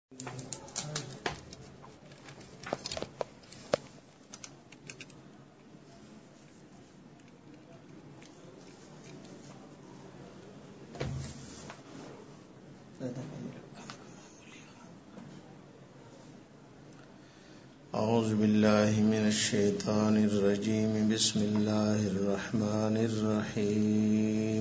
أعوذ بالله من الشيطان الرجيم بسم الله الرحمن الرحيم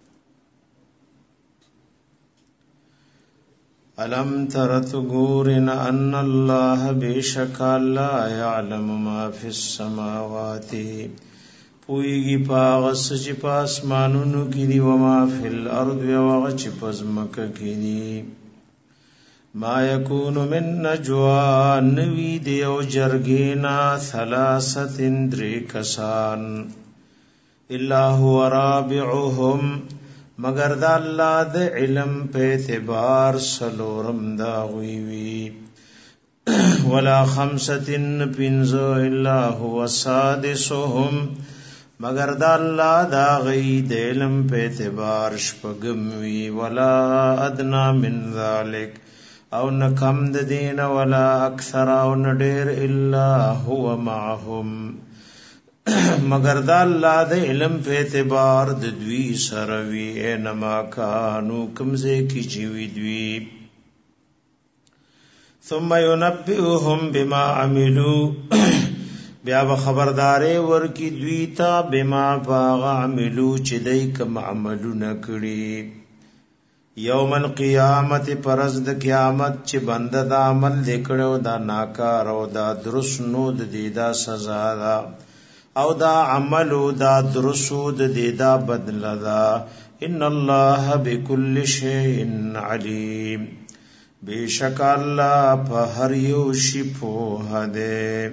ألم تر تغورن أن الله بشك لا يعلم ما في السماوات پویگی پاغس چی پاسمانونو کی دی وما فی الارض وغچ پزمک کی دی ما یکون من نجوا نوی دیو جرگینا ثلاثت اندری کسان الا هو رابعهم مگر دا اللہ دا علم پہ اعتبار سلورم دا غیوی ولا خمست پنزو الا هو سادسهم مگر دا اللہ دا غی دا علم پہ اعتبار شپگموی ولا ادنا من ذالک او نکم د دین ولا اکثر او نډیر الا هو معهم مگر دا الله د علم په اعتبار د دوی سره وی انما کانوا کمزه کی چوي دوی ثم ينبئهم بما عملوا بیا خبرداري ورکی دوی تا بما باغ عملو چې دای کوم عملونه کړی یوم القیامت پرز د قیامت چې بنده دا عمل لیکړو دا ناکار او دا درست نو د دیدا سزا دا او دا عمل دا درست د دیدا بدل دا ان الله بكل شیء علیم بیشک الله په هر یو شی په هده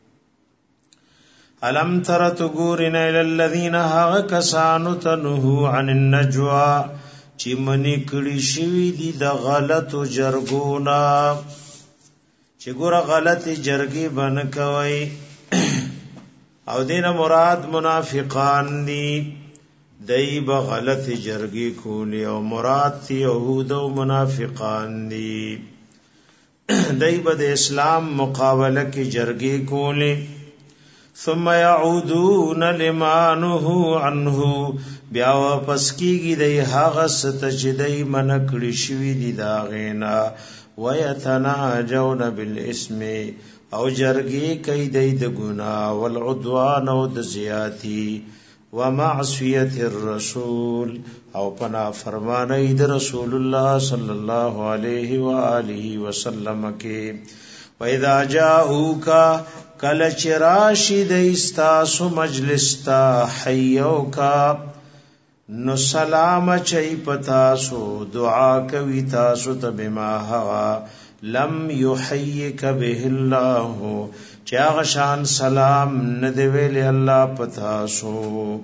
الم تر تغورن الى الذين ها کسانو تنهوا عن النجوا چی منی کړي شوی دي د غلطو جرګونا چې ګوره غلطي جرګي بن کوي او دینه مراد منافقان دي دای به غلطي جرګي کولی او مراد تی يهود او منافقان دي دای به د اسلام مقابله کې جرګي کولی ثم يعودون لما نهوا عنه بیا واپس کیږي د هغه ست چې دای من کړی شوی دی دا غینا ويتناجون بالاسم او جرګي کوي د ګنا والعدوان او د زیاتی ومعصیت الرسول او پنا فرمانه د رسول الله صلی الله علیه و آله وسلم کې پیدا جاءوک کل چراشی د استاسو مجلس تا حیوکا نو سلام چي پتاسو دعا کوي تاسو ته بما هوا لم يحييك به الله چا غشان سلام ندی ویل الله پتاسو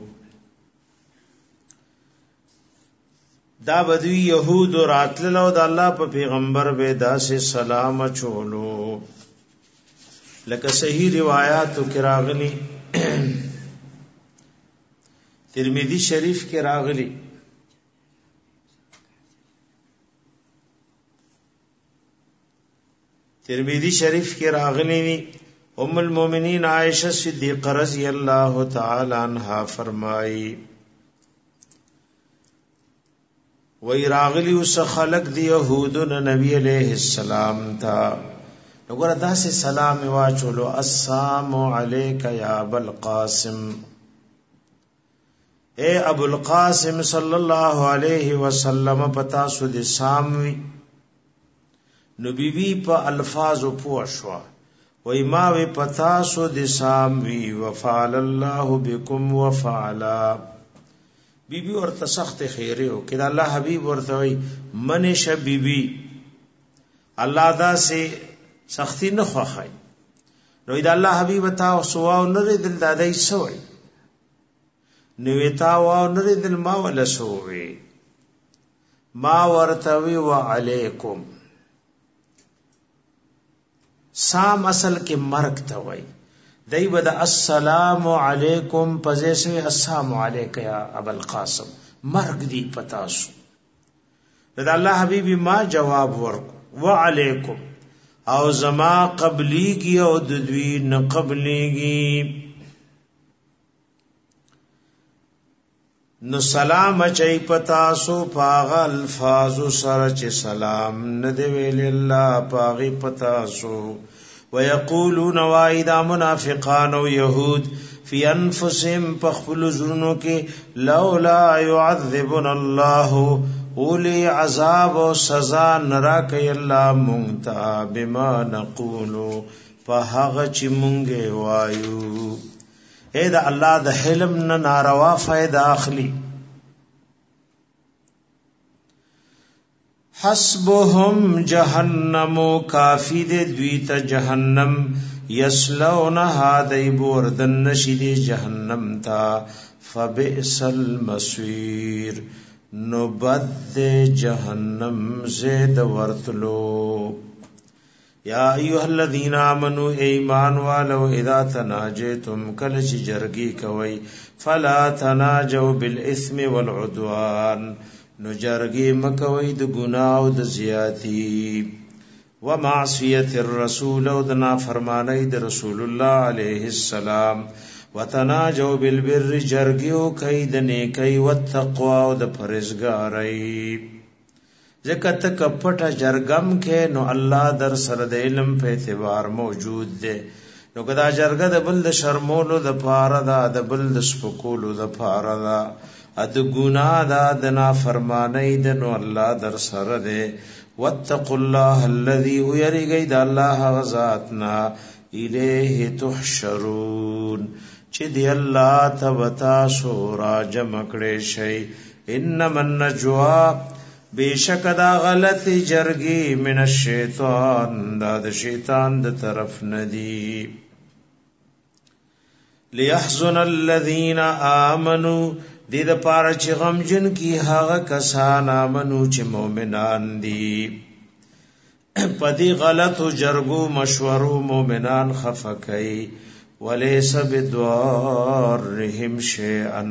دا بدوی يهود راتللو د الله په پیغمبر به داسې سلام چولو لکه صحیح روایاتو کې راغلي ترمذی شریف کې راغلی ام المؤمنین عائشہ صدیقہ رضی اللہ تعالی عنہا فرمائی وی راغلی اس خلق دی یہودن نبی علیہ السلام تا وګوره داسې سلام واچولو السلام علیک یا ابو القاسم اے ابو القاسم صلی الله علیه وسلم پتا سو د ساموي نو بیبي په الفاظ پوښوا وای ما وی پتا سو د ساموي وفعل الله بكم وفعلا بیبي ورته سخت خیره او کله الله حبیب ورته وای منش بیبي الله دا سي سختی نه خوخای نو دا الله حبیب تا او سوا نه دل دادای سوې نو تا و نه دل ما ولا سوې ما ورتوي وعليكم سام اصل کې مرګ ته وای دای بد السلام علیکم پزې سوې السلام علیک یا ابو القاسم مرګ دی پتاسو دا الله حبیبی ما جواب ورکو وعلیکم او زما قبلیږي او د دوی نه قبلیږي. نو سلام چي پتا سو پاغ الفاظ سره چې سلام نه دی ویل الله پاغي پتا سو. ويقولون وايدا منافقان او يهود في انفسهم پخپل زرنو کې لولا يعذبنا الله اولی عذاب و سزا نرا کئی اللہ مونگتا بما نقولو فحق چی مونگے وایو. اے دا اللہ دا حلم ناروا فائدہ اخلی. حسبهم جہنم کافی دے دویتا جہنم یسلونہا دی بوردن نشید جہنم تا فبئس المصیر نو بد جہنم زید ورتلو. یا ایها الذین آمنوا ایمان والو اذا تناجیتم کلچ جرگی کوي فلا تناجوا بالاثم والعدوان نو جرگی مکوي د گناہ او د زیاتی ومعصیت الرسول او د نافرمانی د رسول الله علیه السلام وتناجوا بالبر جرگیو کئی د نیکی والتقوا او د پرهیزګاری. ځکه ته کپټه جرګم کې نو الله در سره د علم په اعتبار موجود دی. نو کدا جرګه د بل د شرمولو د پاره دا د بل د سپکولو د پاره دا اد ګناه دا د نافرمانی د نو الله در سره دی. واتقوا الله الذي يرجى د الله غزاتنا الیه تحشرون چې دی الله تبتا سو را جمع کړي شي. انما النجوا بیشک دا غلط جرگی من الشیطان دا د شیطان د طرف ندی. لیحزن الذین آمنوا دی د پاره چې غمجن کی هغه کسان آمنو چې مؤمنان دي. پدی غلط جرگو مشورو مؤمنان خفقئی ولیس بدوارهم شیئا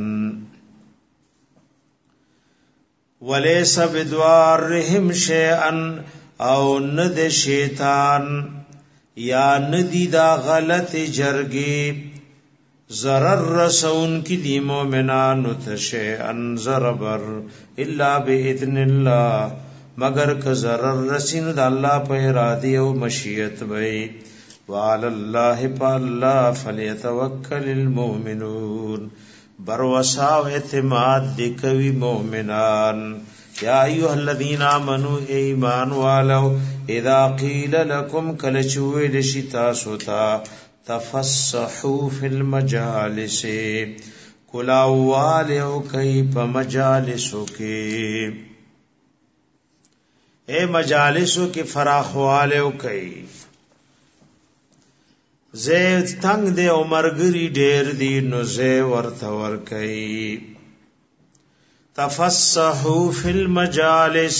ولیس بدوارهم شیئا او ند شیطان یا ندی دا غلط جرگی ضرر رسون کی دی مومنانو تشیئا ضربر الا باذن اللہ مگر که ضرر رسین دا اللہ پا ارادی و مشیت بئی. وعلى الله فالله فليتوكل المؤمنون بروسا و اعتماد دی کوي مؤمنان. یا ایها الذین آمنوا ایمان والو اذا قیل لكم کلچویل شتا سوتا تفسحوا فی المجالس کلاوالیو کئی پا مجالسو کی اے مجالسو کی فراخوالیو کئی زید تنگ دے عمرگری دیر دی نو زی ورتور کئی. تفسحوا فی المجالس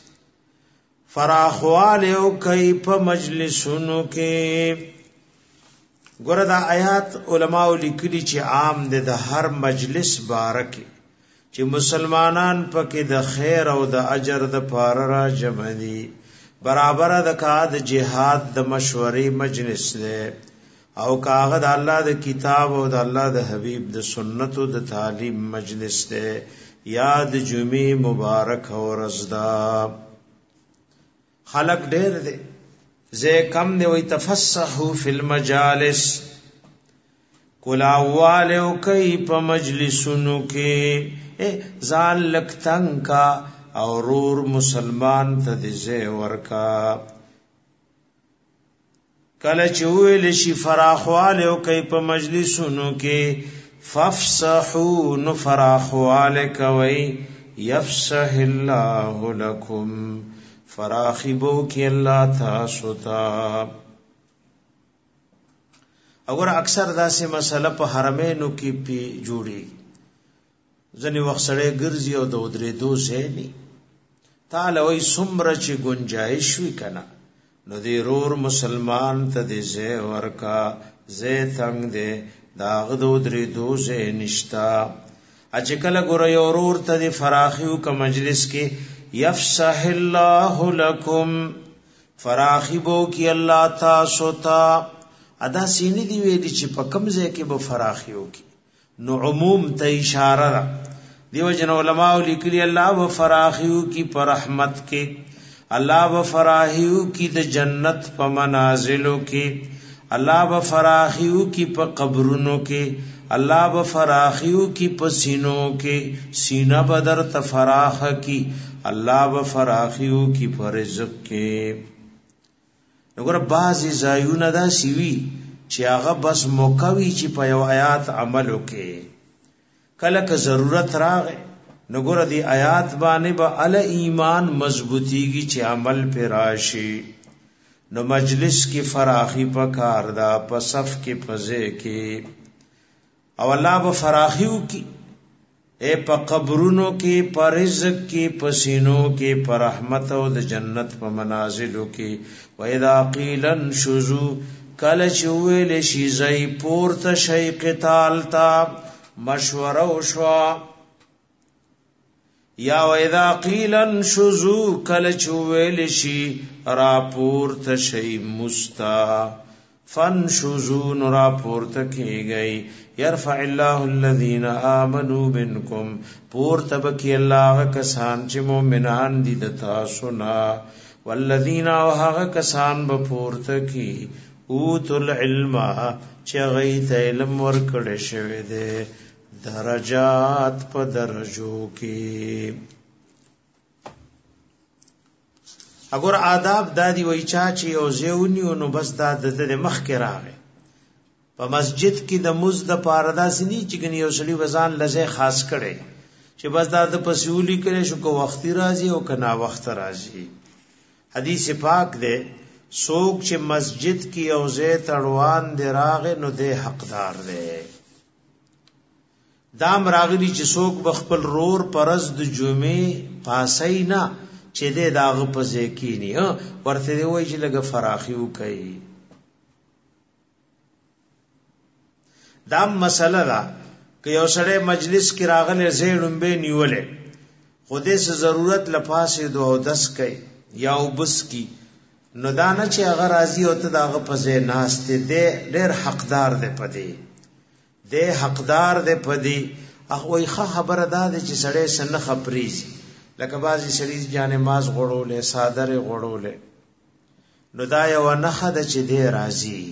فراخوالیو کئی پا مجلسونو کے. گورا دا آیات علماء لکلی چی عام دے دا ہر مجلس بارکی چی مسلمانان پاکی دا خیر او دا اجر دا پار را جمع دی برابر دا کا دا جہاد دا مشوری مجلس دے او کاغد اللہ دا کتاب او دا اللہ دا حبیب دا سنت او دا تعلیم مجلس دے یاد جمعی مبارک او رزدا. خلق ډیر دے زے کم دے وی تفسحو فی المجالس کلاوالیو کئی پا مجلسونو کے زان لکتنگ کا اور مسلمان تا دزے ورکا. کلچویل شی فراخوالیو کئی پا مجلسونو کے فافسحو نو فراخوال کوئی یفسح اللہ لکم فراخبو کی اللہ تاسوتا. اگر اکثر دا سے مسئلہ پا حرمینو کی پی جوڑی زنی وقت سڑے گرزی او دو درے دو زینی تالا وی سمرا چی گنجائش وی کنا نو دی رور مسلمان تا دی زی ورکا زی تنگ دے داغ دو درے دو زی نشتا. اچکل گو یو رور تا دی فراخیو کا مجلس کی یفسح اللہ لکم فراخی بو کی الله تاسو ته ادا سینې دی ویلي چې په کوم ځای کې به فراخیو کی نو عموم ته اشاره ده. دیو جن علماء لیکلي الله و فراخیو کی پر رحمت کې، الله و فراخیو کی د جنت په منازلو کې، الله و فراخیو کی په قبرونو کې، الله و فراخیو کی په سینو کې، سینہ بدر تفراخ کی، الله و فراخیو کی په رزق کې. وګوره بعضی زایونه دا سیوی چې هغه بس موکوي چې په یو آیات عمل وکړي، کله که ضرورت راغی نو ګوره دی آیات باندې به ال ایمان مضبوطیږي چې عمل پر راشي. نو مجلس کی فراخی په کار دا، په صف کې پځه کې، او الله به فراخیو کی اے په قبرونو کې، په رزق کې، په سینو کې، په رحمت او د جنت په منازلو کې. و اذا قیل انشزوا کله چې ویل شي زئی پورته شي قتال تا مشوره وشوا، یا و اذا قیل انشزوا کله چې ویل شي را پورته شي مستا فانشزوا نرا پورته کیږي. يرفع الله الذين آمنوا منكم پورته بکی الله کسان چې مؤمنان دي د تاسو نه، والذین وهغه کسان به پورته کی اوتل علم چې غیت علم ورکړې شوی دی درجات په درجو کې. اگر آداب دادی وای چا چې او زیونیو نو بس دا د مخ کې راغی په مسجد کې د مز د پاردا سني چې کني یو سړي وزان لزه خاص کړي چې بس دا د پسیولی کړي شو کو وختي راځي او کنا وخت راځي. حدیث پاک ده سوک چې مسجد کې او زه تړوان دی راغې نو ده حقدار ده. دام راغلی چې سوک بخپل رور پرز د جمعې پاسای نه چې ده داغ پځې کینی ورته دی وای چې لګه فراخیو کوي. دام مسله دا که یو سړی مجلس کې راغلی زیړم به نیولې خوده سے ضرورت لپاسه دو او دس کوي یا وبس کی نو دانه چې هغه راضی ہوته داغه پځې ناشته ده ډېر حقدار ده پدې ده حقدار ده پدې. هغه خبره ده چې سړی سن خبريزي لکه بازي سړي جانه ماز غړولې صادره غړولې نو دا یو نه خد چې ده راضی.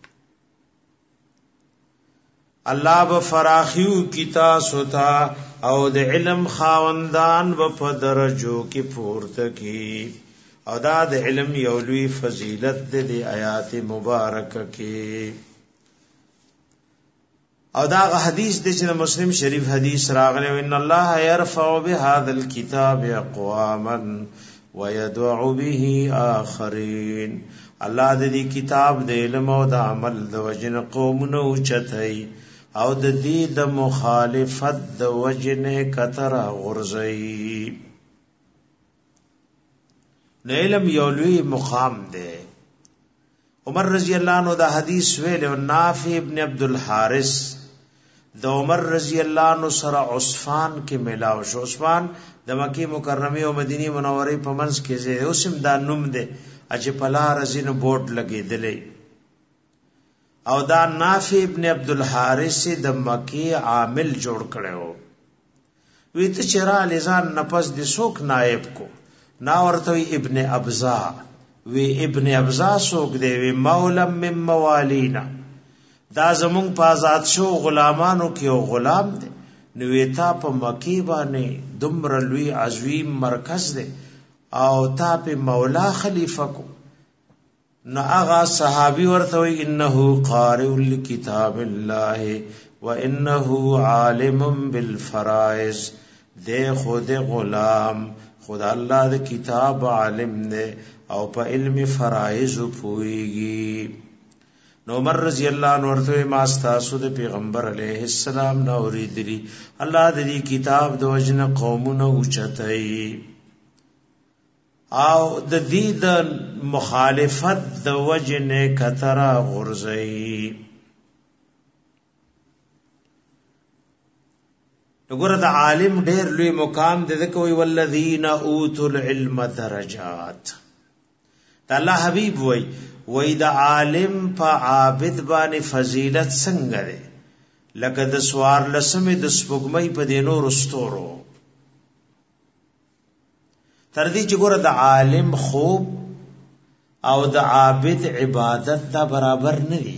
الله به فراخیو کیتا سوتا او د علم خاوندان و په درجو کې پورته کی، او دا د علم یو لوی فضیلت د آیات مبارکه کې. او دا حدیث د چې مسلم شریف حدیث راغلی ان الله يرفع بهذا الكتاب اقواما ويدع به آخرين. الله د دې کتاب د علم او د عمل د وجن قومونه اوچتای او د دې د مخالفت د وجنه کتر غرزي. علم یو لوی مقام ده. عمر رضی الله عنه دا حدیث ویل او نافع ابن عبد الحارث د عمر رضی الله عنه سره عثمان کې ملاو شو. عثمان د مکی مکرمه او مدینه منوره په منځ کې زه اوسم دا نوم ده اجه پلا رزین بورډ لګیدلې او دا نافع ابن عبد الحارث د مکی عامل جوړ کړو. وی ته چرا لزان نفس د سوک نائب کو نا ورته ابن ابزا. وی ابن ابزا سوک دی وی مولا من موالینا دا زمون په آزاد شو غلامانو کې او غلام دی. نو تا په مکی باندې دمر لوی عظیم مرکز دی او تا په مولا خلیفہ کو. نو اغا صحابی ورته وی انه قارئ لکتاب الله وانه عالم بالفرائض. دے خود غلام خدا الله د کتاب عالم نے او په علم فرائض پوئیږي. نو عمر رضی الله عنه ورته ما استاسو د پیغمبر علیه السلام نو اوریدلی الله د دې کتاب د وجنه قومونه اوچتای او د دې د مخالفت د وجنه کترا غرزی. وګوره د عالم ډېر لوی مقام د کوي والذین اوتوا العلم درجات. الله حبیب وای د عالم په عابد باندې فضیلت څنګه ده لکه د سوار لسمه د سپوږمۍ په دینو رستورو تر دې چې ګوره د عالم خوب او د عابد عبادت دا برابر نه دي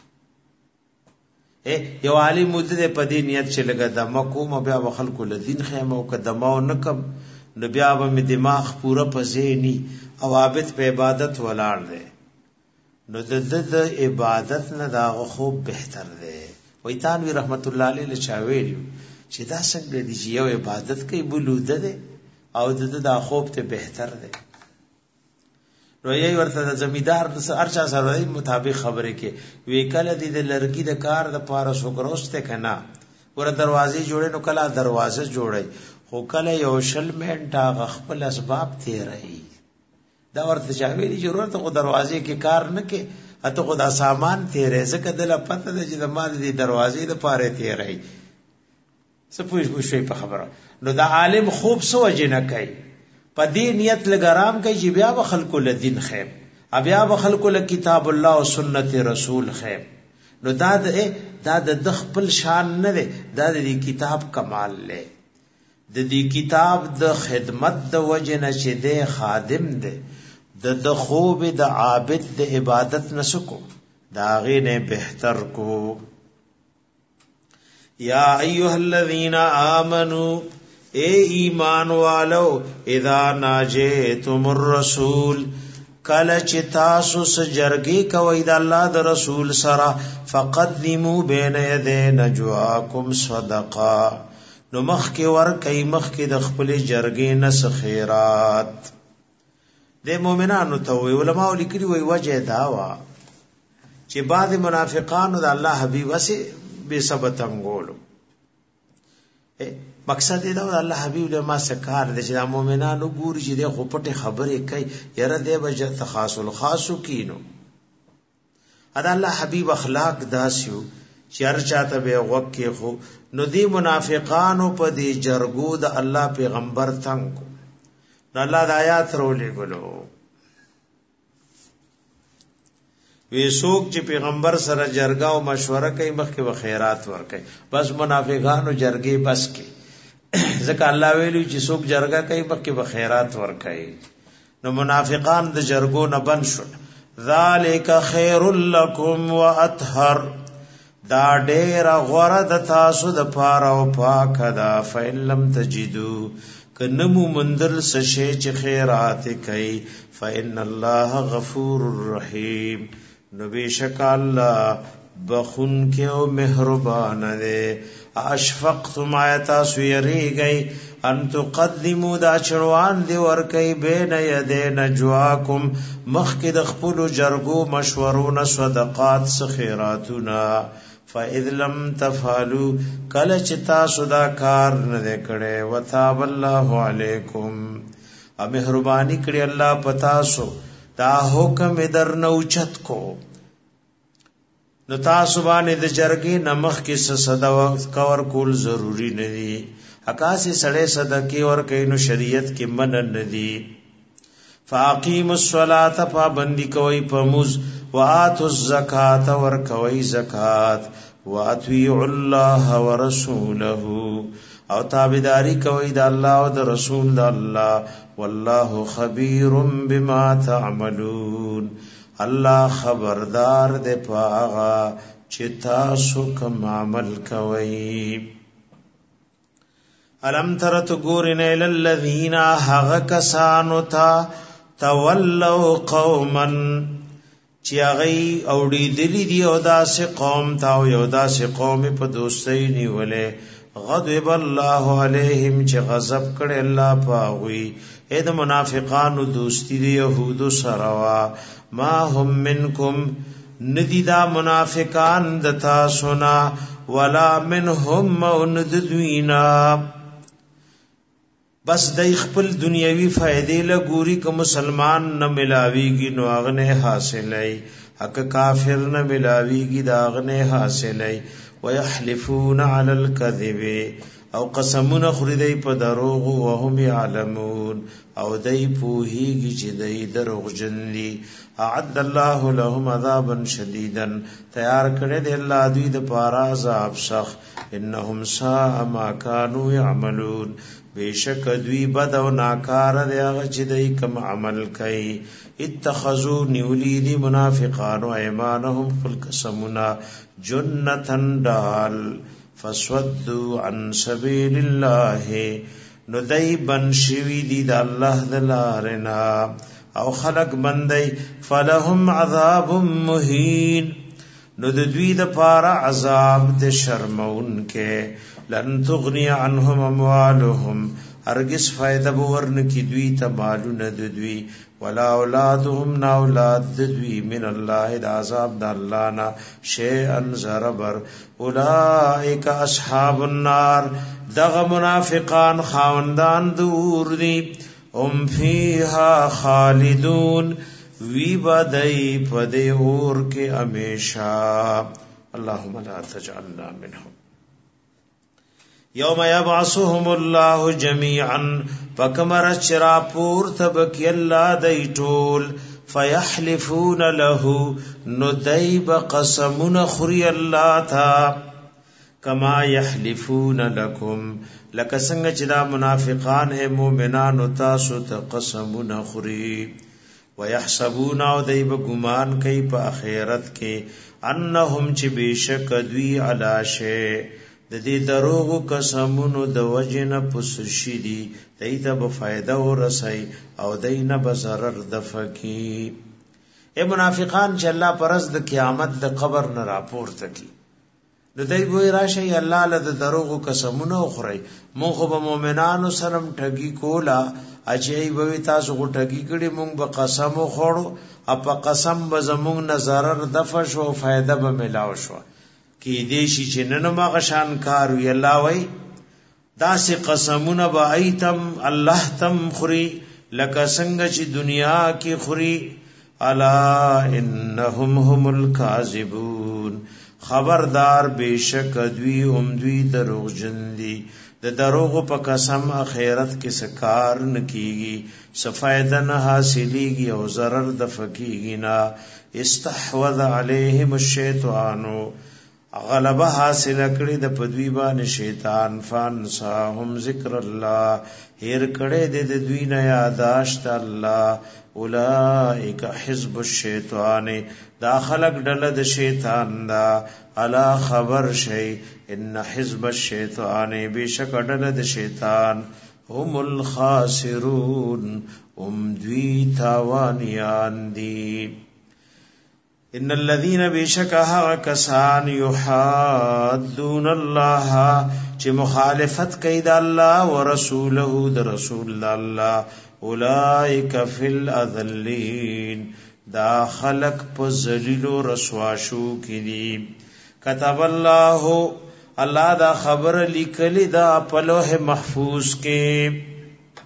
یو عالم مدته په دې نیت چې لګا د مقوم بیا خلکو لدین خیمه او قدمو نکم نو بیا به دماغ پورا پزینی او عابد په عبادت ولاړ دی نو د عبادت نه دا خوب بهتر دی وای تانوی رحمت الله علیه لچاویل چې دا څنګه دی چې یو عبادت کوي بلوده دی او دا خوب ته بهتر دی نو یې ورته د زمیدار ارچا سره مطابق خبره کې وی کله د لړکی د کار د پاره شکروسته کنا ور دروازې جوړې نو کله دروازه جوړې خو کله یو شل منټه خپل اسباب تیرې دا ورته چاویلی ضرورت خو دروازې کې کار نه کې اته خو دا سامان تیرې زکه دله پته ده چې د مال دی دروازې د پاره تیرې سپوږ شوي په خبره نو دا عالم خوب سو جن کوي په دې نیت لګرام کوي چې بیا به خلکو لدین خیر بیا به خلکو له کتاب الله او سنت رسول خیر نو دا د خپل شان نه ده دا د کتاب کمال له د دې کتاب د خدمت د وجه نه چې د خادم ده د خوب د عابد د عبادت نسکو دا غینه بهتر کو یا ایها الذین آمنو اے ایمان والو اذا ناجیتم الرسول کله چې تاسو سجرګي کوي د الله د رسول سره فقدموا بین یدی نجواکم صدقه نو مخ کې ور کوي مخ کې د خپل جرګې نس خیرات د مؤمنانو ته وی علماء لیکلي وی وجه دا وا چې بعض منافقانو د الله حبیب وسه به سبب تنګولو مقصد دا الله حبیب له ما سکار د چې مؤمنانو ګوري چې د خپټه خبرې کوي یره د وجه تخاصل خاصو کینو ادا الله حبیب اخلاق داسیو چې هر چاته به وقې خو نو دی منافقانو په دې جرګو د الله پیغمبر څنګه نو الله د آیات رولې ګلو وی څوک چې پیغمبر سره جرګه او مشوره کوي مخکې و خیرات ور کوي بس منافقانو جرګې بس کې ځکه الله ویلو چې څوک جرګه کوي مخکې و خیرات ور کوي نو منافقان د جرګو نه بن شو ذالک خیر لکم واطهر دا ډېر غوړه د تاسو د پاره او پاک ده فإن لم تجدو کنمو مندل سشی چې خیرات کوي فإن الله غفور رحیم نو بیشک الله بخون کې او مهربان دی اشفقتم آیتا سویری گئی ان تقدمو دا چروان دی ورکی بین یدی نجواکم مخکد خپلو جرگو مشورون صدقات سخیراتونا فاذ لم تفعلوا کله چې تاسو دا کار نه کړي وتاب الله علیکم ا مهرباني کړی الله پتا سو دا حکم در نوچت کو نو تاسو باندې د جرګې نمخ کې صدا کور کول ضروری نه دي اکاسي سړې صدقې ور کوي نو شریعت کې من نه دي فاقیموا الصلاة پابندی کوي پموز واتوا الزکات ور کوي زکات واطیعوا الله ورسوله او تابعداري کوي د الله او د رسول د الله والله خبير بما تعملون الله خبردار دے پاغا چې تاسو کوم عمل کوي الم ترت ګورن ال الذين هغ کسانو تا تولوا قوما چې هغه اوړي دلی دی او داسې قوم تا او یو داسې قوم په دوستۍ نیولې غضب الله علیهم چې غضب کړي الله پاوي اې د منافقانو دوستی دی يهودو سره ما هم منکم ندیدا منافقان دتا سنا ولا منهم ونددوینا بس د خپل دنیوي فائدې له ګوري که مسلمان نه ملاويږي نو اغنه حاصلای حق کافر نه ملاويږي دا اغنه حاصلای ويحلفون على الكذب او قسمونه خوري دی په دروغ او هم يعلمون او دی پوهیږي چې دی دروغجن دي اعد الله لهم عذابا شديدا تیار کړی دی الله دوی د پاره عذاب سخت انهم ساء ما كانوا يعملون بیشک دوی بد او ناکار دی هغه چې دی کوم عمل کوي اتخذوا نیولید منافقان و ایمانهم فالقسمنا جنتن دال فسودوا عن سبیل الله ندی بن شوی دی د الله دلارنا او خلق بندی فلهم عذاب مهین نو د دوی د پاره عذاب د شرمون کې لن تغنی عنهم اموالهم هرگز فائدہ ورن کی دوی ته مالونه د دوی ولا اولادهم نا اولاد د دوی من الله د عذاب د الله نا شیئا زربر اولئک اصحاب النار دغه منافقان خاوندان دور دی هم فیها خالدون وی بدای پدې اور کې همیشه اللهم لا تجعلنا منهم یوم یبعثهم الله جميعا فکمر چرا پور تبکی الله دای ټول فیحلفون له ندیب قسمون خری الله تا کما یحلفون لكم لک څنګه چې دا منافقان ہے مومنان تاسو ته قسمون خری ويحسبون او دای په ګمان کوي په آخرت کې انهم چې بشک دوی علاشه د دې دروغ قسمونو د وجنه پسشي دي دایته به فائدہ ورسي او دینه به ضرر دفقي اے منافقان چې الله پرز د قیامت د قبر نه راپورته کی نو دای وای راشي الله له دروغ قسمونو خوري مونږ به مؤمنانو سره ټګي کولا اجي به تاسو غټګي کړي مونږ به قسم خوړو اپ قسم به زمونږ نظر دفع شو فائدہ به ملاو شو کی دیشی چې نن ما غشان کار وی الله وای داسې قسمونه به ایتم الله تم خوري لکه څنګه چې دنیا کې خوري الا انهم هم الکاذبون خبردار بیشک دوی هم دوی دروغجن دي د دروغ په قسم اخرت کې سکار نکېږي صفایده نه حاصلېږي او ضرر د فقېږي نه استحوذ عليهم الشیطان غلبه حاصل کړي د پدوی باندې شیطان فانساهم ذکر الله هیر کړي د دوی نه یاداشت الله اولئک حزب الشیطان دا خلق ډله د شیطان دا الا خبر شي ان حزب الشیطان بشک ډله د شیطان هم الخاسرون دوی تاوانیان دي ان الذين بشكها كسان يحادون الله چې مخالفت کوي د الله او رسوله د رسول الله اولئک فی الاذلین دا خلق په ذلیل او رسوا شو کې دي كتب الله الله دا خبر لیکلی دا په لوح محفوظ کې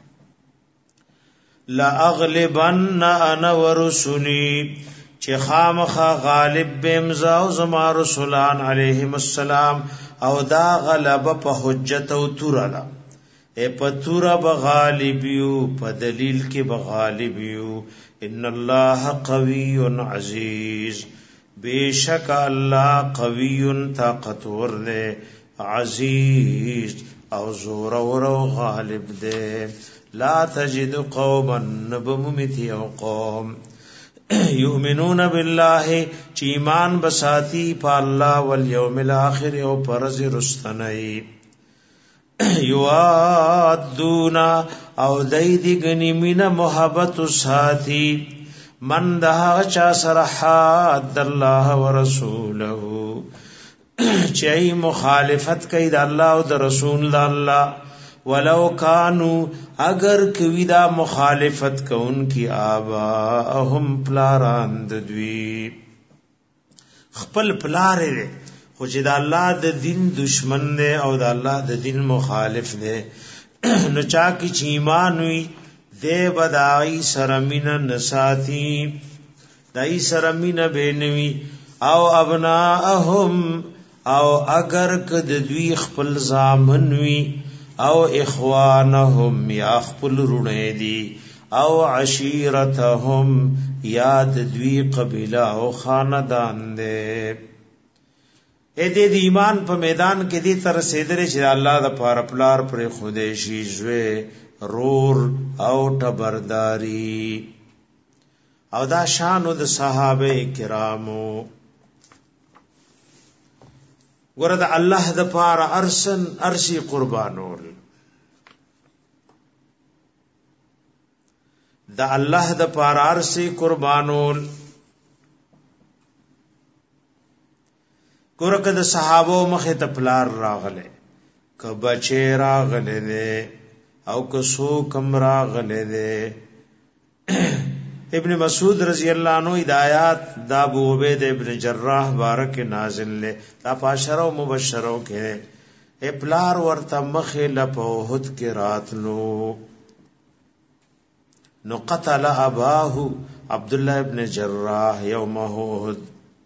لا اغلبن انا ورسلی چې خامخا غالب بمزا او زما رسولان علیهم السلام او دا غلبه په حجت او تورالا اے په تورا به غالب یو په دلیل کې به غالب یو ان الله قوی عزیز بیشک الله قوی طاقتور دی عزیز او زور او غالب دی لا تجد قوما نبمتی او قوم یؤمنون بالله چی ایمان بساتی پا اللہ والیوم الاخر او پرز رستنئی یوادونا او دیدی گنی من محبت ساتی من دہا چا سرحاد اللہ ورسولہو چی مخالفت کئی دا اللہ و دا رسول دا اللہ ولو کانو اگر کوي دا مخالفت کون کی آباهم پلاران دوی خپل پلار دی خو چې دا الله د دین دشمن دی او دا الله د دین مخالف دی نو چا کی چې ایمان وي دی بدای سرمین نساتی دای سرمین بینوي او ابناهم او اگر کد دوی خپل زامن وی او اخوانهم یا خپل رونه دي او عشیرتهم یاد دوی قبیله او خاندان دے اے دې ایمان په میدان کې دې تر سیدره چې الله د پاره پلار پر خوده شي زوی رور او ټبرداري او دا شان د صحابه کرامو ورته الله د پاره ارشي قربانول دا الله د پاره ارشي قربانول ګورکه د صحابه مخه ته پلار راغله ک بچی راغله دے او ک سو کم راغله دے ابن مسعود رضی اللہ عنہ ہدایات دا ابو عبید ابن جراح بارک نازل لے دا پاشرو مبشرو کے اے پلار ورته مخه لپوحد کې راتلو نو قتل اباه عبد الله ابن جراح یوم احد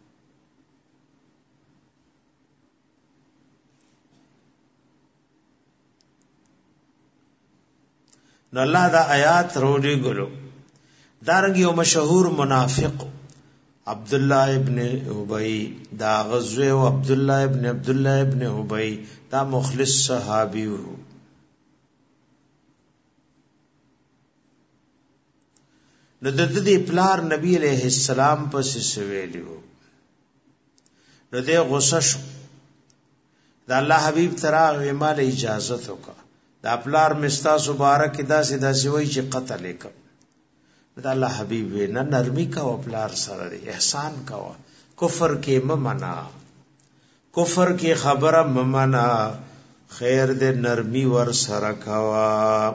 نو الله دا آیات روڑی گلو دارنگی و مشہور منافق عبداللہ ابن عبی دا غزوه و عبداللہ ابن عبی دا مخلص صحابی ورو نو د پلار نبی علیہ السلام پس سویلیو نو دے غصه شو دا الله حبیب تراغ مال اجازت ہوکا دا پلار مستاس مبارک دا سیدا سوی چې قتل وکم دا الله حبیب نه نرمی کا او پلار سره احسان کا کفر کې ممنا کفر کې خبره ممنا خیر دې نرمی ور سره کوا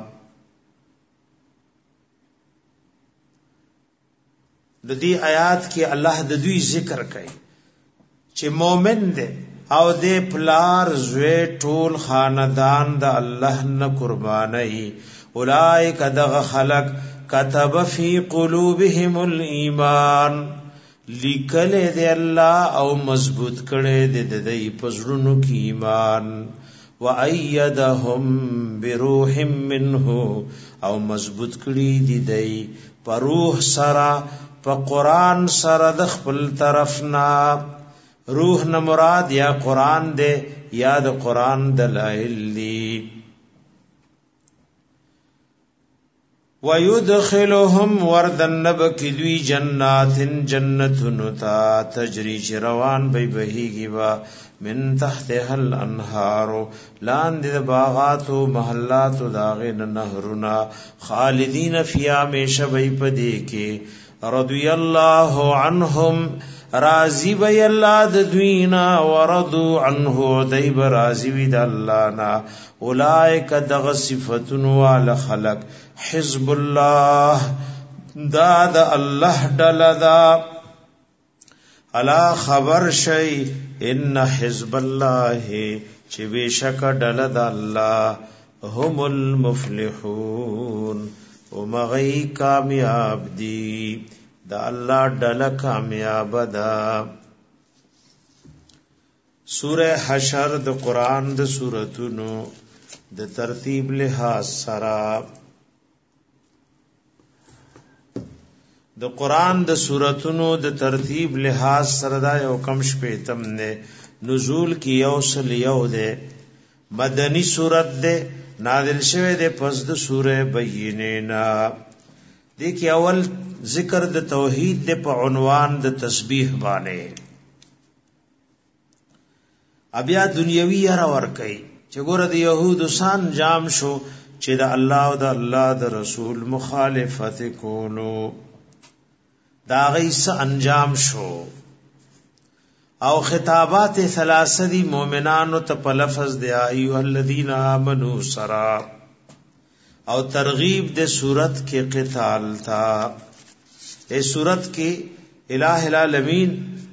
د دې آیات کې الله د دوی ذکر کوي چې مؤمن دې او دې پلار زوی ټول خاندان د الله نه قرباني اولائک دغ خلق كتب في قلوبهم الايمان لیکل دې الله او مضبوط کړي دې د دې پزړونو کې ایمان وَأَيَّدَهُمْ بِرُوحٍ مِّنْهُ او مضبوط کړي دې دې پروح سرا په قران سره د خپل طرفنا روح نه مراد یا قران دے یا د قران دلائل دی ويدخلهم وردن نبکدوی جنات جنتنتا تجری روان بی بهیگی با من تحتها الانهار لاند باغات و محلات و داغین نهرنا خالدین فیا میشه بی پدی کے رضی اللہ عنهم راضی بی اللہ دوینا وردو عنہ دیب راضی بی دا اللہ نا اولائک دغ صفتن وال خلق حزب اللہ دا دا اللہ ڈلدا علا خبر شئی ان حزب اللہ چی بے شک ڈلدا اللہ هم المفلحون ومغی کامیاب دی دا اللہ ڈل کامیاب دا سورہ حشر دا قرآن دا سورتونو دا ترتیب لحاظ سرا دا قرآن دا سورتونو دا ترتیب لحاظ سرا دا یو کمش پیتم دے نزول کی یوصل یو دے مدنی سورت دے نازل شوه دے پس دا سورہ بینینا دیکھی اول ذکر د توحید د په عنوان د تسبیح باندې بیا دنیوي را ور کوي چې ګوره د يهودو سان جام شو چې د الله او د الله د رسول مخالفت کولو دا غیس انجام شو او خطابات ثلاثه دی مؤمنانو ته په لفظ د ایه الذین آمنو سرا او ترغیب د صورت کې قتال تھا اے صورت کی الہ العالمین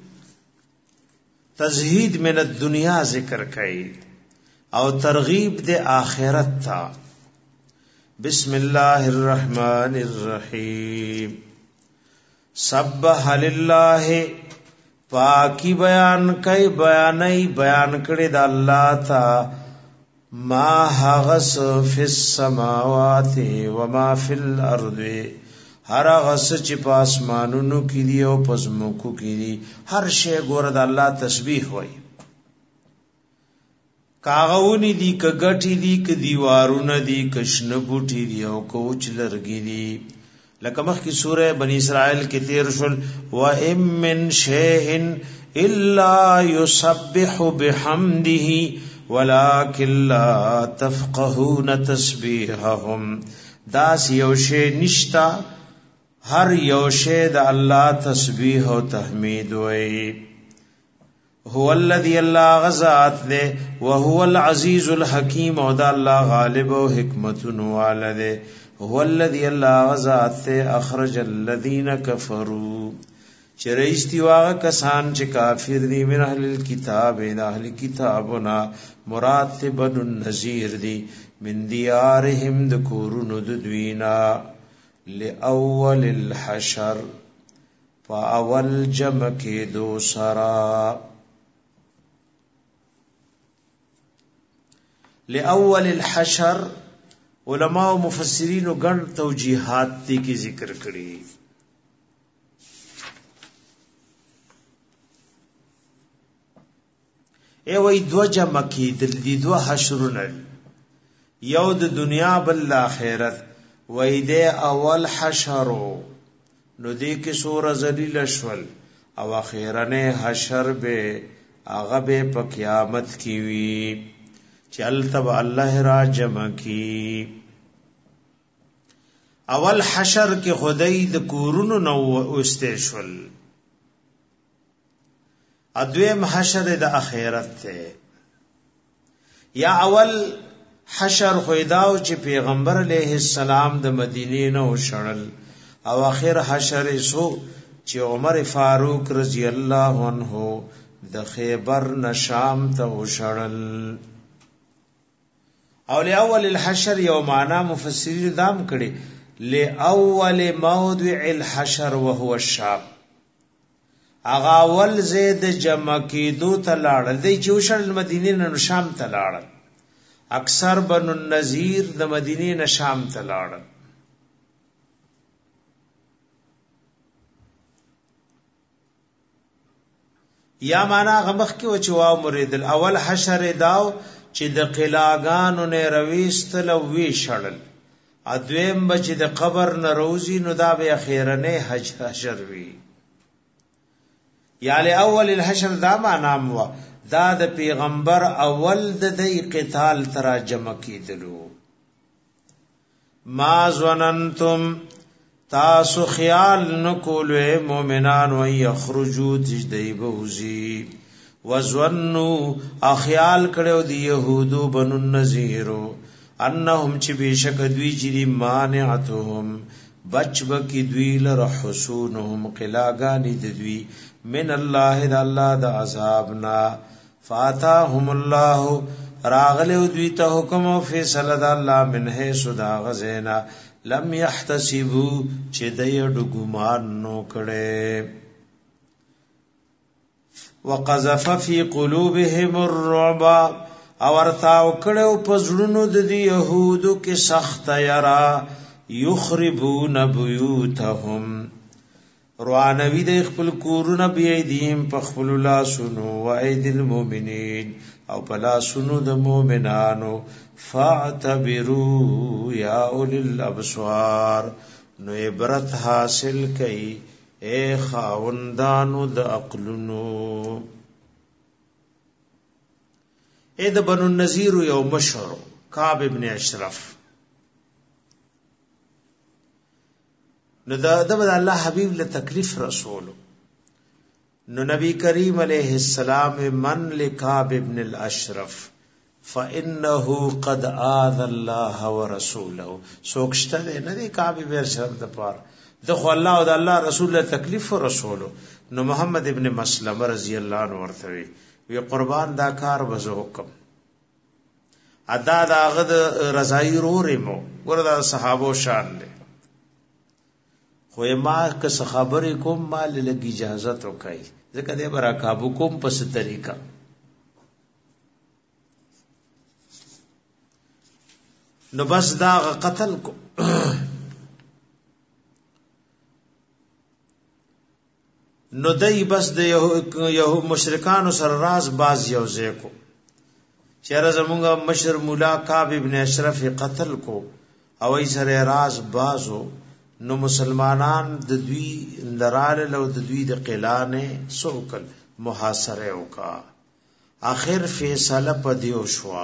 تزہید من الدنیا ذکر کئی او ترغیب دے آخرت تھا بسم اللہ الرحمن الرحیم سبح للہ پاکی بیان کوي بیان کړي د الله تا ما هغس فی السماوات و ما فی الارض هر غس چې په اسمانونو کې دی او په زمکو کې دی هر شی ګوره د الله تسبیح وایي کاغونی دی کګټی دی ک دیوارونه دی کشن بوټی دی او کوچ لرګی دی لکه مخکې سوره بنی اسرائیل کې تیر شول و ام من شیء الا یسبح بحمده ولکن لا تفقهون تسبیحهم داس یو شی نشتا هر یو شی د الله تسبیح او تحمید وای هو الذی الله غزات له وهو العزیز الحکیم او د الله غالب او حکمت والده هو الذی الله غزات اخرج الذین کفروا چریستی واغه کسان چې کافر دي من اهل الكتاب د اهل کتابنا مراد ته بنو النذیر دي من دیارهم د کورونو د دوینا لأول الحشر فاول جمع کې دو سرا لأول الحشر علماء و مفسرین و ګڼ توجیحات دي کی ذکر کړي ای وای دو جمع کې د دو حشرونه یو د دنیا بل آخرت وای دې اول حشرو نو دې کې سور ذلیل شول او اخیرنه حشر به هغه به په قیامت کې وی چل تب الله را جمع کی اول حشر کې خدای د کورونو نو واستشول ادویم حشر د اخرت ته یا اول حشر خویداو چې پیغمبر علیه السلام د مدینې نه وشړل او اخر حشر سو چې عمر فاروق رضی الله عنه د خیبر نشام ته وشړل او لاول الحشر یو معنا مفسرین دام کړي لاول موضع الحشر وهو الشام اغا اول زید جمع کیدو تلاړل دی چې وشړل مدینې نه شام تلاړل اکثر بنو النذیر د مدینې نه شام ته لاړل یا معنا غمخ کې و چې واو مرید الاول حشر داو چې د قلاګانو نه رويستل او وی شړل ادویم بچ د قبر نه روزي نو دا به اخیرنه حشر وی یا له اول الحشر دا معنا مو دا د پیغمبر اول د دی قتال تراجم کیدلو ما ظننتم تاسو خیال نکولو مومنان و یخرجو تجدی بوزی وظنوا اخیال کړو دی یهودو بنو النذیرو انهم چې بشک دوی چې مانعتهم بچب کی دوی لر حسونهم قلاګانی د دوی من الله د الله د عذابنا فاتاهم الله راغلو دوی ته حکم او فیصله د الله منه صدا غزینا لم يحتسبوا چې دایډ ګمان نو کړي وقذف في قلوبهم الرعب اورتاو کړو پزړونو د يهودو کې سخت یرا یخربون بیوتهم روانوی د خپل کورونه بی ایدیم په خپل لاسونو و اید المؤمنین او په لاسونو د مؤمنانو فاعتبروا یا اول الابصار نو عبرت حاصل کئ اے خاوندانو د عقلونو اے د بنو النذیر یو مشهور کعب ابن اشرف نو دا الله حبیب له تکلیف رسول نو نبی کریم علیہ السلام من لکعب ابن الاشرف فانه قد آذى الله ورسوله سوکشته نه دی کعب ابن اشرف د پار دغه الله او د الله رسول له تکلیف رسول نو محمد ابن مسلمه رضی الله عنه ورته وی قربان دا کار وزو حکم ادا داغه رضای رورمو ګور دا صحابو شان له خو ما که خبرې کوم مال لګ اجازه تو کوي ځکه دې برا کابو کوم په ست طریقہ نو بس دا قتل کو نو دای بس د یو مشرکانو سره راز باز یو ځای کو چیرې زمونږ مشر مولا کعب ابن اشرف قتل کو او ای سره راز بازو نو مسلمانان د دوی لراله لو د دوی د قلانه سوکل محاصره وکا اخر فیصله پدیو شوا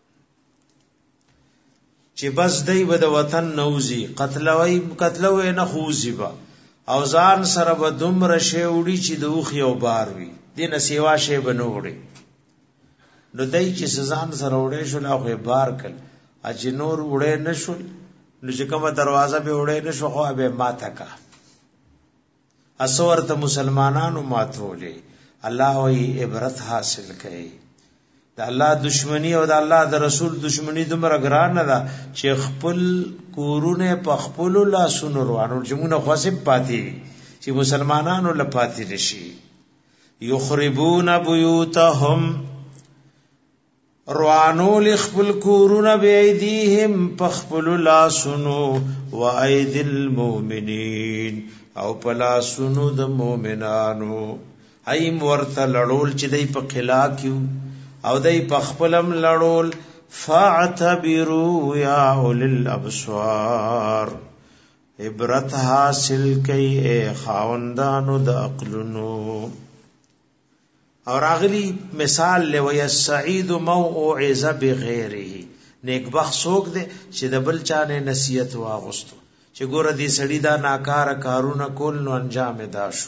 چې بس دای بد وطن نوزی قتلوي نه خوزی با او ځان سره به دومره شی وړي چې دوخ یو بار وي دینه سیوا شی بنوړي نو دای چې ځان سره وړي شو لا خو بار کړ اج نور وړي نشول نو چې کومه دروازه به وړي نشو خو به ماته کا اسور ته مسلمانانو ماتولې الله وی عبرت حاصل کړي د الله دشمنی او د الله د رسول دشمنی دومره ګران نه ده چې خپل کورونه په خپل لا سن روانو جمونه خاصب پاتې چې مسلمانانو لپاتې نشي یخربون بیوتهم روانو لخپل کورونه بيدیهم په خپل لا سنو و اید المؤمنین او په لا سنو د مؤمنانو ایم ورته لړول چې دای په خلا کیو او دای پخپلم لړول فاعتبروا یا اولل الابصار عبرت حاصل کئ اے خاوندانو د عقلونو اور اغلی مثال لوی السعید موعظه بغیره نیک بخت سوک دے چې د بل چانه نصیحت واغستو چې ګور دې سړی دا ناکار کارونه کول نو انجام داشو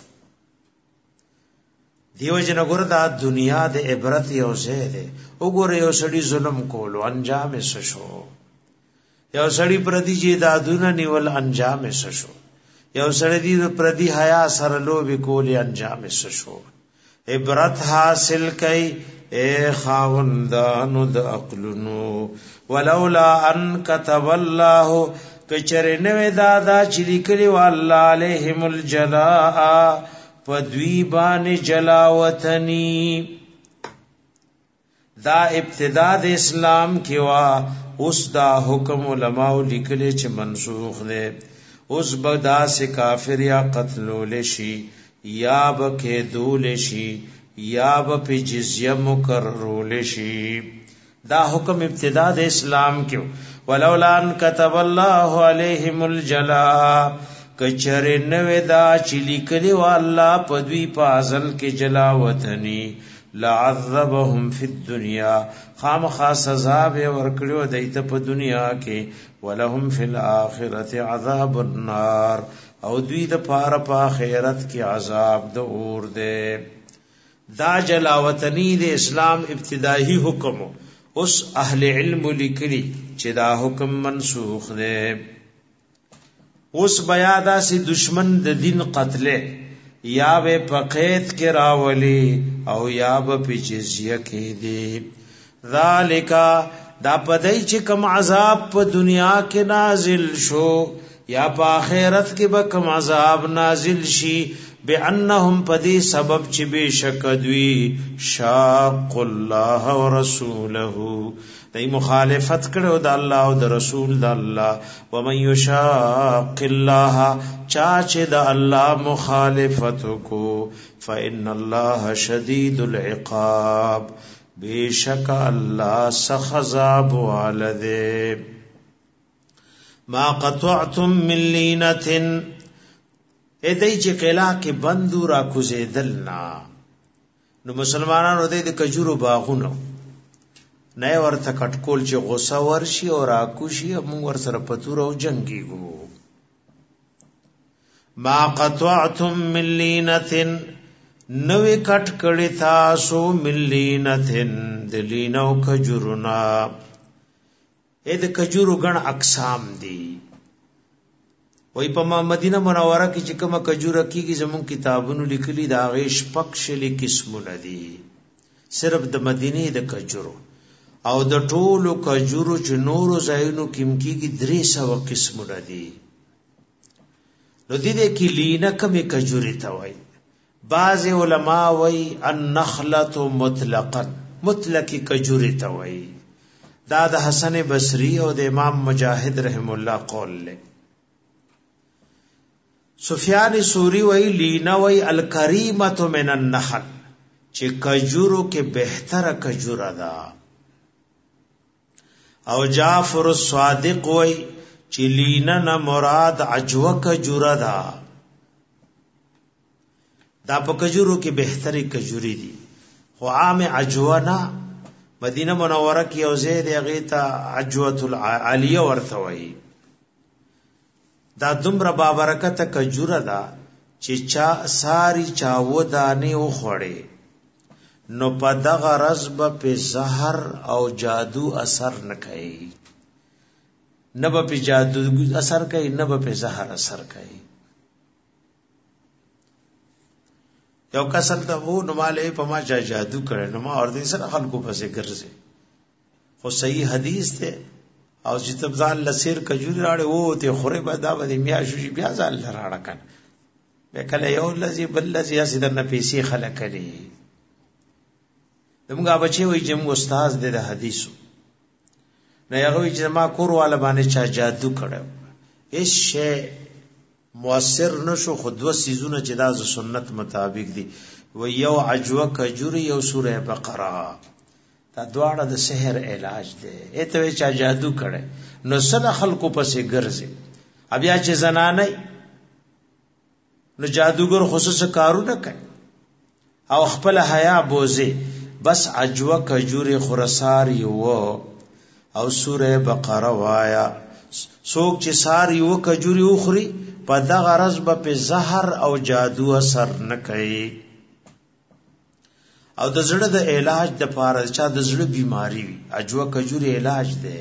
دیو جن ګور دا دنیا د عبرت یو ځای ده وګور یو سړی ظلم کولو انجام یې شو یو سړی پردي چې دادونه نیول انجام یې شو یو سړی د پردي حیا سره لوبي کولې انجام یې شو عبرت حاصل کئ اے خاوندانو د عقلونو ولولا ان كتب الله کچرنه دادا چې لیکلی والله عليهم الجلاء پدوی بان جلاوطنی دا ابتدا د اسلام کې وا اوس دا حکم علماء لیکلي چې منسوخ دی اوس بدا سے کافر یا قتلول شي یا بکې دول شي یا په جزیه مقررول شي دا حکم ابتدا د اسلام کې ولولا ان كتب الله عليهم الجلاء کچره نوې دا چې لیکلي و الله په دوی په ازل کې جلاوطنی لعذبهم فی الدنيا خامخا سزا به ورکړو دایته په دنیا کې ولهم فی الاخرته عذاب النار او دوی د پاره په آخرت کې عذاب د اور ده دا جلاوطنی د اسلام ابتدایي حکم اوس اهل علم لیکلي چې دا حکم منسوخ ده اوس بیا دا سی دشمن د دین قتله یا به پقیت کې راولي او یا به جزیه کې دی ذالک دا پدای چې کوم عذاب په دنیا کې نازل شو یا په آخرت کې به کوم عذاب نازل شي بانهم پدی سبب چې بشک دوی شاق الله ورسوله دای مخالفت کړو د الله او د رسول د الله و من یشاق الله چا چې د الله مخالفت کو فان الله شدید العقاب بیشک الله سخذاب والده ما قطعتم من لینه ادای چې قلا کې بندو را کوزیدلنا نو مسلمانانو د کجورو باغونو نه ورته کټکول چې غوسه ورشي او راکوشي موږ ور سره پتور او جنگيګو ما قطعتم من لینه نوې کټ کړي تاسو من لینه د لینو کجورنا اې د کجورو ګڼ اقسام دي وای په مدینه منوره کې چې کومه کجوره کیږي زمون کتابونو لیکلي دا غیش پکشلي قسمونه دي صرف د مدینه د کجورو او د ټولو کجورو چې نورو ځایونو کې کیږي 300 قسمونه دي نو دې کې لینه کمه کجوري ته وای. بعض علما وای النخله مطلقا مطلقی کجوري ته وای. دا د حسن بصری او د امام مجاهد رحم الله قول له. سفیان ثوری وای لینه وای الکریمه من النخل چې کجورو کې بهتره کجوره ده. او جعفر الصادق وای چې لینه نه مراد عجوه کجوره ده. دا په کجورو کې بهتري کجوري دي خو عام عجوه نه. مدینه منوره کې او زید هغه ته عجوه العالیه ورته وای. دا دومره بابرکت کجوره ده چې چا ساری چاو دانه او خوړې نو په دغه رزب په زهر او جادو اثر نه کوي. نه په جادو اثر کوي نه په زهر اثر کوي. یو کسل ته وو نو مالې په ما جادو کړي نو ما اور دې سره خلکو پسې ګرځي. خو صحیح حدیث ته او چې تبزال لسیر کجوري راړې وو ته خوري به دا به میا شوشي بیا ځال راړه کړ. به کله یو لذي بل لذي اسې د نفسي خلک کړي. دمغه بچي وي چې موږ استاد دې د حدیثو نه هغه چې ما کور والا باندې چا جادو کړو. هیڅ شی مؤثر نشو. خود و سيزونه چې دا سنت مطابق دي و یو عجوه کجوري یو سوره بقره. دا دواړه د سحر علاج دی. اته چا جادو کړي نو سره خلکو پسې ګرځي. بیا چې زنانه نو جادوګر خصوص کارونه کوي او خپل حیا بوزي. بس عجوه کجوري خرسار یو او سوره بقره وایا. څوک چې سار یو کجوري وخوري په دغه غرض په زهر او جادو اثر نه کوي. او د زړه د علاج د پاره چا د زړه بیماری وي عجوه کجوري علاج ده.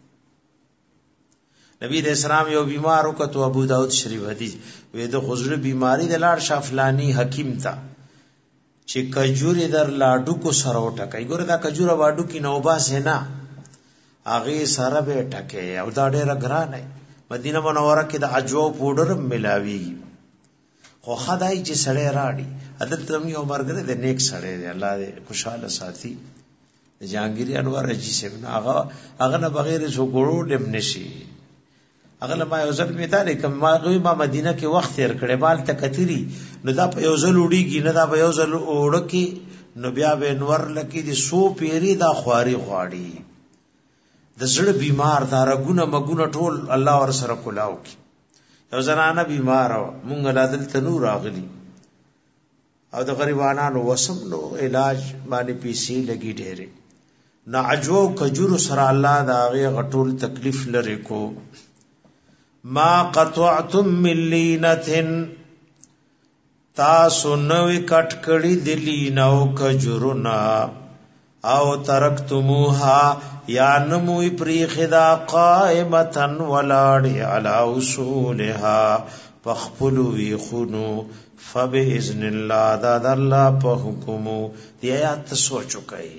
نبی د اسلام یو بیمار وکړو ابو داود شریف حدیث وې د خزړه بیماری د لاړ شافلانی حکیم تا چې کجوري در لاډو کو سره وټکای. ګوره دا کجوره واډو کې نوبا سینا اغه سره به ټکه او دا ډېر ګران دی. مدینه منوره کې د عجوه پودر ملاوي. خو خدای چې سړی راړي عدالت تم یو مرګره د نیک سړی دی الله دې خوشاله ساتي. د جهانگیری انوار حجی صاحب هغه نه بغیر سو ګړو دم نشي. هغه ما یو ځل میدان کوم ما مدینه کې وخت تیر کړي مال تکتری نو دا په یو ځل وډیږي نه دا په یو ځل وړکی نو بیا به انور لکی دي سو پیری دا خواري غواړي. د زړه بیمار دا رګونه مګونه ټول الله ور سره کولاو کی. یو زنانه بیمار مونږ لادل تنور راغلی او د غریبانو وسم نو علاج باندې پیسې لګي ډېره. نه عجو کجور سره الله دا غي غټول تکلیف لري کو. ما قطعتم من لینتن تاسو نوې کټ کړي د لینو کجورنا او ترکتموها یا نموی پریخدا قائمتن ولاړی علی اصولها فخپلو ویخونو فبإذن الله دا الله په حکمو دی آیات سوچو کوي.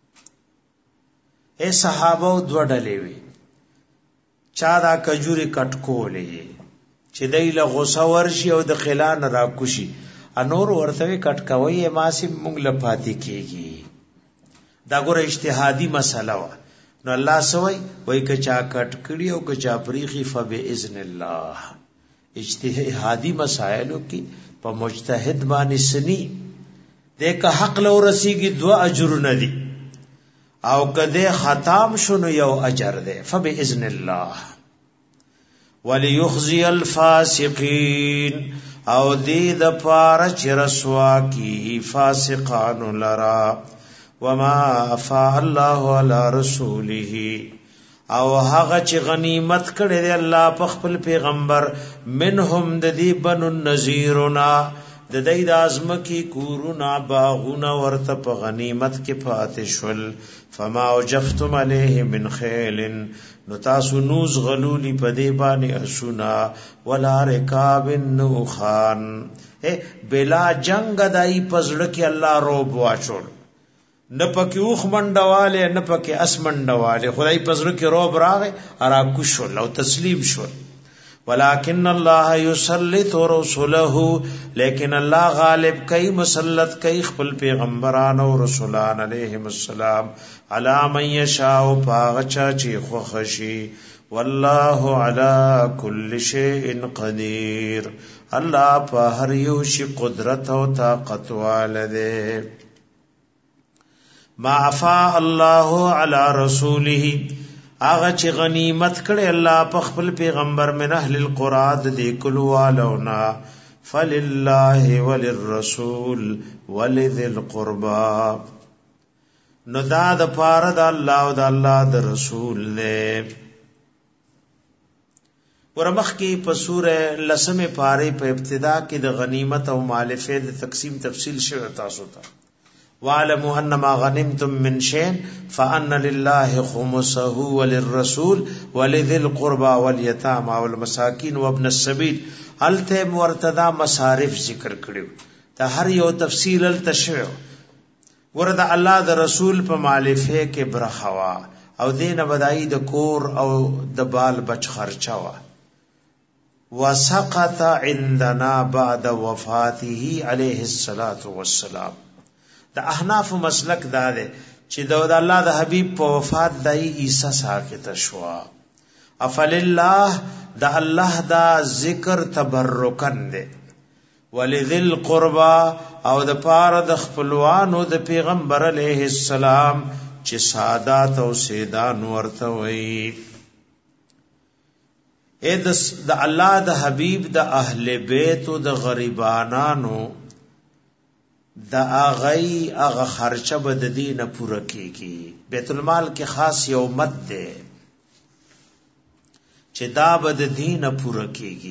اے صحابه دو ډلې وی چا دا کجوري کټکولې چې دایله غوسه ورشي او د خلان راکوشي انور ورته کټکوي ما سي مونږ لپاتې کیږي. دا ګوره اجتهادي مسله وا نو الله سوي وای کچا کټ کړي او کچا پریخي فبإذن الله. اجتهادي مسائلو کې په مجتهد باندې سني دغه حق لو رسیږي دو اجر ندي او کده ختم شونو یو اجر ده فبإذن الله. وليخزي الفاسقين او دې د پاره چې رسوا کی فاسقان لرا. وما افاء الله على رسوله او هغه چې غنیمت کړي دی الله په خپل پیغمبر منهم د دې بنو النذیرنا د دې د ازمکی کورونا باغونه ورته په غنیمت کې فاتح شول. فما وجفتم عليه من خيل نو تاسو نوز غلولی په دې باندې اسونا ولا رکاب نوخان بلا جنگ دای پزړه کې الله روب واچول. نه پکې اوخ منډواله نه پکې اس منډواله خدای پزړه کې روب راغې ارا کو شول او تسلیم شول. ولكن الله يسلط رسله لیکن الله غالب کئی مسلط کئی خپل پیغمبران او رسولان علیهم السلام علی من یشاء پاغچا چی خوخشی والله على كل شيء قدير الله په هر یو شی قدرت او طاقت والده ما عفا الله على رسوله اغه چې غنیمت کړي الله په خپل پیغمبر من اهل القرى د کلو والونا فلله وللرسول ولذي القربى نو دا د پاره د الله او د الله د رسول له ورمخ کې په سوره لسمه پاره په ابتدا کې د غنیمت او مالفه د تقسیم تفصیل شوی تاسو ته وَاعْلَمُوا أَنَّمَا غَنِمْتُم مِّن شَيْءٍ فَأَنَّ لِلَّهِ خُمُسَهُ وَلِلرَّسُولِ وَلِذِي الْقُرْبَى وَالْيَتَامَى وَالْمَسَاكِينِ وَابْنِ السَّبِيلِ الته مرتدا مصارف ذکر کړیو ته هر یو تفصیل التشوع ورته الله د رسول په مالفه کې برخوا او دین بدای د کور او د بال بچ خرچا وا وسقط عندنا بعد وفاته عليه الصلاة والسلام د احناف مسلک دا ده چې د الله د حبیب په وفات دای عیسی ساکت شوا افللله د الله دا ذکر تبرکن ده ولذل قربا او د پاره د خپلوانو د پیغمبر علیه السلام چې سادات او سیدان ورته وي اې د الله د حبیب د اهل بیت او د غریبانانو دا اغی اغه خرچه بد دینه پوره کیږي بیت المال کې خاص یو مد ده چې دا بد دینه پوره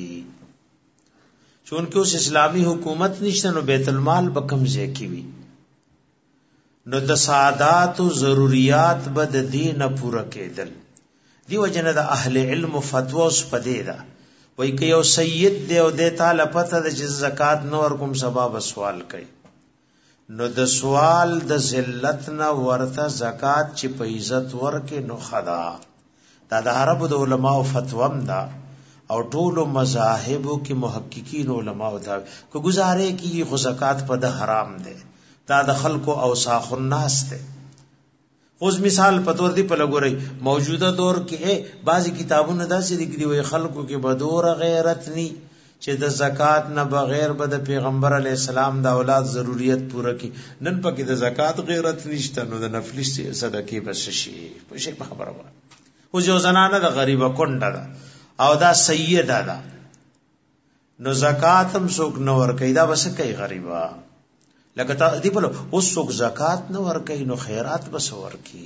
کیږي چونکه اوس اسلامی حکومت نشته نو بیت المال به کم ځای کی وي نو د سعادت او ضرورت بد دینه پوره کېدل دیو جن د اهل علم فتوا اوس پدې ده وای که یو سید دی او د تعالی پته د زکات نور کوم سبب سوال کوي نو د سوال د ذلت نه ورته زکات چې په عزت ورکه نو خدا دا د عربو د علماو فتوام دا او ټولو مذاهبو کې محققین علماو دا کو گزاره کی خو زکات په د حرام ده دا د خلکو اوساخ الناس ده اوس مثال پتور دی په لګوري موجوده دور کې بعضی کتابونه دا سې لیکلي وي خلکو کې بدور غیرت ني چې د زکات نه بغیر به د پیغمبر علی السلام د اولاد ضرورت پوره کی نن پکې د زکات غیرت نشته نو د نفلی صدقې بس شي په شي خبره وره او جو زنانه د غریبه کونډه ده او دا سیده ده نو زکات هم څوک نه ور کوي دا بس کوي غریبا لکه ته دی په اوس څوک زکات نه ور کوي نو خیرات بس ور کوي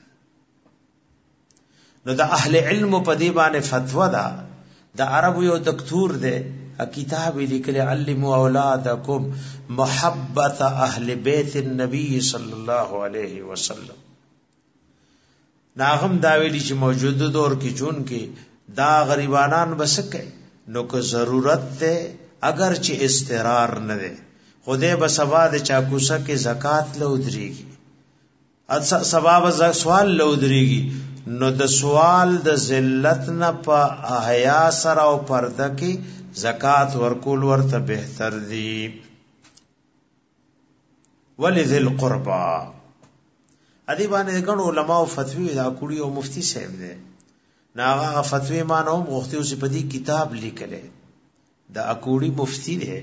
نو د اهل علم په دی باندې فتوا ده د عربو یو دکتور ده کتاب لیکل علموا اولادکم محبت اهل بیت النبی صلی الله علیه وسلم ناغم دا ویلی چې موجوده دور کې چون کې دا غریبانان بسکه نو که ضرورت ده اگر چې استقرار نه ده خدای به سبا د چاکوسه کې زکات لودريږي ا سبب سوال لودريږي نو د سوال د ذلت نه په حیا سره او پرده کې زکات ورکول ورته بهتر دی ولذل قربا ادی باندې ګڼو علماء فتوی دا کوړي او مفتی صاحب دی ناغه فتوی مانو غوښتي اوس په دې کتاب لیکلې دا اکوړي مفتی دی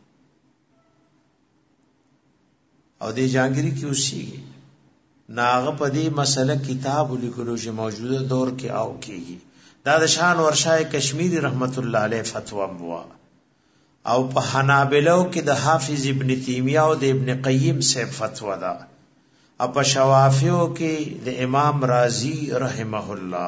او دې جانګری کې اوسې ناغه په دې مسله کتاب لیکلو چې موجوده دور کې او کېږي دا د شان ورشای کشمیری رحمت الله علیه فتوا بوا او په حنابلو کې د حافظ ابن تیمیه او د ابن قیم سے فتوا ده او په شوافیو کې د امام رازی رحمه الله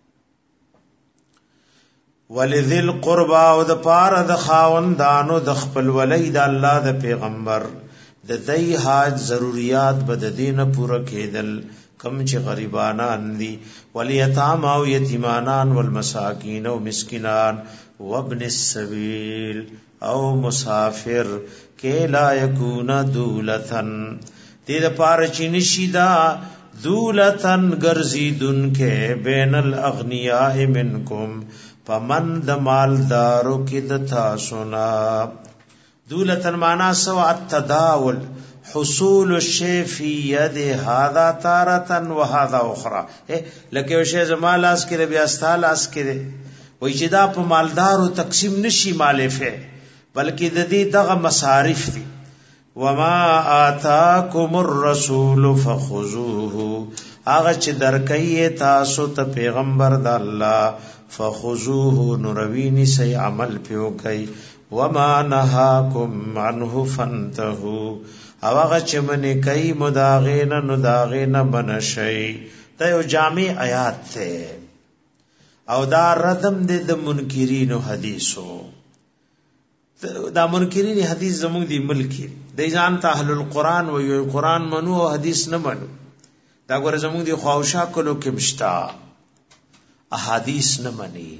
ولذل قربا او د پاره د خاوندانو د خپل ولید الله د پیغمبر د دای حاج ضرورت بد دینه پوره کېدل کم چې غریبانان دي والیتام او یتیمانان والمساکین او مسکینان وابن السبیل او مسافر کې لا یکون دولتن دې د پاره چې نشیدا دولتن ګرځیدون کې بین الاغنیاء منکم پمن د مالدارو کې د تاسو نه. دولتن معنا سو التداول حصول الشيء في يد هذا تارة وهذا اخرى. لکه یو شی زما لاس کې بیا ستاله لاس کې وای چې دا په مالدارو تقسیم نشي مالفه بلکې د دې دغه مصارف دي. وما آتاكم الرسول فخذوه هغه چې درکې تاسو ته پیغمبر د الله فخذوه نوروینی سي عمل پیو کوي. وما نهاكم عنه فانتهوا هغه چې منی کوي مداغین نو داغین بنشي. دا یو جامع آیات ته او دا ردم د منکرین حدیثو. دا منکرین حدیث زموږ دی ملکی د ځان ته اهل القرآن و یو قرآن منو او حدیث نه منو. دا ګوره زموږ دی خواوشا کلو کې مشتا احادیث نه مني.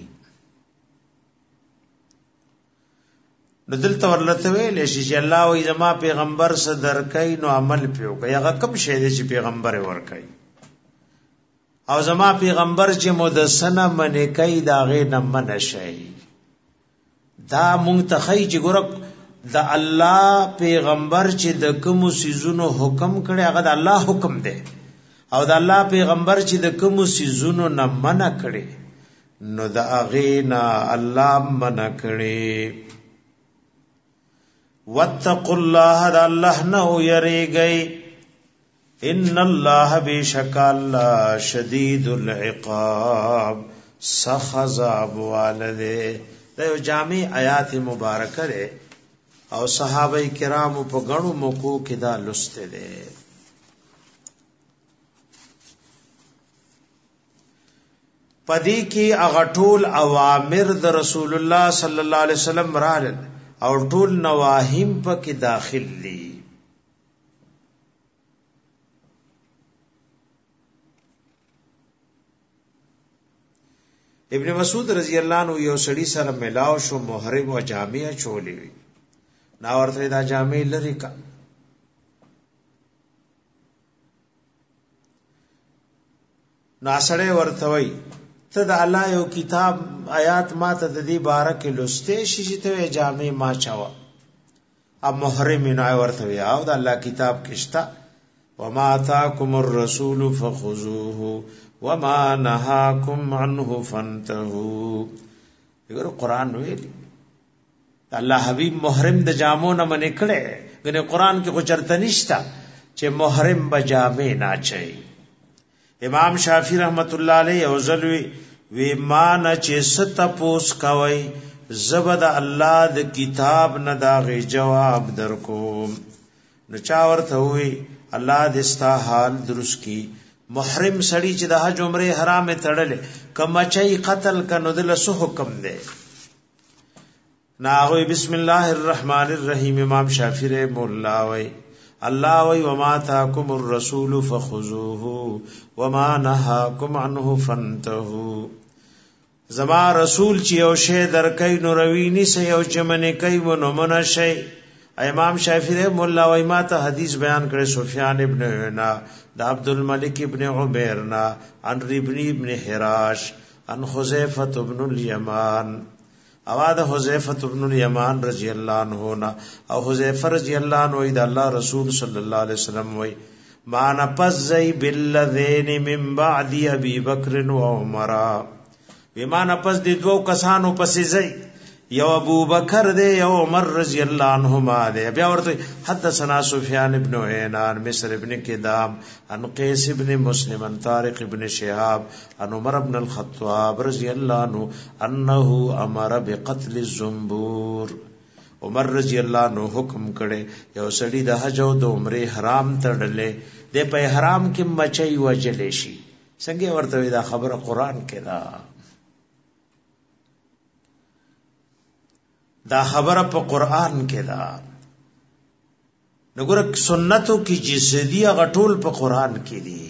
نو دلته ورلته ویل شي چې الله او زما پیغمبر سره درکای نو عمل پیو کوي. هغه کوم شی دی چې پیغمبر ورکای او زما پیغمبر چې مدسنه منی کوي دا غي نه منشي. دا مونږ ته خی چې ګور د الله پیغمبر چې د کوم سيزونو حکم کړي هغه د الله حکم دی او د الله پیغمبر چې د کوم سيزونو نه منع کړي نو د هغه نه الله منع کړي. واتقوا الله د الله نه یریږئ ان الله بشک الله شدید العقاب سخذاب والده. دا یو جامع آیات مبارکه ده او صحابه کرام په غنو موکو کې دا لسته ده. پدې کې هغه ټول اوامر د رسول الله صلی الله علیه وسلم راغل او ټول نواهیم په کې داخل دي. ابن مسعود رضی الله عنه یو سړی سره ملاو شو محرم او جامع چولې وی نا ورته دا جامع لري کا ناسړې ورته وی ته د الله یو کتاب آیات ما ته د دې بارک لسته شي چې ته جامع ما چاوا اب محرم نه ورته وی او د الله کتاب کښتا وما اتاکم الرسول فخذوه وما نهاكم عنه فانتهوا. اگر قرآن ویلی الله حبیب محرم د جامو نه منې کړي غنه قرآن کې خو چرته نشتا چې محرم به جامې نه چي. امام شافعی رحمت الله علیه اوزلوی وی مان چې ست پوس کوي زبد الله د کتاب نه داغه جواب درکوم. نو چا ورته وی الله د استا حال درست کی. محرم سړی چې د حج عمره حرام تړلې کما چي قتل کنو دل سو حکم دی ناوي. بسم الله الرحمن الرحیم امام شافعی رحم الله وی الله وی وما تاکم الرسول فخذوه وما نهاکم عنه فانتهوا. زما رسول چې یو شی درکې نو رویني سه یو چمنه کوي و نو منشي. امام شافعی رحم الله وی ما ته حدیث بیان کړي سفیان ابن عیینہ دا عبد الملک ابن عبیرنا عن ربنی ابن حراش عن حذیفه ابن الیمان اواد حذیفه ابن الیمان رضی الله عنه او حذیفه رضی الله عنه دا الله رسول صلی الله علیه وسلم وی ما نپزئی بالذین من بعد ابي بکر و عمر. بما نپز دي دو کسانو پسې زئی یو ابو بکر دے یو عمر رضی اللہ عنہما دے. بیا ورته حدثنا سفیان ابن عیینہ عن مصر ابن کدام عن قیس ابن مسلم عن طارق ابن شهاب عن عمر ابن الخطاب رضی اللہ عنہ انه امر بقتل الزنبور. عمر رضی اللہ عنہ حکم کړي یو سړی د حج او د عمره حرام تړلې د په حرام کې مچي وجلې شي. څنګه ورته دا خبره قران کې دا دا خبره په قران کې دا نګور سنتو کې جسدی غټول په قران کې دي.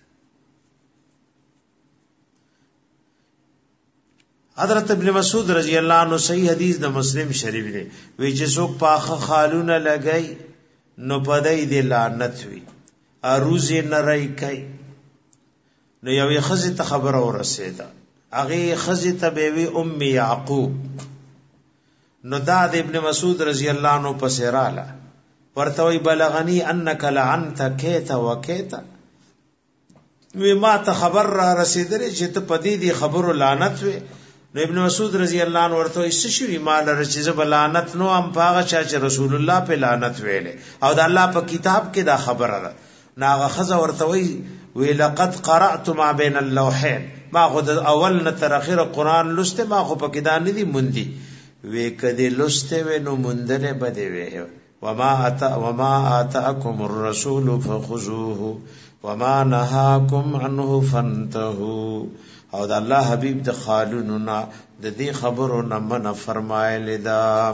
حضرت ابن مسعود رضی الله عنه صحیح حدیث د مسلم شریف دی وی چې څوک پاخه خالونه لګای نو پدای دی لعنت وی اروز نه راي کوي. نو یوې خزه ته خبر اورسېدا اغه خزی تبوی ام یعقوب. نو دا د ابن مسعود رضی الله عنه پسراله ورته وی بلغنی انک لعنت کیت وکیت، وی ما ته خبر را رسیدلې چې ته پدې دی خبرو لعنت وی. نو ابن مسعود رضی الله عنه ورته وی شي مال رچې بلعنت نو ام پاغه چې رسول الله په لعنت ویلې او د الله په کتاب کې دا خبره ده. ناغه خزه ورته وی لقد قرات ما بین اللوحین، ما خود اول نه تر اخره قران لسته، ما خو پکې دا نه دی مندي وی کدی لسته و نو مندله بده وی. وما آتاکم الرسول فخذوه وما نهاکم عنه فانتهوا. او د الله حبیب د خالونو نا د دې خبرو نه من فرمایلی دا.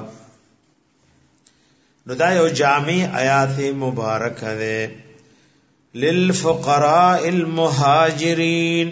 نو دا یو جامع آیات مبارکه ده. للفقراء المهاجرین،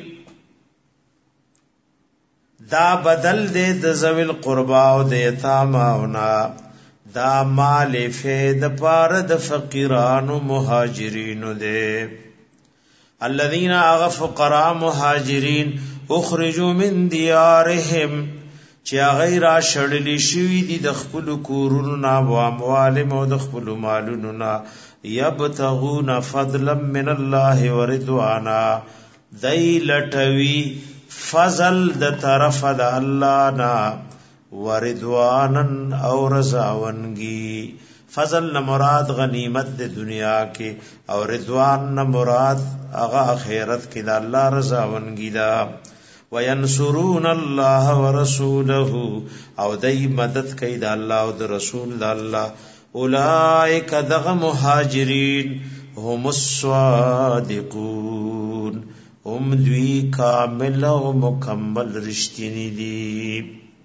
دا بدل دے د ذوی القربا او د یتاماونا، دا مال فید پار د فقیرانو مهاجرینو دے. الذين اغف فقراء مهاجرین اخرجوا من دیارهم، چا غیر شړلی شوی دي د خپل کورونو نا او اموالهم او د خپل مالونو نا، یبتغون فضلا من الله ورضوانا، دای لټوی فضل د طرف د الله نا، ورضوانن او رضاونگی. فضل نہ مراد غنیمت د دنیا کې، او رضوان نہ مراد هغه آخرت کې د الله رضاونگی دا. وینصرون الله ورسوله، او دای مدد کوي د الله او د رسول د الله. اولئک دغ مهاجرین هم الصادقون، هم دوی کامل او مکمل رښتینی دي.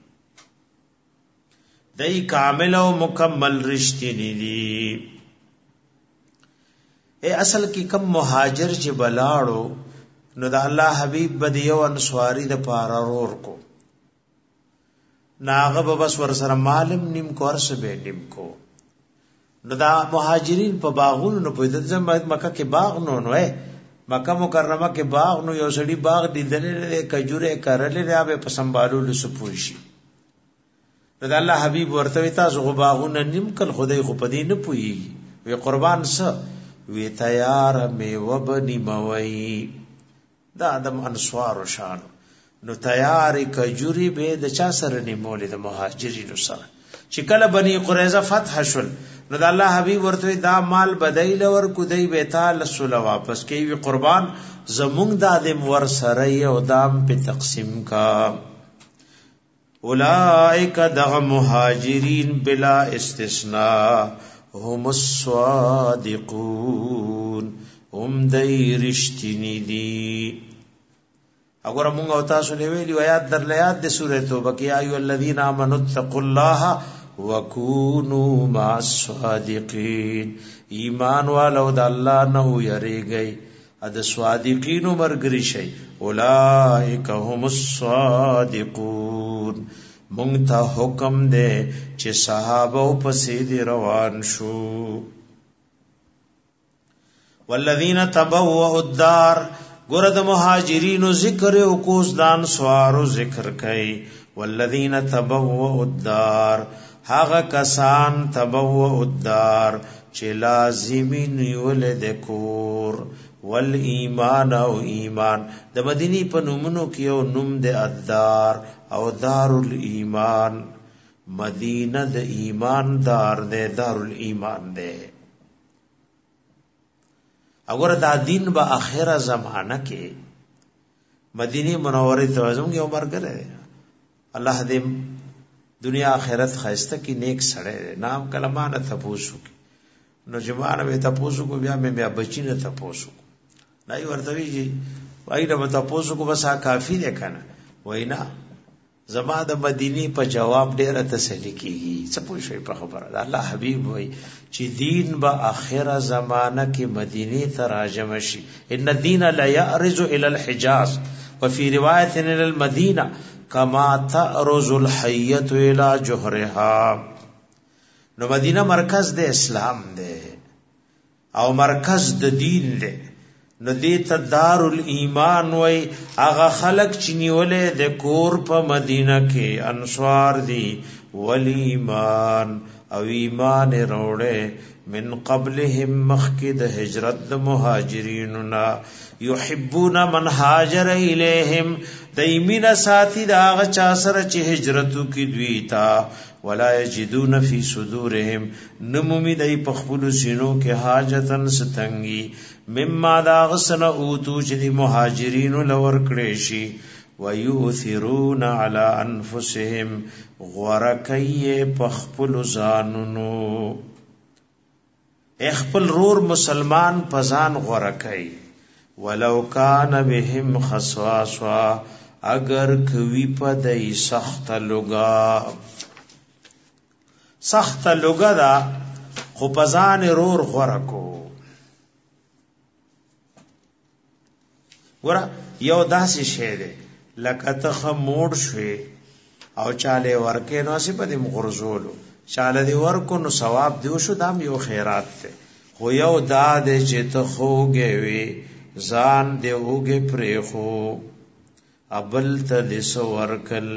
دای کامل او مکمل رښتینی دي. اصل کې کم مهاجر چې بلاړو نو د الله حبیب بدیو انصاری د پارا رور کو ناغه بس ور سره مالم نیم کو ارس به نیم کو. نو دا مهاجرین په باغونو نه پوهیدل. زموږ مکه کې باغ نو مکه مکرمه کې باغ نو یو سړی باغ دیدلې کجوره کرلې به په سنبالو لسپوشي. نو د الله حبیب ورته تاسو غو باغونه نیم کل خدای خو پدې نه پوي وی قربان سه وی تیار می وبنی موي. دا آدم انصار شان نو تیار کجوري به د چا سره نیمول د مهاجرینو سره. چې کله بنی قریظه فتح شول نو د الله حبیب ورته دا مال بدایل ور کو دی به تعالی سره واپس کوي قربان زمونږ د ادم ور سره یو دام په تقسیم کا. اولائک دغ مهاجرین بلا استثناء هم الصادقون، هم دی رشتینی دی. اگر مونږ او تاسو له ویلی آیات در لیات د سورۃ توبه کې ایو الذین آمنوا اتقوا الله وکونوا مع الصادقین، ایمان والو د الله نه یریږئ ا د صادقینو مرګري شي. اولائک هم الصادقون، مونږ ته حکم دی چې صحابه په سید روان شو. والذین تبوؤوا الدار، ګور د مهاجرینو ذکر او کوز دان سوارو ذکر کړي. والذین تبوؤوا الدار، هغه کسان تبوؤوا الدار چې لازمی نیول د کور، والایمان او ایمان. د مدینی په نومونو کې یو نوم د الدار او دار الایمان. مدینه د ایمان دار ده، دار الایمان ده. اگر دا دین با اخره زمانہ کې مدینه منوره ته زموږ یو مرګره الله دې دنیا آخرت خاسته کې نیک سره نام کلمانه تپوسو نو جمانه به تپوسو کو بیا مې بیا بچی نه تپوسو نه ورته ویږي وای نه تپوسو کو بس کافی ده کنه وینا زما د مدینی په جواب ډیره تسلی کیږي. څه پوښي په خبره الله حبیب وای چې دین با اخره زمانہ کې مدینی ته راجم شي. ان الدین لا يعرض الى الحجاز وفي روایت الى المدینه کما تعرض الحیه الى جوهرها. نو مدینه مرکز د اسلام ده او مرکز د دین ده. ندی ته دار الایمان وای هغه خلق چې نیولې د کور په مدینه کې انصار دي ولی ایمان او ایمان وروړي من قبلهم مخکد هجرت د مهاجریننا یحبون من هاجر الیهم دایمین ساتي دا هغه چا سره چې هجرتو کې دوی تا ولا یجدون فی صدورهم نمومی دای په خپل سینو کې حاجتن ستنګي مما دا غسن اوتو چې دی مهاجرین لور کړي شي ويؤثرون علی انفسهم غورکای په خپل ځانونو خپل رور مسلمان پزان غورکای ولو کان بهم خصاصا اگر کوي په دای سخت لوګا دا خو پزان رور غورکو ورا یو داسې شی دی لکه ته موړ شوي او چاله ورکه نو سی په دې مغرزولو چاله دی ورکو نو ثواب دیو شو دام یو خیرات ته خو یو دا دې چې ته خوږې وي ځان دی وګې پرې خو ابل ته دې سو ورکل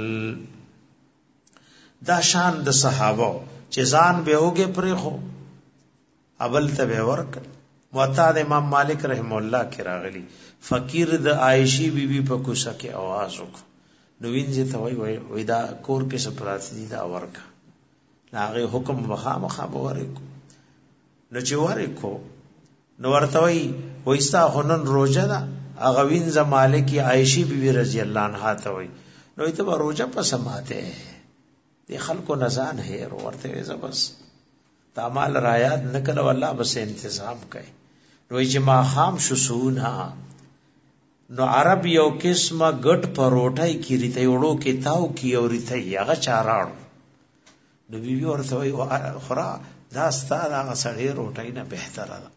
دا شان د صحابه چې ځان به وګې پرې خو ابل ته به ورکل موطا د امام مالک رحم الله کې راغلی فقیر د عائشی بی بی په کوڅه کې आवाज وکړ نو وینځه ته وای دا کور کې سپرات دي دا ورکا هغه حکم مخامخه ورکو نو چې ورکو نو ورته وایستا هنن روزه دا هغه وینځه مالک عائشی بی بی رضی الله عنها ته وای نو ته روزه په سماته دي خلکو نزان هیر ورته زبس تعامل رایات نکړه والله بس انتظام کوي روي چې ما خام شسونا نو عرب یو قسمه ګټ پروټای کی ریته وړو کې تاو کی او ریته هغه چاراړو نو بیبي ورته وای خورا دا ستاره هغه سړی روټای نه بهتره ده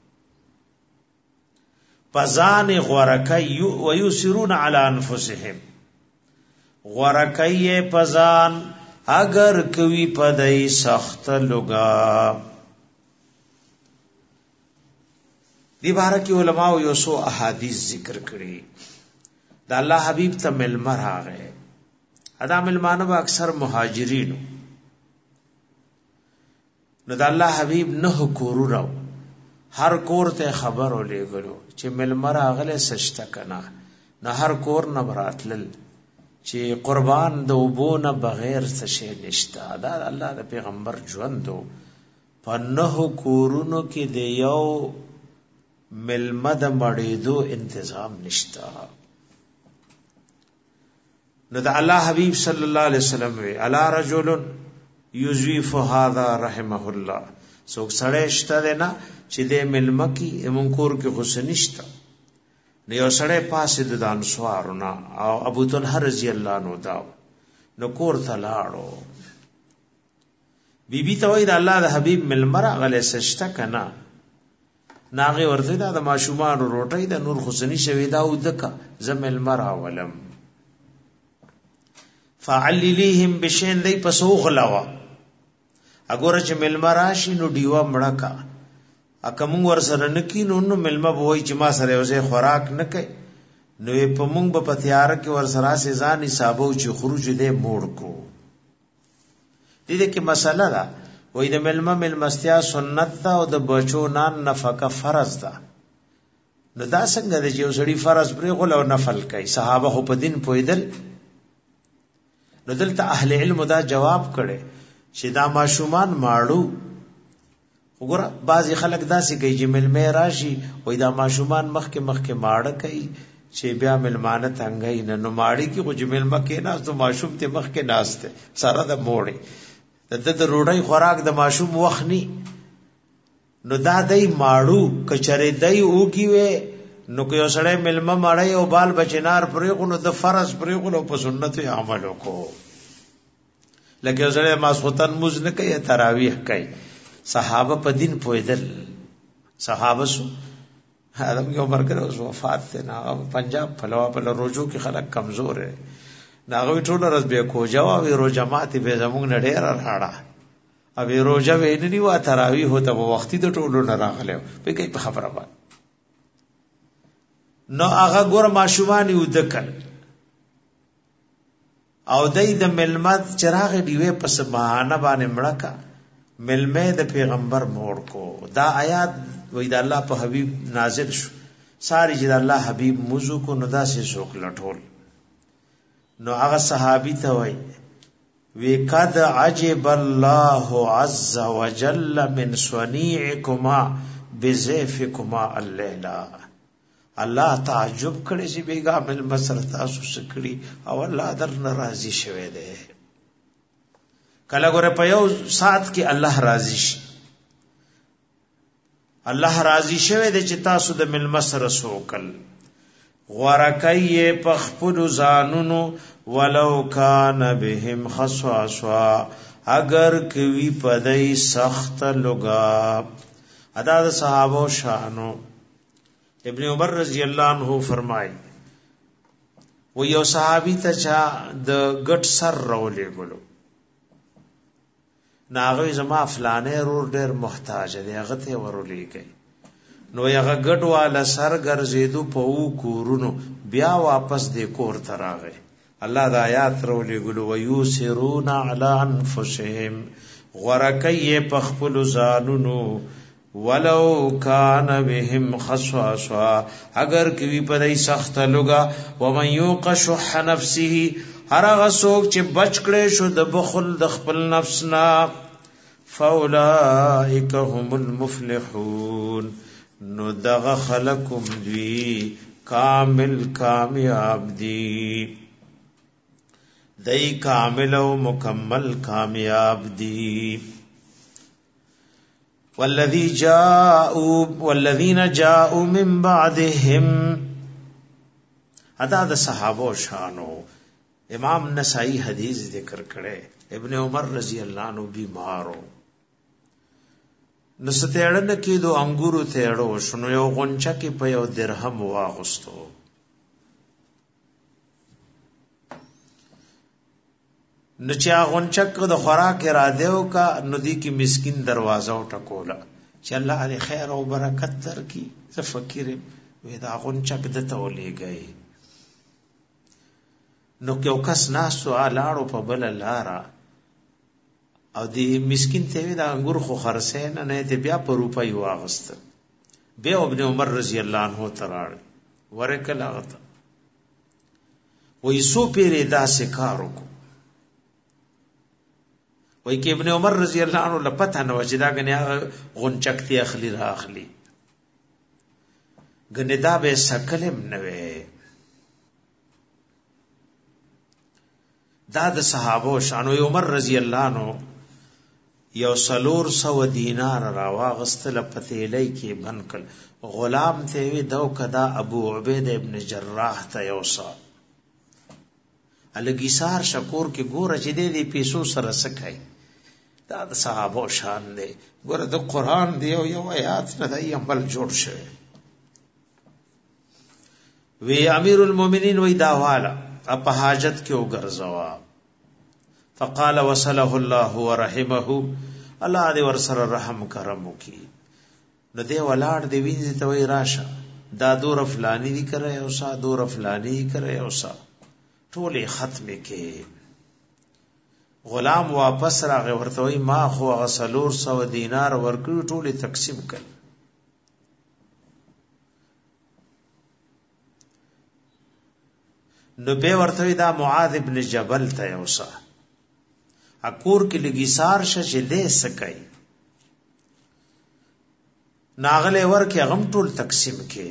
پزان غورکای او یسرون علی انفسهم غورکای پزان اگر کوي پدای سخت لوګا دی بارکی علماء یو سو احادیث ذکر کړي دا الله حبیب ته ملمر راغی ادا ملمانه با اکثر مهاجرین نو دا الله حبیب نه کورو راو هر کور ته خبر ولېګلو چې ملمر راغله سشت کنا نه هر کور نه براتل چې قربان د وبونه بغیر څه شي نشته دا الله د پیغمبر ژوندو په نه کورونو کې دی یو ملمد مړېدو انتظام نشتا نو د الله حبیب صلی الله علیه وسلم وی الا رجل یذیف هذا رحمه الله څوک سړی شته نه چې د ملمکی منکور کې حسن نشتا نو یو سړی پاسې د انصارنا او ابو طلحه رضی الله عنه دا نو کور ته لاړو بیبي ته وای د الله د حبیب ملمر غل سشتا کنا ناغه ورته دا د ماشومان روټي د نور حسنی شوی دا ودکا زمل مرا ولم فعللیهم بشین دی پسو غلاوا اګور چې مل مرا شي نو دیوا مړکا اکم ور سره نکی نو ملما بوئی چې ما سره وځي خوراک نه کوي نو په مونږ په پتیار کې ور سره سزا حسابو چې خروج دې موړ کو دې کې مسله ده وې د ملما ملمستیا سنت ده او د بچو نان نفقه فرض ده نو دا څنګه د یو سړي فرض پرې غول او نفل کوي صحابه خو په دین پویدل نو دلته اهل علم دا جواب کړي چې دا ماشومان ماړو وګوره بعضی خلک داسې کوي چې ملمه راشي وې دا ماشومان مخکې ماړه کوي چې بیا ملمانه څنګه نه نو ماړي کې خو جمل مکه نه تو ماشوم ته مخکې ناشته سره د موړي د روړی خوراک د ماشوم وخني نو دا دای ماړو کچره دای اوږي وې نو که یو سړی ملما ماړی او بال بچنار پرې غو نو د فرض پرې غو په سنت عمل وکړو لکه یو سړی ماسوتن موز نه کوي تراویح کوي صحابه په دین پویدل صحابه سو ادم یو مرګ اوس وفات ته نه پنجاب فلوا په روزو کې خلک کمزور دي ناغوی ټول ورځ به کو جواب روزه ماتي به زموږ نه ډیر راړه او روزه ویني وا تراویح هوته په وختي د ټولو نه راغله په کې په خبره باندې نو هغه ګور ماشومان یو دکل او دای د ملمت چراغ دیوه پس بهانه باندې مړکا ملمه د پیغمبر موړ کو دا آیات وې د الله په حبیب نازل شو ساری چې د الله حبیب موضوع کو نو داسې شوق لټول نو هغه صحابي ته وای وی قد عجب الله عز وجل من صنيعكما بزيفكما الليلا الله تعجب کړي چې بیګا مل مسر تاسو سکړي او الله در ناراضي شوه دی کله ګوره په یو سات کې الله راضي شي الله راضي شوه دی چې تاسو د مل مسر سوکل غورکای په خپل ځانونو ولو کان بهم خصاصا اگر کوي پدای سخت لوګا ادا د صحابه شانو ابن عمر رضی الله عنه فرمای و یو صحابي ته چا د غټ سر رولې ګلو ناغوی زما فلانه رور ډیر محتاج دی هغه ته ورولې کوي نو هغه غټ والا سر ګرځېدو په و کورونو بیا واپس د کور تراغه الله د آیات رولې ګلو ويسرون علی انفسهم غرکای په خپل ځانونو ولو کان بهم خصاصا اگر کوي په دای سخت لوګا ومن یوق شح نفسه هرغه څوک چې بچ کړي شو د بخل د خپل نفس نا فاولائک هم المفلحون نو دغه خلقم دوی کامل کامیاب دی دای کامل او مکمل کامیاب دی والذین جاءوا من بعدهم ادا د صحابه شانو امام نسائی حدیث ذکر کړي ابن عمر رضی الله عنه بیمارو نستېړن کې دو انګورو تېړو شنو یو غونچا کې په یو درهم واغستو نچا غونچک د خوراک را دیو کا ندی کی مسکین دروازه ټکولا چې الله علی خیر او برکت تر کی ز فقیر وې دا غونچک د تولې گئی نو کېو کس ناس سوالارو په بل لارا او دی مسکین ته دا انګور خو خرسین نه ته بیا په روپۍ واغست بیا ابن عمر رضی الله عنه تراړ ورکلا غته وې سو پیری دا سکارو کو وای کې ابن عمر رضی الله عنه لپته نو چې دا غنیا غونچکتی اخلي را اخلي غندا به سکلم نوې دا د صحابه شانو عمر رضی الله عنه یو 400 دینار را واغستل پتیلې کې بنکل غلام ته وی دو کدا ابو عبید ابن جراح ته یوسا الګیسار شکور کې ګور چې دې پیسو سره سکای دا د صحابه شان دی ګور د قران دی یو آیات نه دی عمل جوړ شوی وی امیر المؤمنین وی داوالا اپ حاجت کې وګرځوا فقال وصله الله ورحمه الله دې ور سره رحم کرم وکي نو دې ولاړ دی وینځ ته وی راشه دا دور فلانی دی کرے او سا دور فلانی کرے او سا ټولې ختم کې غلام واپس راغی ورته وی ما خو غسلور 100 دینار ورکړو ټولې تقسیم کړ نو به ورته دا معاذ ابن جبل ته اوسه اکور کې لګی سار شې دې سکای ناغله ورکه غم ټول تقسیم کې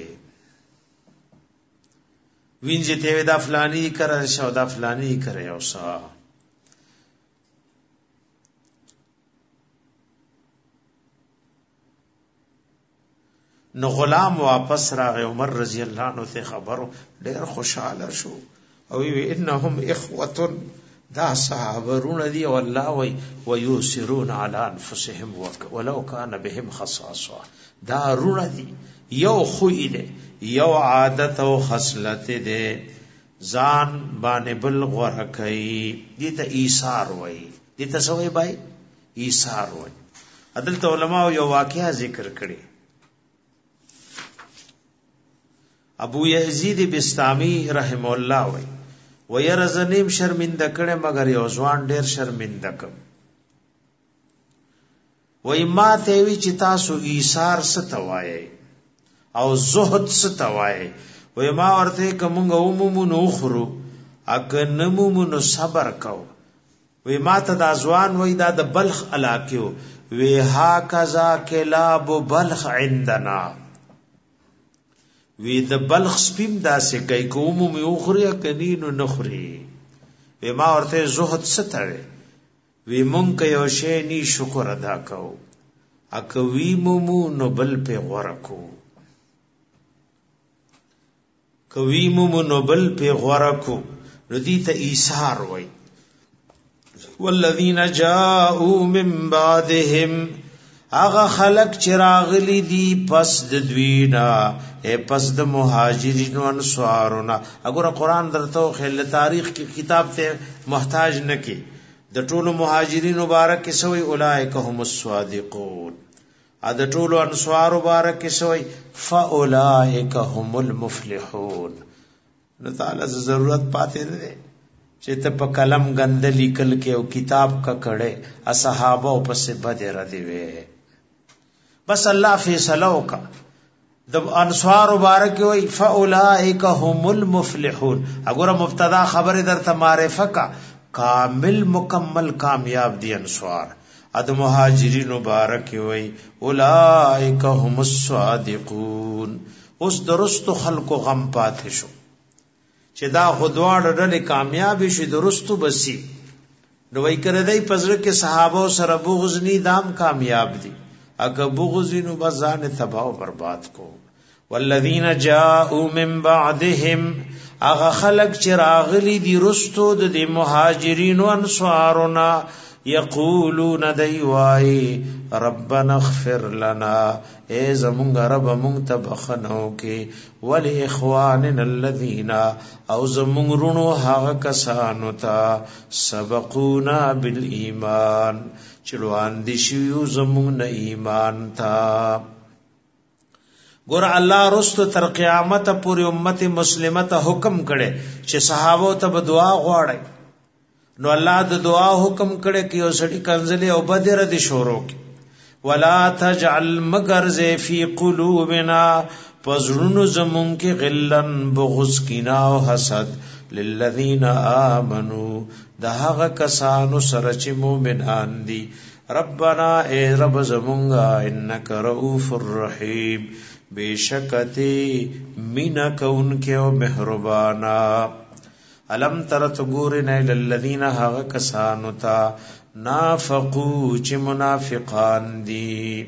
وینځه ته دا فلانی کرے شو دا فلانی کرے اوسه نو غلام واپس راغی عمر رضی الله عنه ته خبرو ډېر خوشاله شو او وی انهم اخوه دا صحابرون دی والله وی ويسرون على انفسهم ولو كان بهم خصاصه دا رون دی یو خویله یو عادت او خصلت دی ځان باندې بل غره کوي دي ته ایثار وای دي ته سوې بای ایثار وای عدالت علماء یو واقعا ذکر کړي ابو یزید بستامی رحم الله وای وير زنیم شرمنده کړه مگر یو ځوان ډیر شرمنده کړ. وای ما ته وی چې تاسو ایثار ستوای او زهد ستوای. وای ما ورته کومه عموم نو خرو اګه نمو نو صبر کو. وی ما ته دا ځوان وای دا د بلخ علاقه وی ها کذا کلاب بلخ عندنا. وی د بلخ سپیم داسې کوي کوم می اوخري کني نو نخري. وی ما ورته زهد ستړي. وی مونږ یو شی ني شکر ادا کو اک وی مو نو بل په غورکو کوي مو نو بل په غورکو نو دي ته ایثار وای. والذین جاءوا من بعدهم اغه خلق چراغلی دی پس د دوینا اے پس د مهاجرین او انصارنا. اگر قرآن درته خل تاریخ کی کتاب ته محتاج نکی د ټولو مهاجرین مبارک سوی اولئک هم الصادقون ا د ټولو انصار مبارک سوی فاولئک هم المفلحون. نو تعالی ضرورت پاتې نه چې ته په قلم غند لیکل کې او کتاب کا کړه اصحابہ او پس بده را دی وی بس الله فیصله وکا. د انصار مبارک وی فاولئک هم المفلحون. اگر مبتدا خبر درته معرفه کا کامل مکمل کامیاب دی انصار. اد مهاجرین مبارک وی اولئک هم الصادقون. اوس درست خلق غم پاتې شو چې دا خدواړه ډلې کامیاب شي درستو بسی. نو وای کړه دای پزړه کې صحابه سره بغض نی دام کامیاب دي اګه بغض نو بزان تباہ او برباد کو. والذین جاءوا من بعدهم اغه خلق چې راغلي دي رستو د مهاجرین او انصارنا یقولون دیوای ربنا اغفر لنا اے زمونږ رب مونږ ته بخنو کې ول اخواننا الذین او زمونږ رونو هغه کسانو ته سبقونا بالایمان چلوان دي شیو زمونږ نه ایمان تا. ګور الله رستو تر قیامت پورې امت مسلمه ته حکم کړي چې صحابه ته دعا غواړي. نو الله د دعا حکم کړي کې او سړي کنځلې او بدر دي شروع کی. ولا تجعل مگر ذ فی قلوبنا پزړونو زمون کې غلن بغض کینا او حسد للذین آمنوا د هغه کسانو سره چې مؤمنان دي. ربنا اے رب زمونږه انک رؤوف الرحیم بیشکتی مینا کون کې او مهربانا. علم ترت ګورن للذین هغه کسانو ته نافقوا چې منافقان دي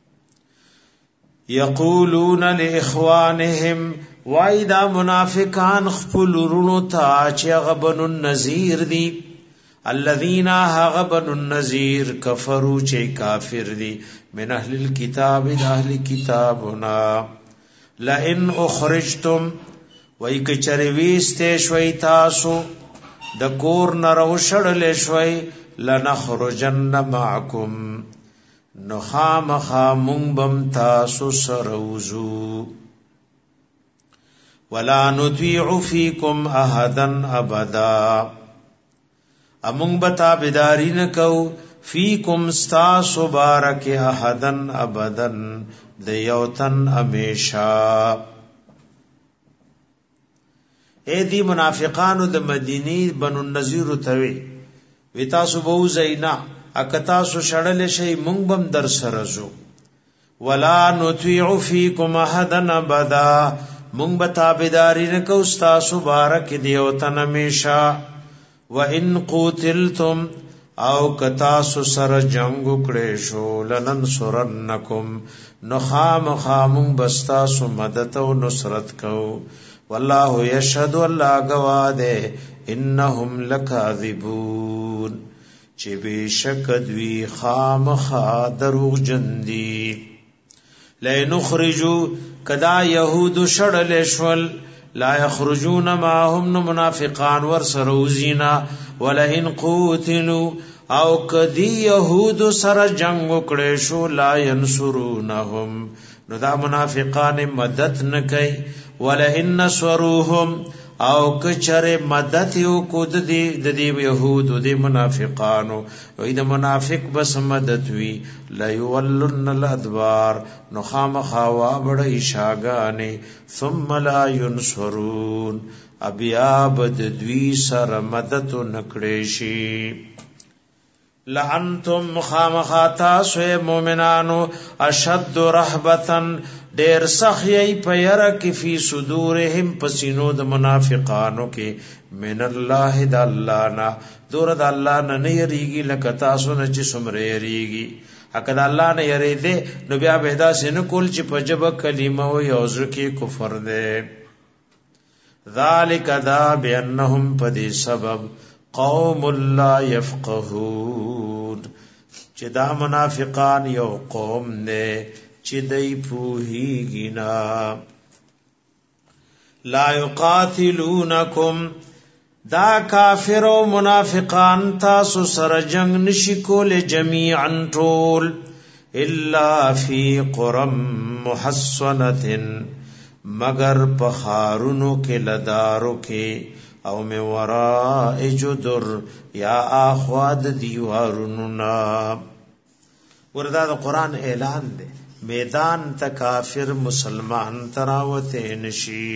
یقولون لاخوانهم وایدا منافقان خپل رونو ته چې هغه بنو النذیر دي الذین هغه بنو النذیر کفروا چې کافر دي من اهل الكتاب اهل کتابنا لئن اخرجتم وای کچری ویسته شوي تاسو د کور نرو شړل شوي لنخرجن معکم نخام خامون بم تاسو سروزو ولا نطيع فيكم احدا ابدا امون بتا بدارین کو فیکم استاسو بارک احدن ابدن د یوتن امیشا. اے دی منافقانو د مدینی بنو النذیر توی وی تاسو بو زینا اکتاسو شړل شي مونږ بم در سره زو ولا نطيع فيكم احدا ابدا مونږ بتابدارین کو استاسو بارک دیو تن همیشا. وان قتلتم او کتاسو سره جنگ کړي شو لننصرنکم نخام خامون بستاسو مدد او نصرت کو. والله یشهد الله گواده انهم لکاذبون چې بشک دوی خامخا دروغ جندي. لنخرجوا کدا يهود شړل شول لا يخرجون معهم منافقان ور سروزینا ولئن قوتلوا او کدی يهود سره جنگ وکړي شو لا ينصرونهم نو دا منافقان مدد نکي ولئن نصروهم او کچره مدد یو کو د دې يهود او د منافقانو او د منافق بس مدد وی لا يولن الادبار نو خامخوا بڑی شاگانه ثم لا ينصرون ابیا بد دوی سر مدد نکړې شي لعنتم خامخاتا سو مومنانو اشد رهبتن ډیر سخی پیر کی فی صدورهم پسینو د منافقانو کې من الله د الله نا دور د الله نه یریږي لکه تاسو نه چې سمره یریږي اکد الله نه یری دې نو بیا بهدا سن کول چې پجب کلمه او یوز کې کفر دې ذالک ذا بانهم پدی سبب قوم لا يفقهون چې دا منافقان یو قوم نه چې دای پوهیږي نا لا یقاتلونکم دا کافر او منافقان تاسو سره جنگ نشي کول جميعا طول الا فی قرم محصنه مگر پخارونو کې لدارو کې او می وراء جدر یا اخواد دیوارونو نا وردا د قران اعلان دی میدان ته کافر مسلمان تراوته نشي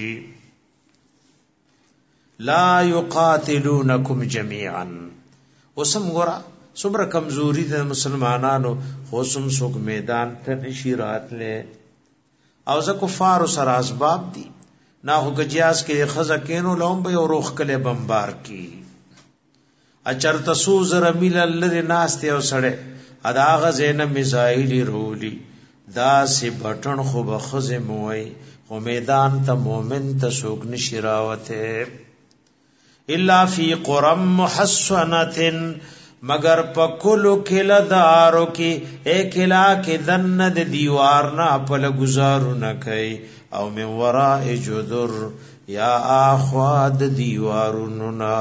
لا یقاتلونکم جميعا وسم ګورا صبر کمزوری د مسلمانانو خوسم سوک میدان ته نشي راتله او ز کفار سره اسباب دي نا هو گجیاس کې خزه کینو لوم به روخ کله بمبار کی اچر تسوز رمیل لری ناشته او سړی ادا غزین میزایل رولی دا سی بټن خو بخزه موي خو میدان ته مومن ته سوق نشراوته الا فی قرم محصنه مگر پکلو کلا دارو کی ایکلا کی دن د دیوار نا پل گزارو نکای او من وراء جدر یا آخواد دیوارو نا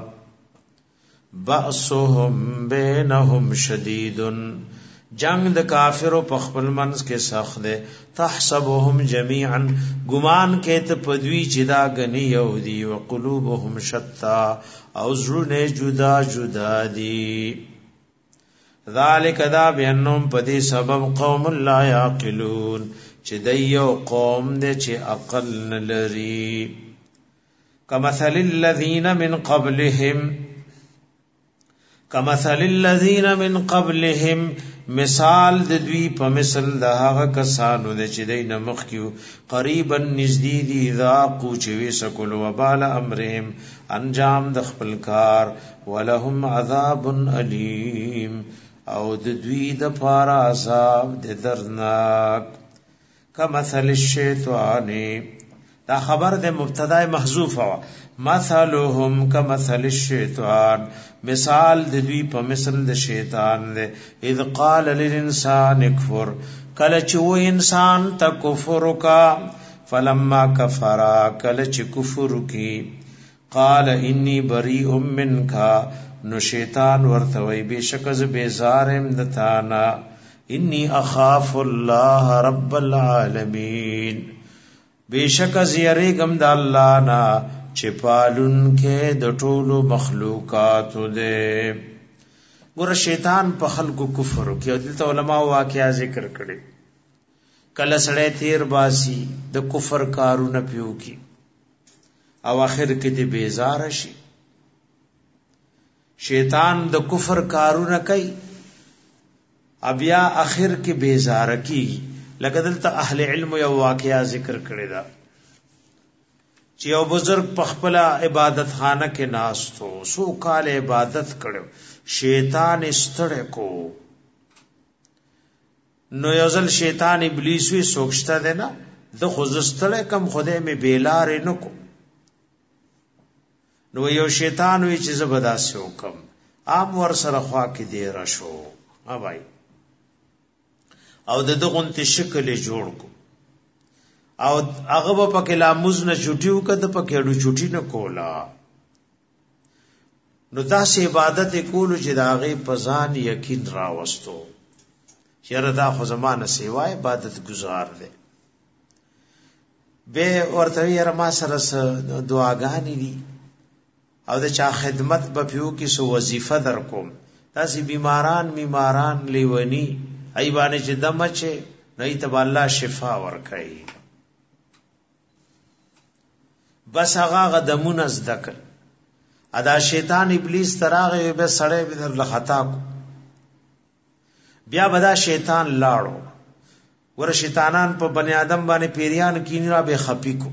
بأسهم بینهم شدیدن جنگ د کافرو په خپل منځ کې سخت ده تحسبهم جميعا ګمان کې ته پدوی چې دا غنی يهودي او قلوبهم شتا او زړه جدا جدا دي ذالک دا بینهم پدې سبب قوم لا یعقلون چې دیو قوم دې چې عقل نلري کمثل الذین من قبلهم مثال د دوی په مثل د هغه کسانو چې دین مخ کیو قریبا نزدې دي ذاقو چې وسکل وبال امرهم انجام د خپل کار ولهم عذاب الیم او د دوی د پار عذاب د درناک کمثل الشیطان دا خبر د مبتدا محذوف وا مثلهم کمثل الشیطان مثال د دوی په مثل د شیطان ده اذ قال للانسان اکفر کله چې و انسان ته کفر کا فلما کفر کله چې کفر کی قال انی بریء منک نو شیطان ورته وی بشک ز بیزارم دتانا انی اخاف الله رب العالمین بشک ز یریګم د الله نا چې پالون کې د ټولو مخلوقات دې ګور شیطان په خلقو کفر کوي او دلته علما واقعیا ذکر کړي کله سړی تیر باسی د کفر کارونه پیو کی او اخر کې دې بیزار شي شیطان د کفر کارونه کوي بیا اخر کې بیزار کی لکه دلته اهل علم یو واقعیا ذکر کړي دا چې یو بزرگ په خپل عبادت خانه کې ناستو سو کال عبادت کړو شیطان استړ کو نو یوزل شیطان ابلیس وی سوکشتا ده نه د خوځستړ کم خوده می بیلار نه کو نو یو شیطان وی چې زبدا سو کم عام ور سره خوا کې دی را شو ها بھائی او د دغه شکل جوړ کو او هغه په پکې لاموز نه چټیو کده پکې اډو چټی نه کولا نو داسې عبادت کولو چې دا غي پزان یقین راوستو چیرې دا خو زمانه سیوا عبادت گزار دی. به ورته یې ما سره دعاګانې دي او د چا خدمت به پیو کې سو وظیفه در کوم. تاسې بیماران لیونی ای باندې چې دمه چې نه ته الله شفا ورکړي. بس هغه غدمونه زدکل ادا شیطان ابلیس تراغه به سړی به در لخطا کو بیا بدا شیطان لاړو ور شیطانان په بنی آدم باندې پیریان کینرا به خپی کو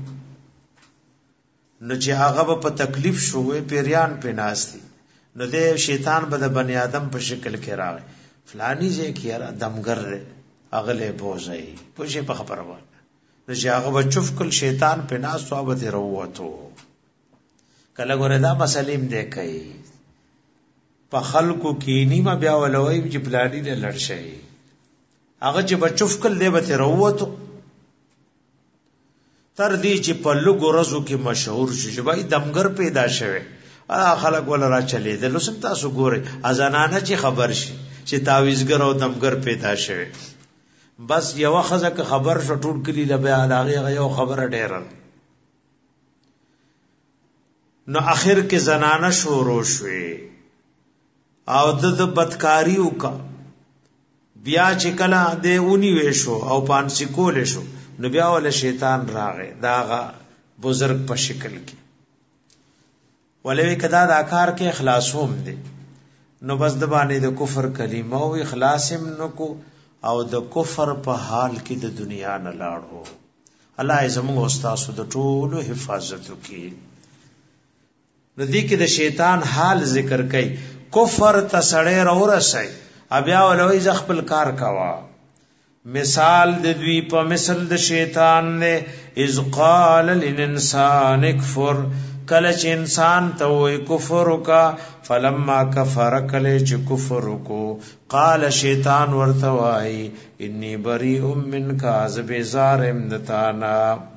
نو چې هغه په تکلیف شوې پیریان په ناشتي نو د شیطان به د بنی آدم په شکل کې راغی فلانی ځای کې را دمګر اغله بوزي پوښې په خبره وای نو چې هغه بچف کل شیطان په ناس صحابت وروته کله ګوره دا مسلیم دی کوي په خلکو کې نیمه بیا ولوي چې پلانی نه لړ شي هغه چې بچف کل دی به وروته تر دې چې په لګو رزو کې مشهور شي چې بای دمګر پیدا شوه خلک ولا را چلے د لسم تاسو ګوره ازانانه چې خبر شي چې تعویذګر او دمګر پیدا شوه بس یو خزه که خبر شو ټول کلی له بیا هغه یو خبره ډیره نو اخر کې زنانه شروع شوه او د بدکاری وکا بیا چې کله د اونی وېشو او پانسی کول شو نو بیا ول شیطان راغی داغه بزرگ په شکل کې ولې کدا د اکار کې اخلاصوم دي نو بس د باندې د کفر کلمه او اخلاصم نو کو او د کفر په حال کې د دنیا نه لاړو. الله زموږ استاد د ټولو حفاظت وکړي. نو دې کې د شیطان حال ذکر کړي کفر تسړې راورسای بیا ولوي ز خپل کار کوا مثال د دوی په مثل د شیطان نه اذ قال للانسان اکفر کله چې انسان ته وې کفر وکا فلما کفر کله چې کفر وکو قال شیطان ورته وای انی بریء منک از بیزار امدتانا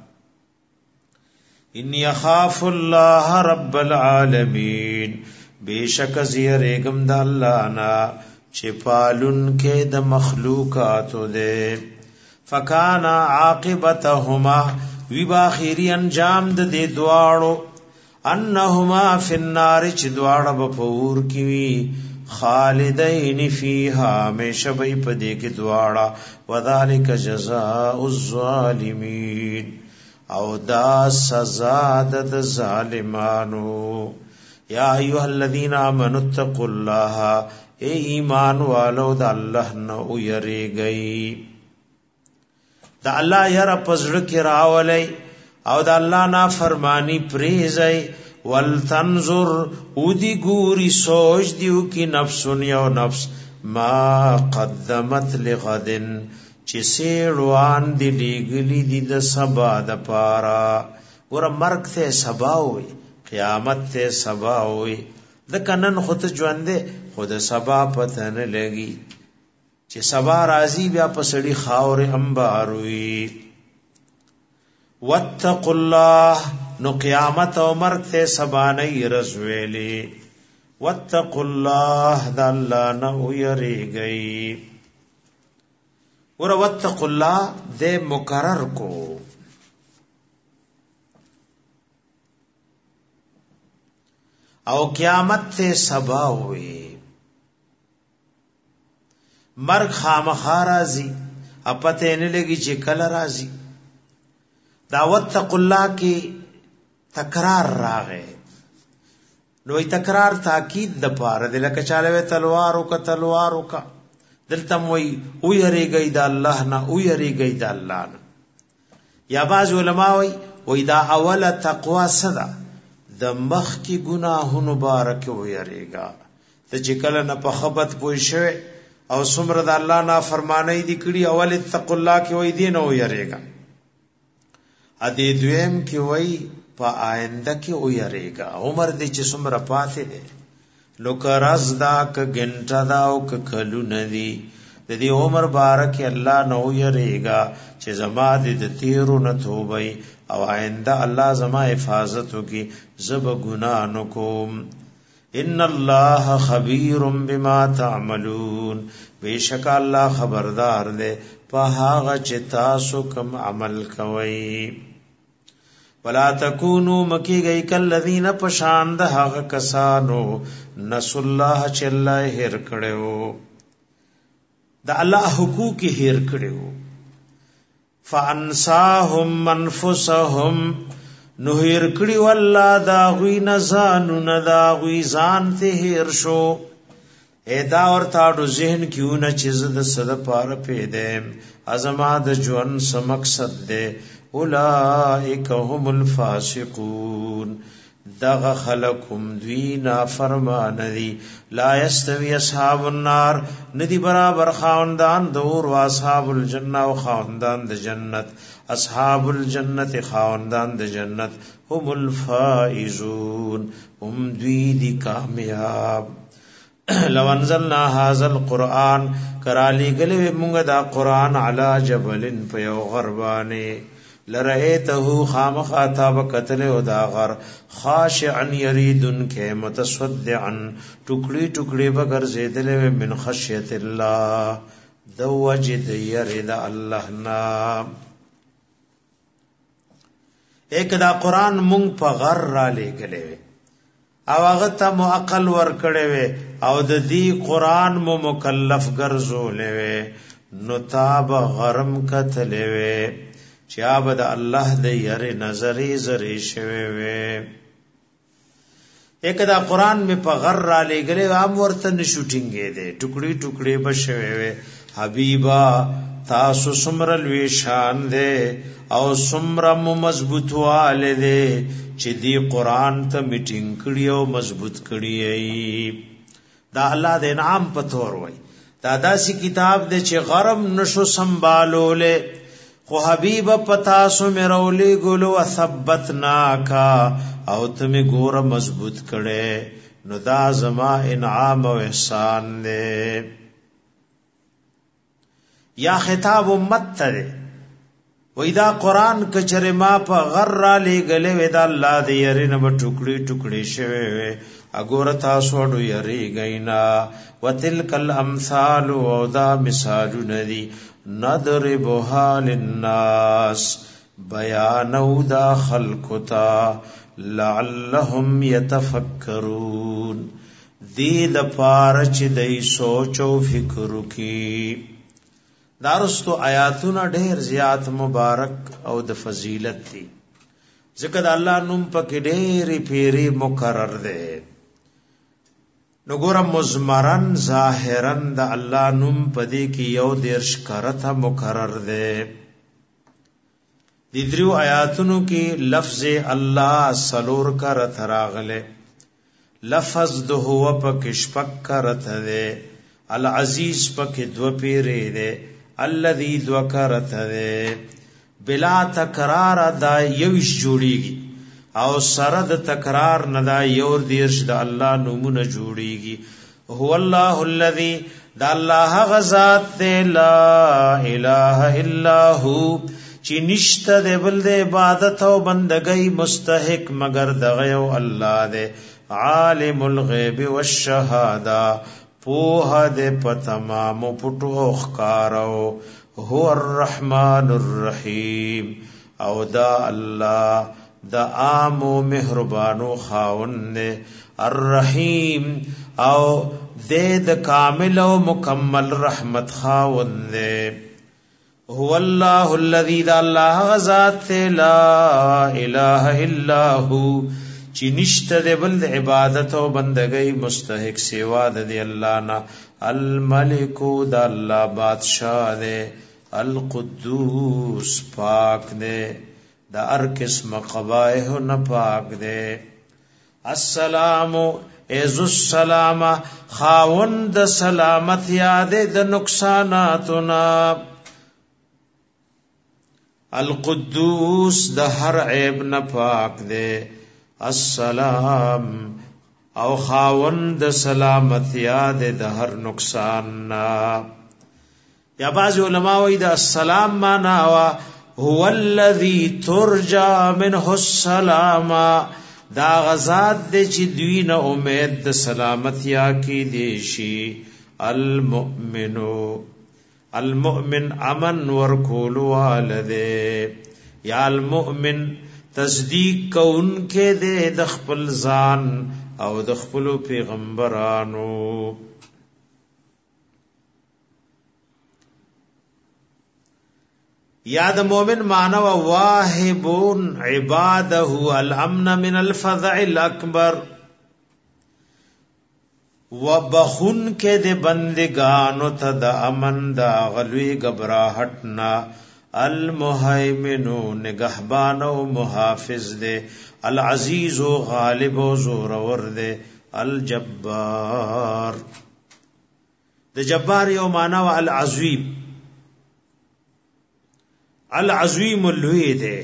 انی اخاف الله رب العالمین بیشک زیرګم د الله نا چې پالون کې د مخلوقاتو ده فکانا عاقبتهما وی باخری انجام د دې دواړو انهما فی النار چې دواړه په پور کې وی خالدین فیها همیشه به په دې کې دواړه وذالک جزاء الظالمین او دا سزا د ظالمانو. یا ایها الذین آمنوا اتقوا الله اے ایمان والو د الله نو یریږئ د الله یره پزړه کې راولئ او د الله نافرمانی پریزئ ولتنظر او دی ګوري سوچ دیو کی نفس یو نفس ما قدمت لغدن چې سیړوان دی لګلی دی د سبا د پارا ور مرګ ته سبا وي قیامت ته سبا وي د کنن خود ژوندې خود سبا پته نه لګي چې سبا راضی بیا پسړي خاور انبار وي. واتقوا الله نو قیامت او مرګ ته سبا نه رسولي واتقوا الله د الله نه یریږي. ور واتقوا الله د مقرر کو او قیامت ته سبا وي مرګ خامخا راځي اپته نه لګي چې کله راځي. دعوت الله کې تکرار راغې نو تکرار تاکید د پاره د لکه چاله تلوارو کا دلته وای او یریږي د الله نه او یریږي د الله نه. یا باز علماء وای دا اوله تقوا صدا د مخ کی گناهونو بارک و یریگا ته چې کله نه په خبرت پوي شوی او سمره د الله نه فرمانای دي کړي اول اتق الله کې وای دي نو یریگا ا دې دویم کې وای په آینده کې او یریگا عمر دې چې سمره پاتې دي لو کرز دا ک غنټه دا او ک کلو ندي د دې عمر بارک الله نو یریگا چې زما دې تیرو نه توبای او آئنده الله زما حفاظت وکي زب گناہ نکوم. ان الله خبير بما تعملون بیشک الله خبردار دے په هغه چې تاسو کوم عمل کوئ. ولا تکونو مکی گئی کالذین پشاند هغه کسانو نسوا الله چې الله هیر کړو د الله حقوق هیر کړو فانساهم انفسهم نو هیر کړو الله دا غوی نزانو ندا غوی ځان ته هیر شو ادا اور تاړو ذهن کیو نه چې د صد پار پیدم ازما د ژوند سم مقصد ده اولئک هم الفاسقون دغ خلقم دوینا فرمان دی لا یستوی اصحاب النار ندی برابر خاندان دور و اصحاب الجنہ و خاندان د جنت اصحاب الجنت خاندان د جنت هم الفائزون هم دوی دی کامیاب. لو انزلنا هذا القرآن کرالی گلی مونږ دا قرآن علی جبل پیو غربانه لرأيته خامخاتا بقتل و داغر خاشعا یریدن کے متصدعا ٹکڑی ٹکڑی بگر زیدل من خشیت اللہ دو وجد یرد اللہ نام. ایک دا قرآن مونگ پا غر را لے گلے وے او اغتا مو عقل ور کڑے وے او دا دی قرآن مو مکلف گرزو لے وے نتاب غرم کتلے وے چیاب دا اللہ دے یری نظری زری شوے وے. ایک دا قرآن میں پا غر را لے گلے عام ورطن شوٹنگے دے ٹکڑی ٹکڑی بشوے وے حبیبا تاسو سمرلوی شان دے او سمرم مضبوط والے دے چی دی قرآن تا میٹنگ کڑی او مضبوط کڑی ای دا اللہ دے انعام پتور وی دا سی کتاب دے چی غرم نشو سنبالو لے خو حبیب پتاسو میں رولی گلو ثبتناکا او تمی گور مضبوط کڑے نو دا زما انعام و احسان دے. یا خطاب امت ترے وی دا قرآن کچر ما پا غر را لے گلے وی دا اللہ دے یری نبا ٹکڑی ٹکڑی شوے وی اگور تاسوڑو یری گئینا و تلک الامثال و دا مثالو ندی نضربها للناس بیانو دا خلقتا لعلهم یتفکرون دی دا پارچ دی سوچو فکرو کی. دارستو آیاتونا ډیر زیات مبارک او د فضیلت دی ذکر دا اللہ نم پاکی ډیری پیری مقرر دے نگورا مزمرن ظاہرن دا اللہ نم پدی کی یو دیرش کرتا مقرر دے. دیدریو آیاتونو کی لفظ اللہ سلور کرت راغلے لفظ دو ہوا پک شپک کرت دے العزیز پک دو پیرے دے الذی دو کرت دے بلا تکرار دا یوش جوڑی گی او سرد تکرار ندا یور دیرش دا اللہ نمون جوڑی گی. هو اللہ الذی دا اللہ غزات دے لا الہ الا ہو چی نشت دے بل دے عبادت و بندگی مستحق مگر دغیو اللہ دے عالم الغیب والشہادہ پوہ دے پتمام پٹو اخکارو هو الرحمن الرحیم او دا اللہ دا عام و مہربانو خاون دے الرحیم او دے دا کامل و مکمل رحمت خاون دے. هو اللہ الذی دا اللہ غزات لا الہ الا ہو چی نشت دے بلد عبادت و بندگی مستحق سوا دے اللہ نا الملکو دا اللہ بادشاہ دے القدوس پاک دے دا ار قسم قبائح نہ پاک دے. السلام ایز السلام خاوند سلامت یاد د نقصاناتنا القدوس د هر عیب نہ پاک دے. السلام او خاوند سلامت یاد د هر نقصان نا. یا بعض علماء وی دا السلام مانا وا هو الذی ترجا منه السلام دا غزاد دې چې دوی نه امید د سلامتیا کې دی شي المؤمن امن ورکول والده یا المؤمن تصدیق کون کې دې د خپل ځان او د خپل پیغمبرانو یا د مومن معنی واهبون عباده الامن من الفزع الاکبر وبخن کې د بندگانو ته د امن دا غلوی غبراهټنا المهیمن نگهبان او محافظ دے العزیز و غالب و زورور دے الجبار د جبار یو معنا و العظیم اللوی دے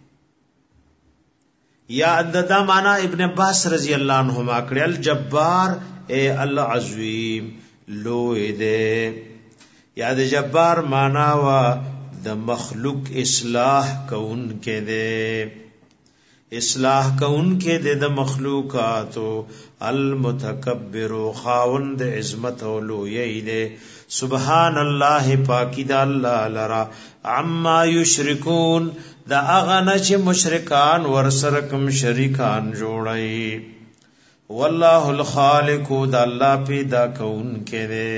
یا دا معنا ابن عباس رضی اللہ عنہما کړي الجبار اے العظیم لوی دے یا د جبار معنا و د مخلوق اصلاح کون کې دے اصلاح کون کې دے د مخلوقاتو المتکبر خاوند عظمت او لوی دے سبحان الله پاکی دا الله لرا عما یشرکون دا اغنه چې مشرکان ورسره کوم شریکان جوړي والله الخالق دا الله پیدا کون کې دے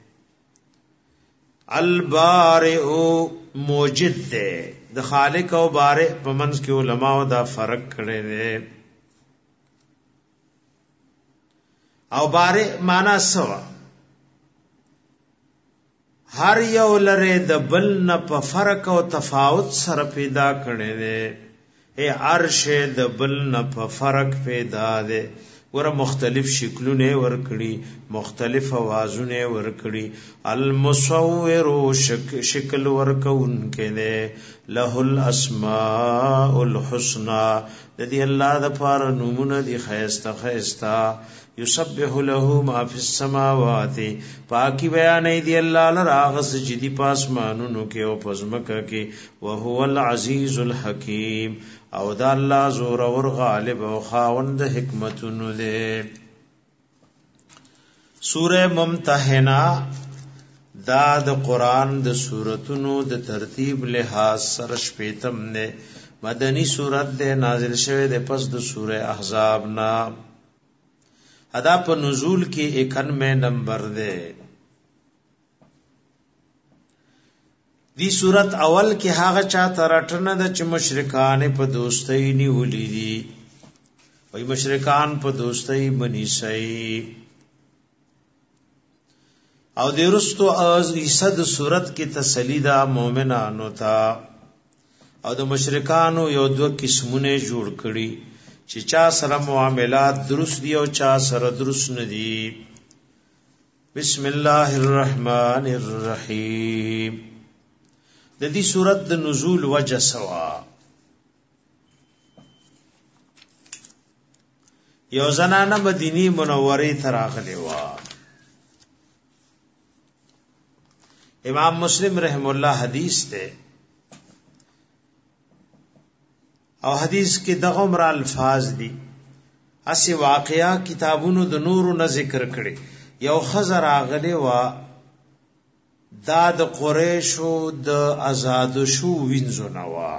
البارئ موجد دے د خالق او بارئ په منځ کې علماء دا فرق کړي دي او بارئ معنا سوا هر یو لره د بل نه په فرق او تفاوت سره پیدا کړي دي اے عرش د بل نه په فرق پیدا دي ور مختلف شکلونه ور کړي مختلف اوازونه ور کړي المصور شکل ور کون کله له الاسماء الحسنى د دې الله د پاره نمونه دي خيستا خيستا يسبح له ما في السماوات پاکي بیان دی الله لراغس جدي پاسمانونو کې او پزمکه کې وهو العزيز الحكيم او دا الله زور اور غالب او خاوند حکمتونو دے سورہ ممتحنہ دا د قرآن د سورتونو د ترتیب لحاظ سره شپیتم نے مدنی سورت دے نازل شوه دے پس د سورہ احزاب نا ادا په نزول کې 91 نمبر دے دی صورت اول کې هغه چا ترټنه د چې مشرکان په دوستۍ نیولې دي وای مشرکان په دوستۍ بنی سي او د رستو از ایصد صورت کې تسلی دا مؤمنانو ته او د مشرکانو یو دوه قسمونه جوړ کړي چې چا سره معاملات درست دي او چا سره درست نه دي بسم الله الرحمن الرحیم د دې صورت د نزول وجه سوا یو زنانه مدینی منوره ته راغلی و امام مسلم رحم الله حدیث ته او حدیث کې دغه عمر الفاظ دي اسی واقعیا کتابونو د نورو نه ذکر کړي یو خزر راغلی و دا د قریشو د آزاد شو وینځو نوا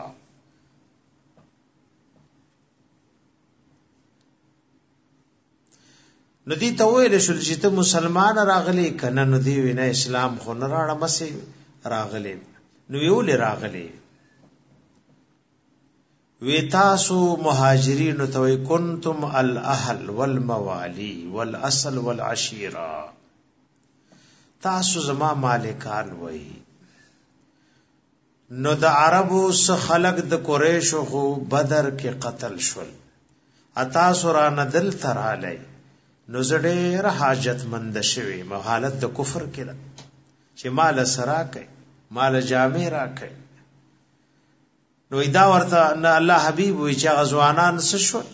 ندی ته ویل شو چې ته مسلمان راغلی کنه ندی وینه اسلام خو نه راړه مسي راغلی نو یو لراغلی وی تاسو مهاجرین توي کنتم الاهل والموالي والاصل والعشيره تاسو زما مالکان وای نو د عربو څخه خلق د قریشو خو بدر کې قتل شول اتا سورا ندل تراله نو زړه حاجت مند شوی حالت د کفر کې چې مال سرا کوي مال جامع را کوي نو دا ورته الله حبيب وی چې غزوانان څه شو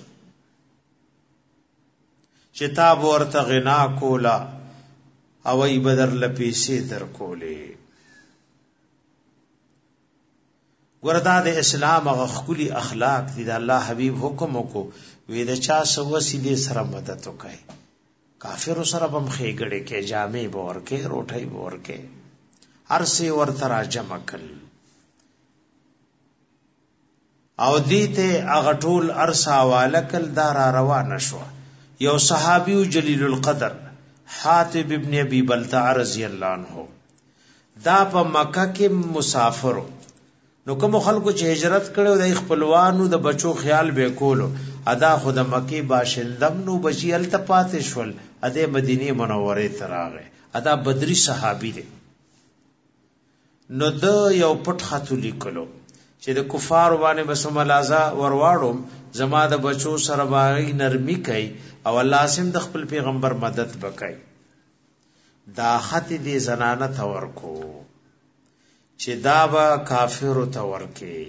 چې تا ورته غنا کولا او ای بدر لپیسې در کولې وردا د اسلام هغه خولي اخلاق دي. د الله حبيب حکم وکړو وی د چا سو وسیله سره مدد وکړي. کافر سره بم خېګړې کې جامې بور کې روټي بور کې هر څه ورته راجم کړ او دیته هغه ټول ارسا والکل دار روان شو. یو صحابي جلیل القدر حاتب ابن ابي بلتع رضی الله عنه دا په مکه کې مسافر نو کوم خلکو چې هجرت کړو د خپلوانو د بچو خیال به کولو ادا خود مکی باشندم نو بچی التپات شول اده مدینه منوره ته راغی. ادا بدری صحابي دی. نو د یو پټ خط لیکلو چې د کفار باندې بسم الله ورواړم زما د بچو سره باغی نرمی کوي او الله سم د خپل پیغمبر مدد وکړي. دا خط دې زنانه تور کو چې دا با کافر تور کې.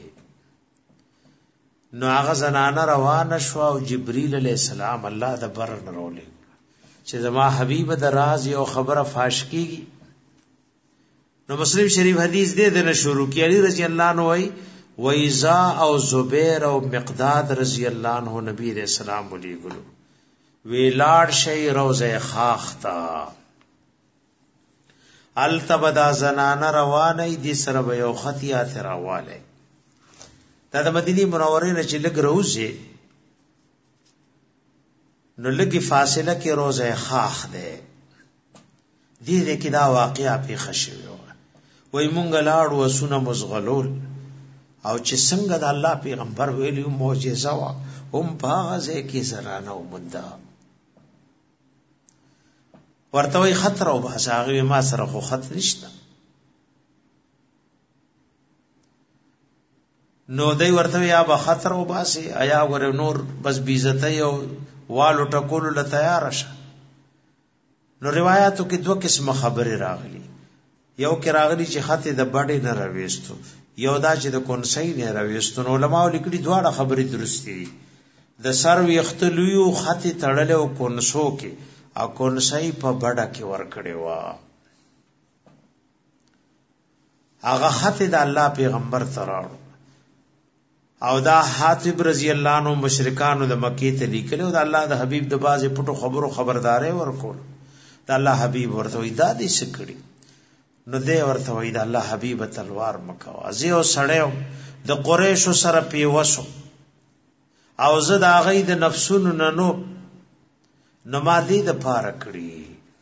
نو هغه زنانه روانه شو او جبريل عليه السلام الله د بر نرولې چې زما حبيب د راز یو خبره فاش کیږي. نو مسلم شریف حدیث دې دنه شروع کی. علی رضی الله عنه وایزا او زبیر او مقداد رضی الله عنه نبی رسول الله علیه ګلو ویلاړ شی روزه خاختا التبدا زنانه روانه دي سره به یو خطیات راواله. دا د مدینه منوره نه چې لګ روزه نو لګي فاصله کې روزه خاخ ده. دې کې دا واقعیا په خشوي وای مونږ لاړ وسونه مزغلول او چې څنګه د الله پیغمبر ویلو معجزه وا هم باغه کې زرانه او مده ورته وي خطر او باساغه ما سره خو خط نشته. نو دای ورته یا به خطر او باسي ایا ور نور بس بیزته یو والو ټکول له تیار شه. نو روایتو کې دوه قسمه خبره راغلي. یو کې راغلي چې خط د بډې نه راويستو یو دا چې د کونسۍ نه راويستو. نو علماء لیکلي دواړه خبرې درستې دي. د سر ویختلویو خط تړل او کونسو کې او کونسۍ په بډه کې ور کړی و. هغه خط د الله پیغمبر تراړو او دا حاتب رضی الله عنه مشرکانو د مکی ته لیکلو د الله د حبیب د بازي پټو خبرو خبرداري ورکول. د الله حبیب ورته وی دا دې سکړي. نو دې ورته وی د الله حبیب تلوار مکو ازیو سړیو د قریشو سره پیوسو او زه د هغه د نفسونو نو نمادی د پاره کړی.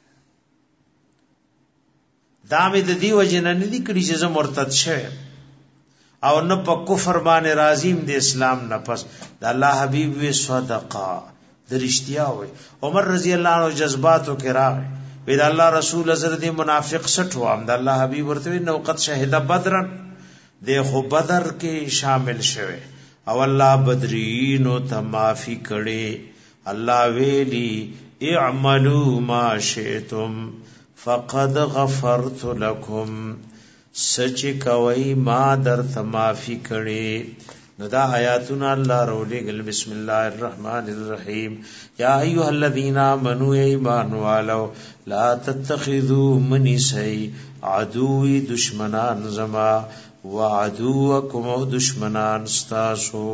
دا مې د دی وجنه نه دی کړی چې زه مرتد شوم او نه په کفر باندې راضیم د اسلام نه پس. د الله حبیب وی صدقه د رښتیا وي. عمر رضی الله عنه جذباتو کې راغی وی د الله رسول حضرت منافق سټو ام د الله حبیب ورته نو قد شهید بدر د خو بدر کې شامل شوه او الله بدرین او تمافی کړي. الله ویلی اعملوا ما شئتم فقد غفرت لكم سچ کوي ما در تمافی کړي. نو دا آیاتنا الله رولګل. بسم الله الرحمن الرحیم. یا ایها الذین آمنوا ایمان والو لا تتخذوا منسی عدوی دشمنان زما وعدوکم دشمنان استاسو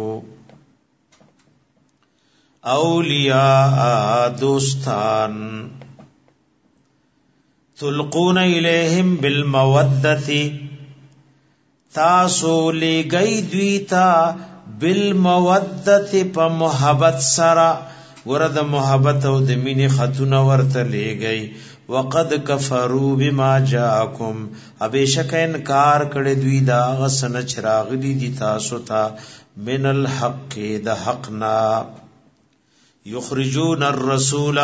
اولیاء دوستان تلقون الیہم بالمودتی تاسو لگئی دویتا بالمودتی پا محبت سرا ورد محبت او د مینې خطونه ورته لګي. وقد کفروا بما جاءکم ابیشک انکار کړي دوی دا غسن چراغلی دي تاسو ته من الحق د حقنا یخرجون الرسول.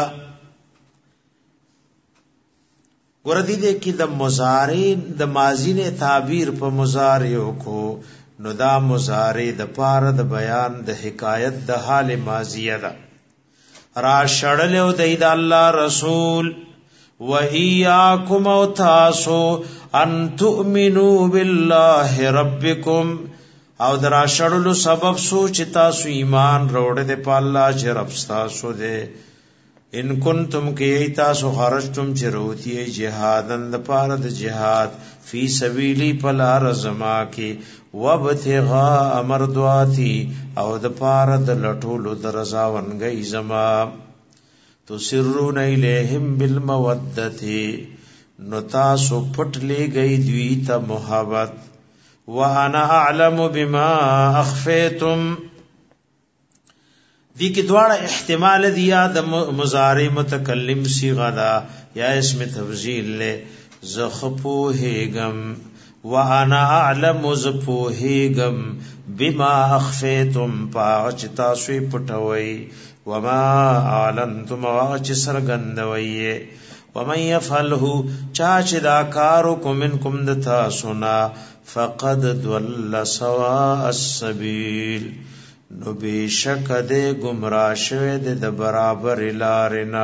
ګوردی دې کې د مضارع د ماضی نه تعبیر په مضارع کو نو دا مضارع د پاره د بیان د حکایت د حال ماضیه ده. را شړل او د الله رسول و ایاکم او تاسو ان تؤمنو بالله ربکم او درا شړلو سبب سوچ تاسو ایمان روړې د په الله چې رب تاسو دې ان کنتم کی تاسو خرجتم چروتی جهادن د پاره د جهاد فی سبیلی پلار زما کی وابتغاء مرضاتی او د پاره د لټولو د رضا ونګي زما تسرون الیہم بالمودتی نو تاسو پټ لګی دوی ته محبت وانا اعلم بما اخفیتم دی کی دواړه احتمال دی یا د مضارع متکلم صیغه دا یا اسم تفضیل له زخپوهګم وانا اعلم زپوهګم بما اخفیتم پاچ تاسو پټوي وما اعلنتم واچ سرګندوي ومن يفعله چاچ دا کارو کومنکم د تاسو نا فقد ضل سواء السبيل نو بیشک دے گمراه شوه د برابر لارنا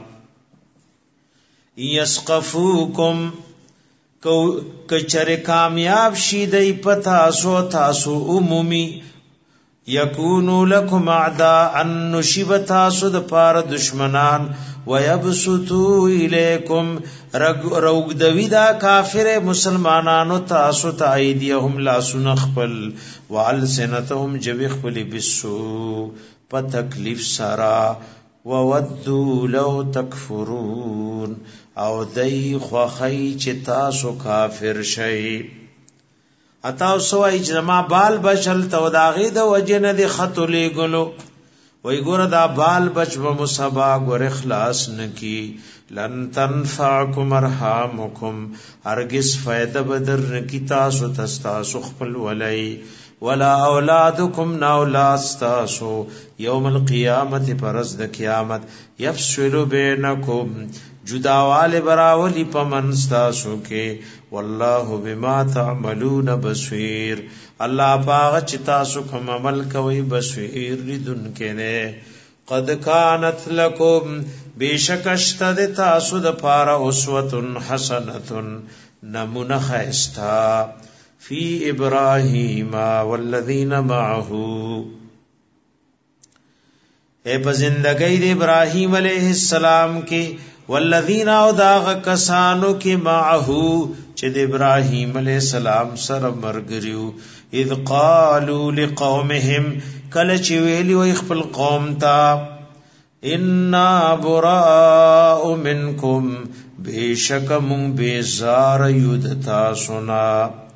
یسقفوکم کو کچر کامیاب شي دی پتا سو تاسو عمومی یکونو لکم اعداء نشبتا سود پار دشمنان ويبسطو الیکم روغدوی دا کافر مسلمانانو تاسو تایدیهم لا سنخپل والسنتهم جبخل بالسو پتکلیف سرا وودو لو تکفرون او دای خوخی چې تاسو کافر شئ اتاو سوای جما بال بچل تو داغه د وجنه د خطلې ګلو وای ګور دا بال بچ و مصبا ګور اخلاص نکی لن تنفعکم ارحامکم ارگس فائدہ بدر نکی تاسو تاسو خپل ولای ولا اولادکم نا اولاد تاسو یوم القیامت پرز د قیامت یفصل بینکم جداوال براولی پمنستا سوکے والله بما تعملون بصیر الله پاغ چتا سکم عمل کوي بصیر لدن کنے قد کانت لکم بیشکشت د تاسو د پارا اسوه حسنه نمونه خیستا فی ابراهیم والذین معه اے بزندگی د ابراهیم علیہ السلام کی والذین او داغ کسانو کی معه چې د ابراهیم علیہ السلام سره مرګریو اذ قالوا لقومهم کله چې ویلی وي خپل قوم ته ان براء منکم بیشک مون بیزار یودتا سنا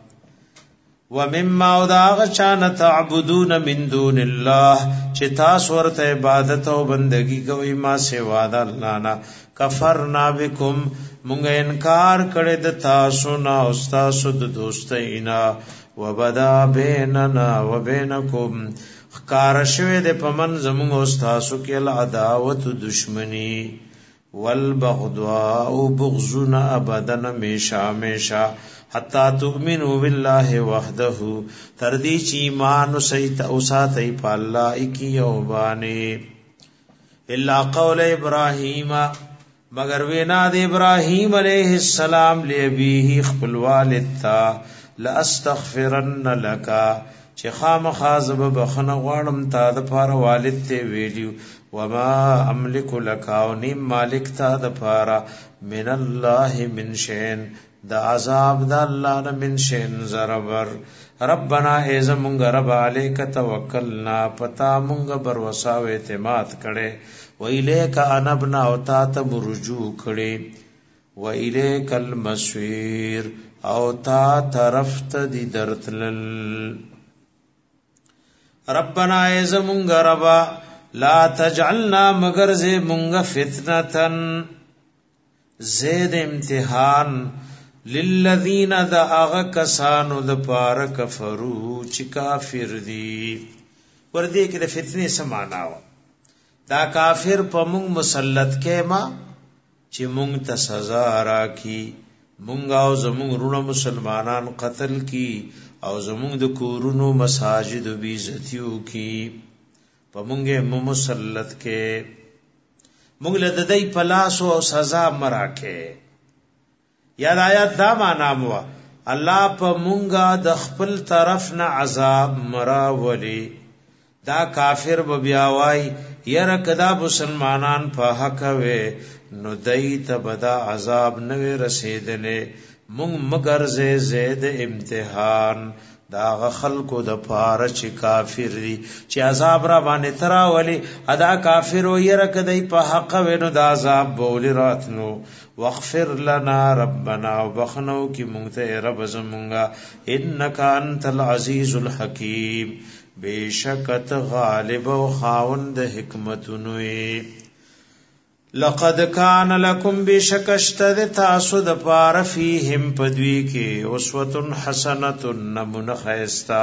ومما داغ چان تعبدون من دون الله چې تاسو ورته عبادت او بندگی کوي ما سوا د الله نه کفرنا بكم مونږ انکار کړی د تاسو نه او تاسو د دوستینا وبدا بیننا وبینکم خکار شوه د پمن زموږ او تاسو کې العداوت دشمنی والبغضاء بغضنا ابدا همیشه حتا تؤمنوا بالله وحده تردی چی ایمان سیت او ساتي په الله کی او باندې الا قول ابراهیم مگر وینا د ابراهیم علیہ السلام لابیه خپل والد تا لاستغفرن لك چې خامخازب بخنه غواړم تا د پاره والد ته ویلیو وما املک لك او نیم مالک تا د پاره من الله من شین د عذاب د الله نه من شین زربر ربنا ایز مونږ رب الیک توکلنا پتا مونږ بر وساو اعتماد کړي و الیک انبنا او تا ته رجوع کړي و الیک المصیر او تا طرف ته دی درتل ربنا ایز مونږ رب لا تجعلنا مگر زه مونږ فتنتن زید امتحان للذین دا اغا کسانو دا پار کفرو چی کافر دی وردی که دا فتنی سماناو دا کافر پا مونگ مسلط کے ما چی مونگ تا سزا را کی مونگ او زمونگ رون مسلمانان قتل کی او زمونگ دا کورونو مساجد و بیزتیو کی پا مونگ مسلط کے مونگ لددائی پلاسو او سزا مرا کے یاد آیات دا معنا مو الله په مونږه د خپل طرف نه عذاب مرا ولی دا کافر بیا وای یره کدا مسلمانان په حق وې نو دایته بدا عذاب نه رسیدلې مونږ مگر زید امتحان دا خلکو د پاره چې کافر دي چې عذاب را باندې تراولي ادا کافر و یره کدی په حق وینو دا عذاب بولی راتنو واغفر لنا ربنا وبخنو کی مونږ ته رب زمونږه انک انت العزیز الحکیم بیشکت غالب و خاوند حکمتونو لقد کان لکم بشکشتد تاسو د پار فیهم پدوی کې اسوه حسنه نمونه خیستا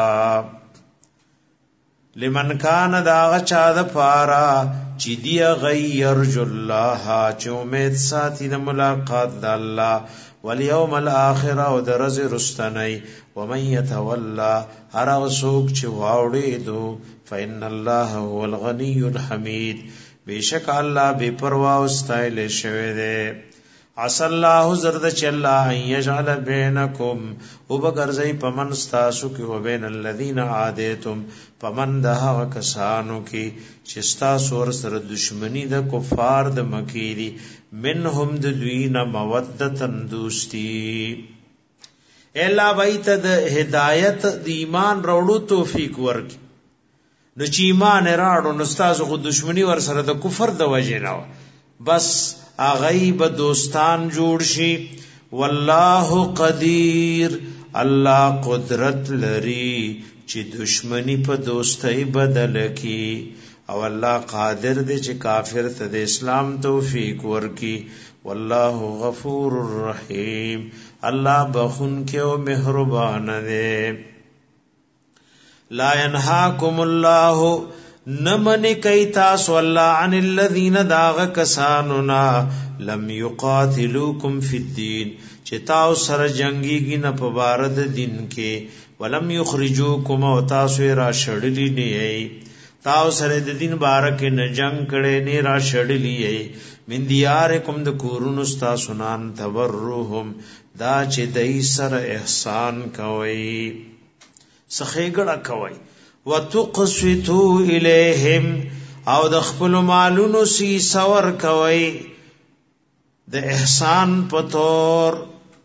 لمن کان دا چا د پارا چې دی غیر الله چې امید ساتي د ملاقات د الله والیوم الاخر او درز رستنی ومن يتولى هر غسوک چې واوړي دو فإن الله هو الغنی الحمید بیشک الله بے پروا او استایل شوی دے عسى الله زرد چ الله یجعل بینکم وبغرزی پمن استاسو کی وبین الذین عادیتم پمن ده کسانو کی چستا سور سره دشمنی د کفار د مکیری منهم د دوینا مودتن دوستی الا بیت د هدایت د ایمان وروړو توفیق ورکی نو چې ایمان راړو نو تاسو خو دشمنی ور سره د کفر د وجه نه بس غیب دوستان جوړ شي والله قدیر الله قدرت لري چې دشمنی په دوستۍ بدل کی او الله قادر دی چې کافر ته د اسلام توفیق ورکی والله غفور الرحیم الله بخون کې او مهربان دی لا ينهاكم الله نمن کای تاسو الله عن الذين داغ کساننا لم يقاتلوكم في الدين چې تاسو سره جنگيږي نه په بارد دین کې ولم يخرجوكم او تاسو را شړلی نه تاسو سره د دین بارک نه جنگ کړي نه را شړلی من دیارکم د کورونو تاسو نان تبرهم دا چې دای سره احسان کوي سخیګړه کوي وتقسطوا الیہم او د خپل مالونو سی سور کوي د احسان پتور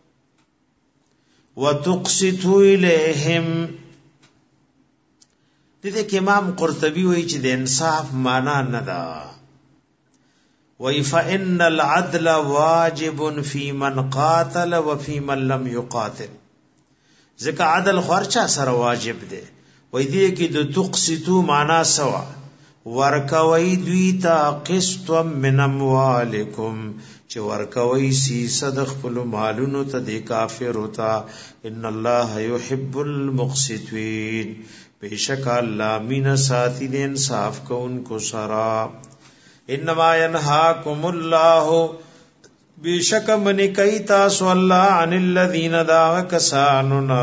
وتقسطوا الیہم دغه کې امام قرطبي وایي چې د انصاف معنا نه ده وای فإن العدل واجب في من قاتل وفي من لم يقاتل ځکه عدل خورچا سره واجب دی وای دې کې د تقسطو معنا سوا ورکوي دوی تا قسط من اموالکم چې ورکوي سی صدق خپل مالونو ته د کافر ہوتا ان الله يحب المقسطين بیشک الله مین ساتي د انصاف کوونکو سرا انما ينهاكم الله بیشک منی کئی تاسو الله عن الذین دا کسانونا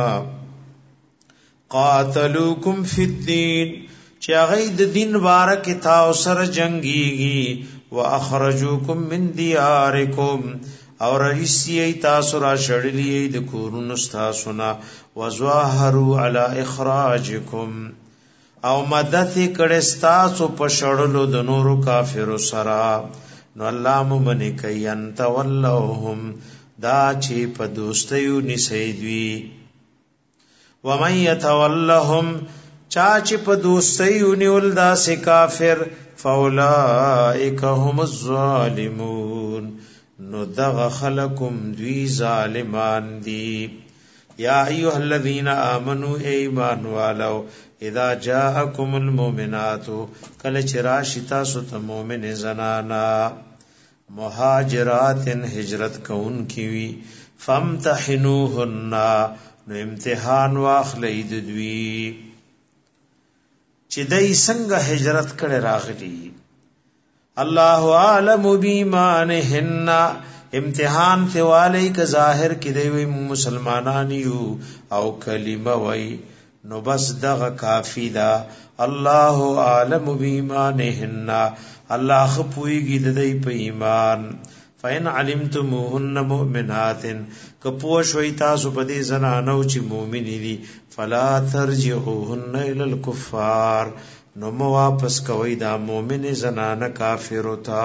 قاتلوکم فی الدین چا غید دین بارک تاسو سره جنگیږي واخرجوکم من دیارکم اور ایسی تاسو را شړلی د کورونو تاسو نا وظاهروا علی اخراجکم او مدد کړه تاسو په شړلو د نورو کافرو سره نو الله مومن کوي انت واللهم دا چې په دوستیو نسیدوی ومن يتولهم چا چې په دوستیو نیول دا سه کافر فاولائک هم الظالمون نو دغه خلقم دوی ظالمان دي یا ایها الذین آمنوا ایمان والو اذا جاءکم المؤمنات کل چراشتا سوت مومن زنانا مهاجرات هجرت کون کیوی فامتحنوهن نو امتحان واخلید دوی چې دای څنګه هجرت کړي راغلي الله عالم بیمانهن امتحان ته والی ک ظاهر کې دی مسلمانان یو او کلمه وای نو بس دغه کافی دا الله عالم بیمانهن الله خپویږي د دې په ایمان فین علمتموهن مؤمنات کپو شوي تاسو په دې زنانو چې مؤمنې دي فلا ترجعوهن الى الكفار نو مو واپس کوي دا مومن زنانه کافر تا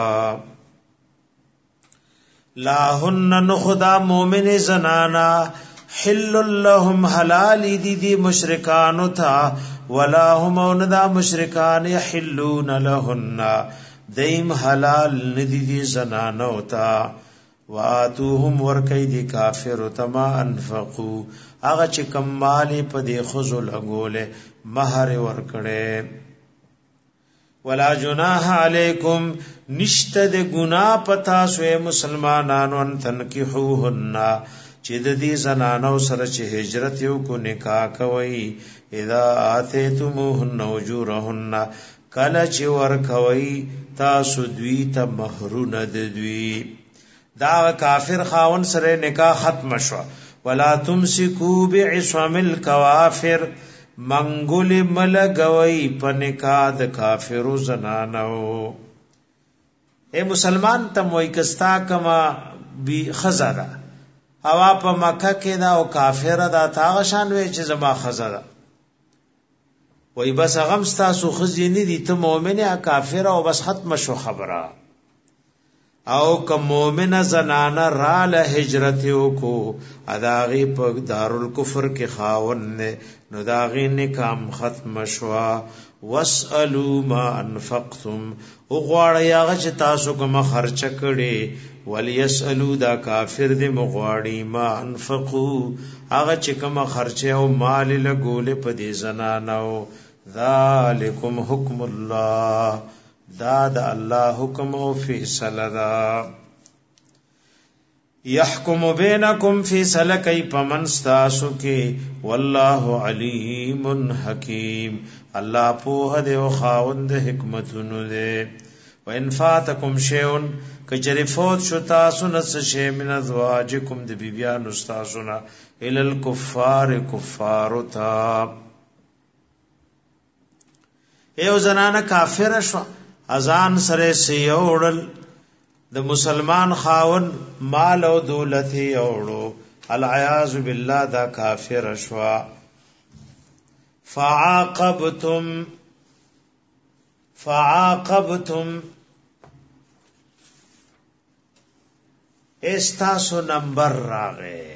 لا هن نخدا مومن زنانا حل لهم حلال دي مشرکانو تا ولا هم وندا مشرکان يحلون لهن دیم حلال ندی دی زنانو تا واتوهم ورکی دی کافر تما انفقو اغا چه کمالی پا دی خزو لگوله مہر ورکڑے ولا جناح علیکم نشت دی گناہ پتا سوی مسلمانانو ان تنکحوهن چه دی زنانو سر چه ہجرت یو کو نکاح کوئی اذا آتیتموهن اجورهن کله چې ور کوي تاسو دوی ته مہرونه د دوی دا کافر خاون سره نکاح ختم شو ولا تمسكوا بعصم الكوافر منګول ملګوي په نکاح د کافر زنانو اے مسلمان تم وای کستا کما بی خزرا اوا په مکه کې دا او کافر دا تاغه شان وی چې زما خزرا وای بس غم تاسو خزینه دي ته مؤمنه کافر او بس ختم شو خبره او که مؤمنه زنانه را له هجرت کو اداغي په دارالکفر کې خاون نه نو داغي نکام ختم شو واسالو ما انفقتم او غواړی هغه چې تاسو کوم خرچ کړي وليسالو دا کافر دې مغواړي ما انفقو هغه چې کوم خرچ او مال لګول په دې زنانو ذالکم حکم الله دا د الله حکم او فیصله دا یحکم بینکم فیصله کوي پمنستاسو کې والله علیم حکیم الله په دې او خاوند حکمتونو دې وان فاتکم شیء کجری فوت شو تاسو نس شی من ازواجکم د بیبیان استاسونا ال الکفار کفار تا ایو زنانه کافر شو اذان سره سیوړل د مسلمان خاون مال او دولت یوړو العیاذ بالله دا کافر شو فعاقبتم استاسو نمبر راغه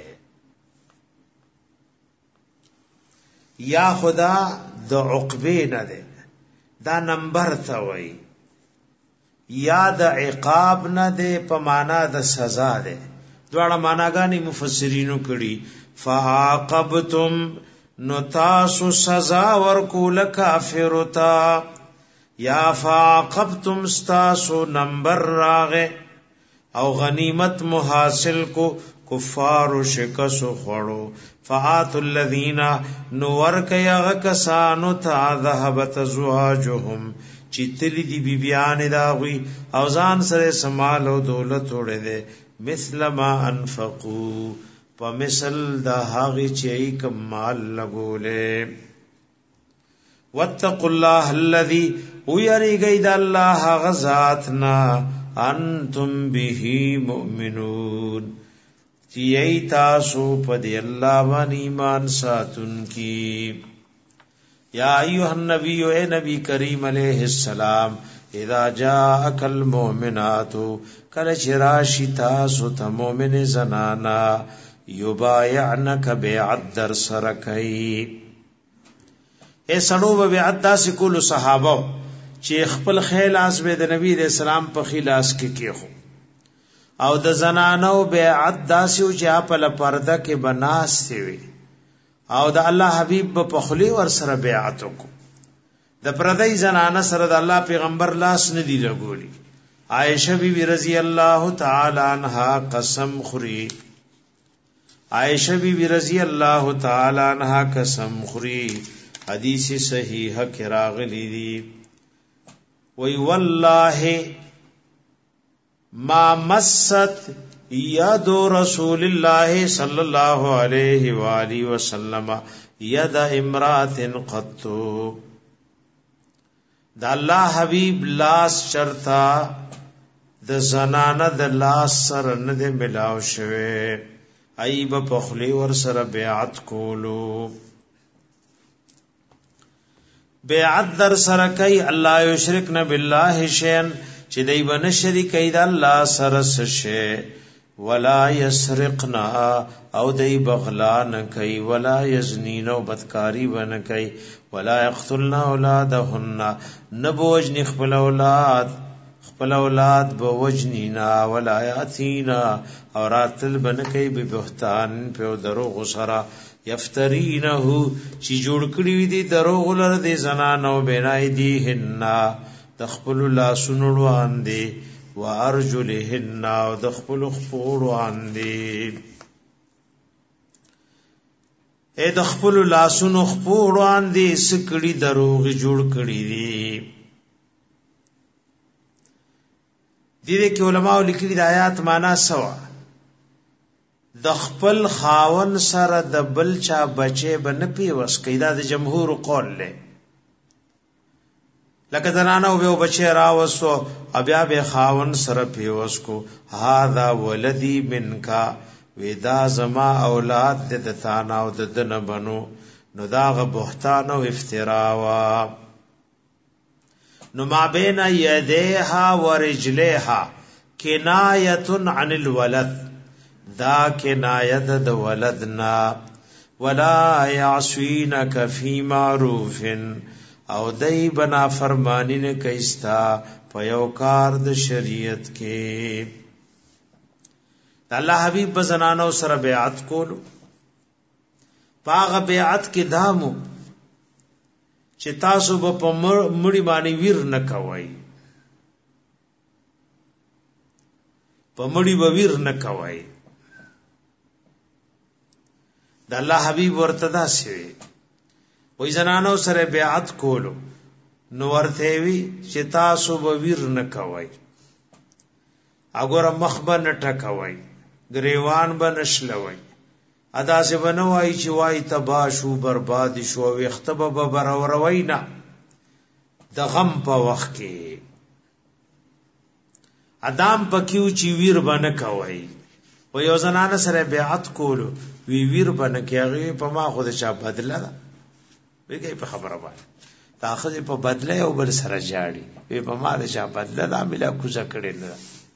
یا خدا د عقبه نه ده دا نمبر ته وای یا د عقاب نه ده په معنا د سزا ده دواړه معناګانی مفسرینو کړي فعاقبتم نو تاسو سزا ورکول کافرتا یا فعاقبتم استاسو نمبر راغه او غنیمت محاصل کو کفار شکس خړو فات الذین نور کیا کسانو تا ذهبت زواجهم چتلی دی بیبیان داوی او ځان سره سمال او دولت وړي دي مثل ما انفقوا فمثل دا هغه چې کمال لګولې واتقوا الله الذي ويرغي د الله غزاتنا انتم به مؤمنون چی تاسو په دی الله باندې ایمان ساتون کی یا ایها النبی اے نبی کریم علیہ السلام اذا جاءک المؤمنات کل چراشی تاسو ته مؤمن زنانا یبایعنک بیعت در سرکای اے سړو بیعت داس کول صحابه چې خپل خیل اس به د نبی رسول الله په خلاص کې کېخو او د زنانو بیعت داسیو چې په پرده کې بناستي وي او د الله حبیب په خلی ور سره بیعت وکړو د پردی زنانه سره د الله پیغمبر لاس نه دی لګولي عائشہ بی بی رضی الله تعالی عنها قسم خوري عائشہ بی بی رضی الله تعالی عنها قسم خوري حدیث صحیحه کې راغلی دی وی والله ما مست ید رسول الله صلی الله علیه و آله وسلم ید امرات قط دا الله حبیب لاس چرتا د زنانه د لاس سره نه ملاو شوه ایب پخلی ور سره بیعت کولو بیعت در سره کوي الله یشرکن بالله شیئا چې دی بن شریکای د الله سره شي ولا یسرقنا او دی بغلا نه کوي ولا یزنین او بدکاری ونه کوي ولا یقتلنا اولادهن نبوجن خپل اولاد بوجنینا ولا یاتینا اور اتل بن کوي به بهتان په دروغ سره یفترینه چې جوړ کړی دي دروغ لره دي زنانو بنای دي هننا تخپل لا سنړو اندي وارجلهن او دخپل خپور اندي اے دخپل لا سن خپور اندي سکړي دروغ جوړ کړی دي دې کې علماء لیکلي د آیات معنا سوا د خپل خاون سره د بل چا بچي بن پی وس کیدا د جمهور قول له لکه زنانه او به بچي راوسو بیا به خاون سره پی وس کو هاذا ولدی منکا ودا زما اولاد د تانا او د دن بنو نو داغه بهتان او افترا وا نو ما بین یدیها ورجلها کنایه عن الولد دا کنایت د ولدنا ولا یعصینک فی معروف او دای بنا فرمانی نه کیستا په یو کار د شریعت کې الله حبیب بزنانو سره بیعت کولو پاغه بیعت کې دامو چې تاسو په مړی باندې ویر نه کوي په مړی به ویر نه کوي د الله حبیب ورته دا شي وای زنانو سره بیعت کولو نو ورته وی چې تاسو به ویر نه کوي اګوره مخبه نه ټکوي گریوان به نشلوي ادا سه بنوای چې وای تباشو برباد شو وختبه به بروروي نه د غم په وخت کې ادم پکیو چې ویر بنه کوي و یو زنانه سره بیعت کولو وی ویر بنه کیږي په ما خود چا بدله ده ویګي په خبره باندې تاخذ په بدله او بل سره جاړي وی په ما ده چا بدله ده ملا کوزه کړي نه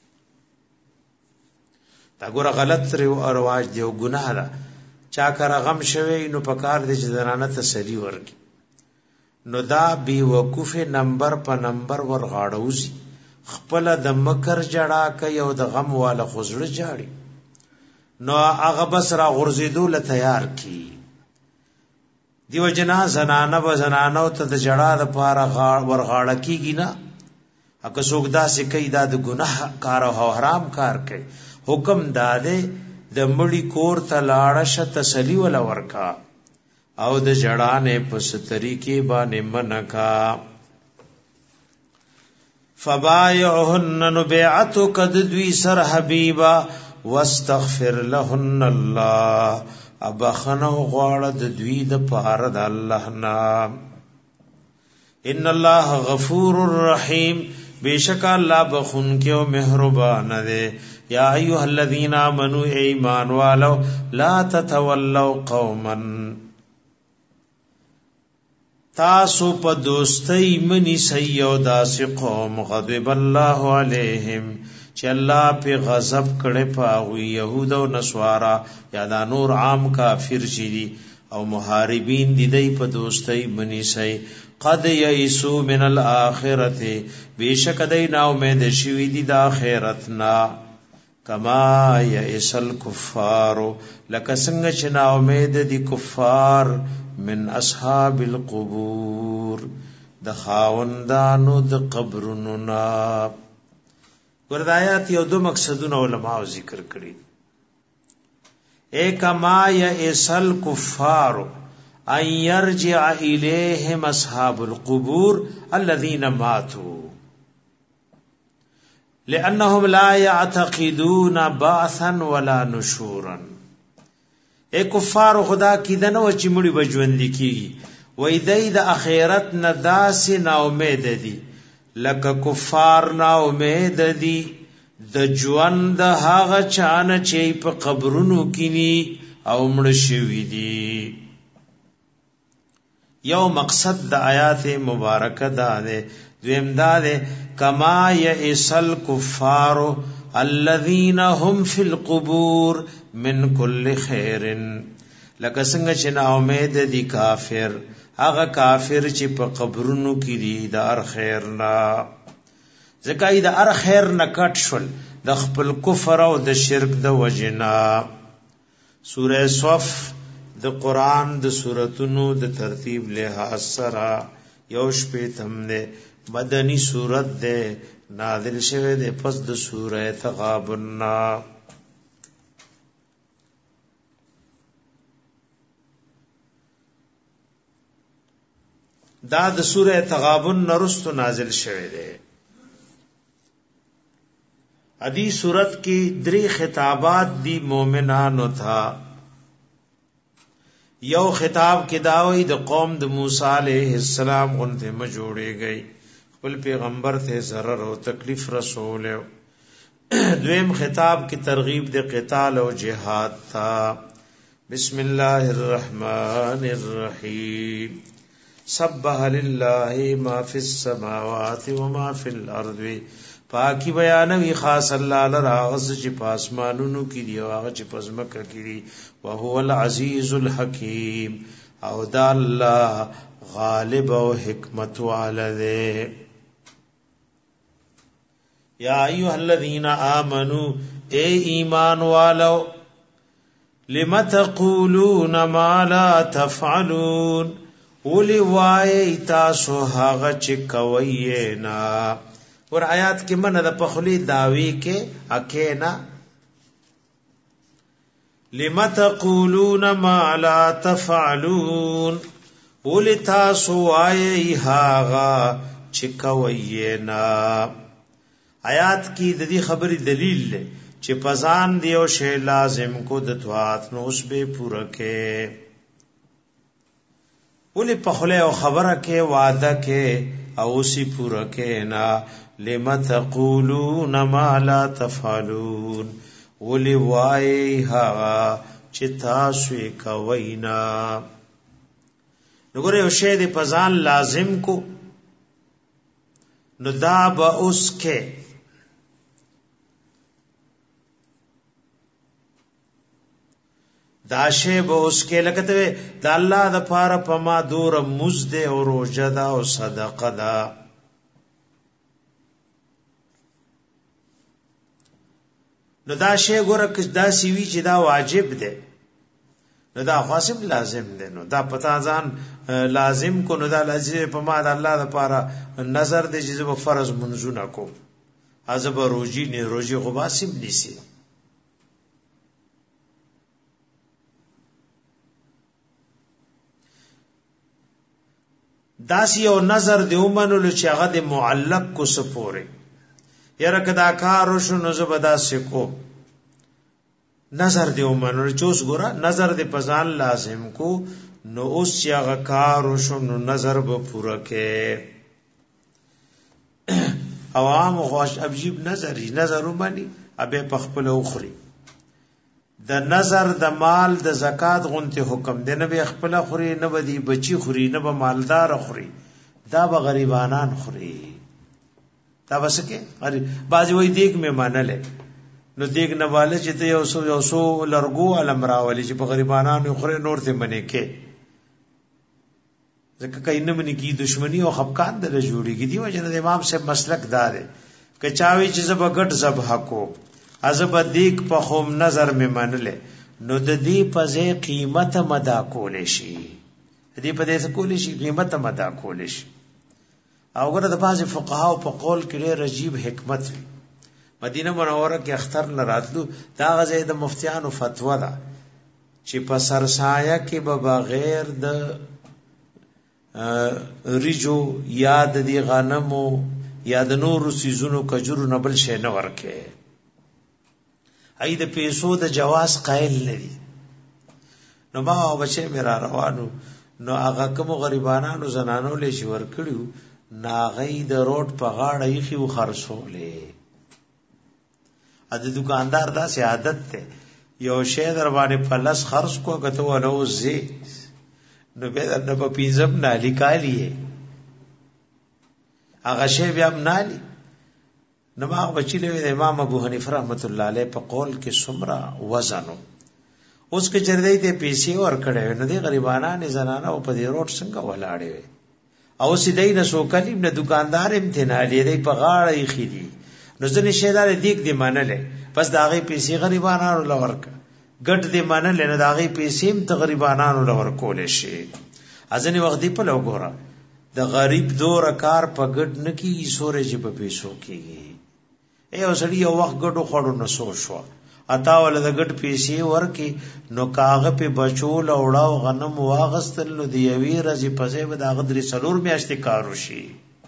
دا ګوره غلط رواج دی او ګناه ده چا کر غم شوی نو پکار دي چې زنانه تسلی ورکي نو دا بي وقوف نمبر په نمبر ور غاړوزي خپل د مکر جړه کوي او د غم والا خزړه جاړي نو هغه بس را غرزیدو ل تیار کی دیو جنا زنانه و زنانو ته د جړه د پاره ور غاړه کیږي نه اګه سوګدا سکه دا د ګناه کار او حرام کار کوي حکم داده د مړی کور ته لاړه تسلی ولا ورکا او د جړانه پس طریقې باندې منکا فبايعهن نبيعت قد دوی سر حبيبا واستغفر لهن الله ابخنو غواړه د دوی د پاره د الله نام ان الله غفور رحیم بیشک الله بخون کې او مهربان دی یا ایها الذین آمنوا ایمان والو لا تتولوا قوما تاسو په دوستۍ منی سيو داس قوم غضب الله علیهم چې الله په غضب کړي پاوی يهود او نصارا یا دا نور عام کافر شي او محاربین دي دی په دوستۍ منی سي قد یئسوا من الاخرته بیشک دای نا امید شوی دي د اخرت نا کما یئس الکفار لک څنګه چې نا امید دي کفار من اصحاب القبور د خاوندانو د قبرونو نا ورایات یو دو مقصدونه علماء ذکر کړی ایک ما یئس الکفار ان يرجع الیہم اصحاب القبور الذين ماتوا لانهم لا يعتقدون بعثا ولا نشورا اے کفار خدا کی دنو چې مړي بجوند کی وای دای د اخرت نه داس نه امید دي لکه کفار نه امید دي د ژوند هغه چان چې په قبرونو کې ني او مړ شوی دي یو مقصد د آیات مبارکه ده دویم ده کما یئس الکفار الذین هم فی القبور من کل خیر لکه څنګه چې نا امید دي کافر هغه کافر چې په قبرونو کې دي د هر خیر نه ځکه د هر خیر نه کټ شول د خپل کفر او د شرک د وجنا سوره صف د قران د سوراتونو د ترتیب له سره یو شپیتم نه مدنی سورت ده نازل شوه ده پس د سوره تغابن دا د سوره تغابن نرستو نازل شوه ده ادي سورت کې درې خطابات دي مؤمنانو ته یو خطاب کې داوی د قوم د موسی عليه السلام غونته ما جوړې گئی خپل پیغمبر ته ضرر او تکلیف رسول دویم خطاب کی ترغیب د قتال او جهاد تھا بسم الله الرحمن الرحیم سبح لله ما فی السماوات وما فی الارض پاکی بیانوی خاص الله لراغز چې پاسمانونو کې دی او هغه چې پزمکه کې دی او هو العزیز الحکیم او دا الله غالب او حکمت والده یا ایها الذین آمنو اے ایمان والو لم تقولون ما لا تفعلون اولی وای تاسو هغه چې کوي نه ور آیات کې من د پخلی داوی کې اکینا لم تقولون ما لا تفعلون اولی تاسو وای هغه چې کوي نه آیات کی د دې خبرې دلیل لے چې پزان دی او شی لازم کو د توات نو اوس به پوره کې ولې په خله او خبره کې وعده کې او سی پوره کې نا لم تقولون ما لا تفعلون ولې وای ها چې تاسو کوي نا نګره او شی د پزان لازم کو نو دا به اوس کې داشه به اوس کې لکته د الله د پاره پما دور مزد او روزه دا او صدقه دا نو داشه ګوره کښ دا سی وی چې دا واجب ده نو دا خاصم لازم ده نو دا پتا ځان لازم کو نو دا لازم پما د الله د پاره نظر دې چې په فرض منځونه کو ازب روزي نه روزي خو باسم نيسي داسی او نظر دی اومنلو چې هغه د معلق کو سپوري یره کدا کارو شو نو زبدا سکو نظر دی اومنلو چې اوس ګوره نظر دی پزان لازم کو نو اوس چې هغه کارو شو نو نظر به پوره کې عوام خوش عجیب نظر ومني ابه پخپل اوخري د نظر د مال د زکات غونته حکم دی نه به خپل خوري نه بدی بچی خوري نه به مالدار خوري دا به غریبانان خوري دا وسکه بازی وای دیګ می مانله نو دیګ نه والے چې ته یو سو لرګو علمراولي چې په غریبانانو خوري نور ته منې کې ځکه کینه منې کی دشمنی او خفقان د جوړیږي دی وجه د امام صاحب مسلک دار کچاوي چې زب غټ زب حقو ازب دیک په خوم نظر می منله نو د دې په ځای قیمت مدا کول شي دې په دې څه کول شي قیمت مدا کول شي او ګره د بعض فقها په قول کې ډېر عجیب حکمت وي مدینه منوره کې اختر نه راتلو دا غزه د مفتیانو فتوا ده چې په سرسایه کې به بغیر د ریجو یاد دی غنمو یا د نور سيزونو کجورو نبل شي نه ورکه ای د پیسو د جواز قائل لري نو ما بچي میرا روانو نو هغه کوم غریبانو زنانو له شي ور کړیو ناغې د روډ په غاړه یې خو خرڅولې ا د دکاندار دا سي عادت ته یو شی در باندې پلس خرڅ کو غته ولو زی نو به د په پیزم نالی کالی هغه شی بیا نالی نو ما بچی له امام ابو حنیفه رحمت الله علیه په قول کې سمرا وزنو اوس کې چردې ته پیسې ور کړې نو دې غریبانه زنانه او په دې روټ څنګه ولاړې او سیدای نه سو کلیم نه دکاندار امتناع دې په غاړه یې خېدي نو ځنې شیدار دیګ دی منله پس دا غي پیسې غریبانو لور ګټ دی منله نه دا غي پیسې هم غریبانو لور کول شي ازنی وخت دی په لوګورا د غریب دور کار په ګډ نکی سورې چې په پیسو کېږي اے اوسړي یو وخت ګډو خړو نسو شو اتا ول د ګډ پیسې ورکی نو کاغه په بچول اوړاو غنم واغستل نو دی وی رزي پځه به د غدري سلور میاشتې کارو شي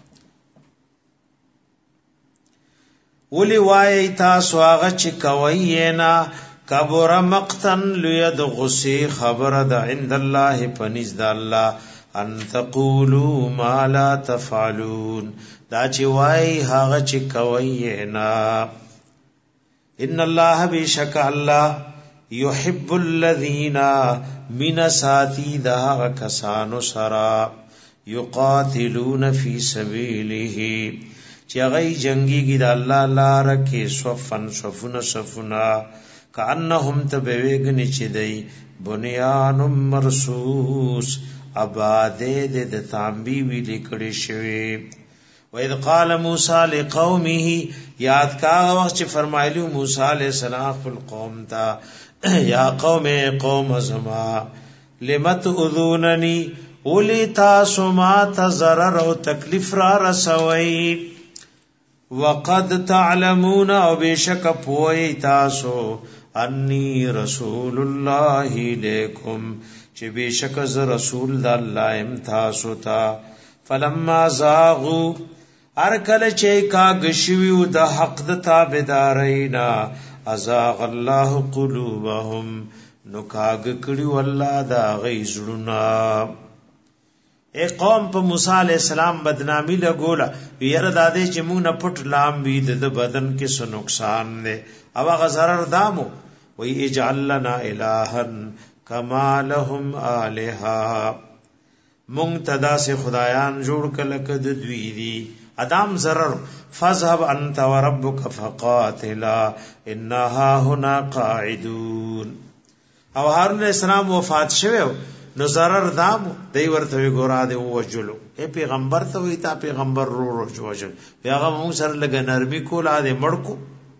ولی وای تاسو هغه چې کوي نه کبر مقتن لید غسی خبر د عند الله پنځ د الله ان تقولوا ما لا تفعلون دا چې وای هغه چې کوي نه ان الله بشک الله يحب الذين من ساتي دا کسانو سرا يقاتلون في سبيله چې هغه جنگي کې د الله لار کې صفن صفنا کانهم تبویګنی چې دی بنیان مرصوص آباده د تانبی وی لیکړی شوی و اذ قال موسی لقومه یاد کا وخت چې فرمایلی موسی علیہ السلام خپل قوم ته یا قوم زما لمت اذوننی اولی تاسو ما تضرر او تکلیف را رسوي وقد تعلمون او بشک پوئی تاسو انی رسول الله الیکم چې بشک ز رسول د الله ام تاسو تا فلما زاغوا ارکل چې کا غشوی د حق د تابعدارینا ازاغ الله قلوبهم نو کاګ کړي والله دا غیزړنا اے قوم په موسی علیہ السلام بدنامی لګولا ویره دادې چې مونږ نه پټ لام وی د بدن کې څه نقصان نه او غزرر دامو وی اجعل لنا الہا کما لهم الها مونږ تدا سے خدایان جوړ کله کد دوی دی ادم ضرر فذهب انت وربك فقاتلا انها هنا قاعدون او هارون علیہ السلام وفات شوه نو ضرر دام دی ورته ګورا دی وجلو اے پیغمبر ته وی تا پیغمبر رو وجل پیغمبر مو سره لګ نرمي کولا دی مړکو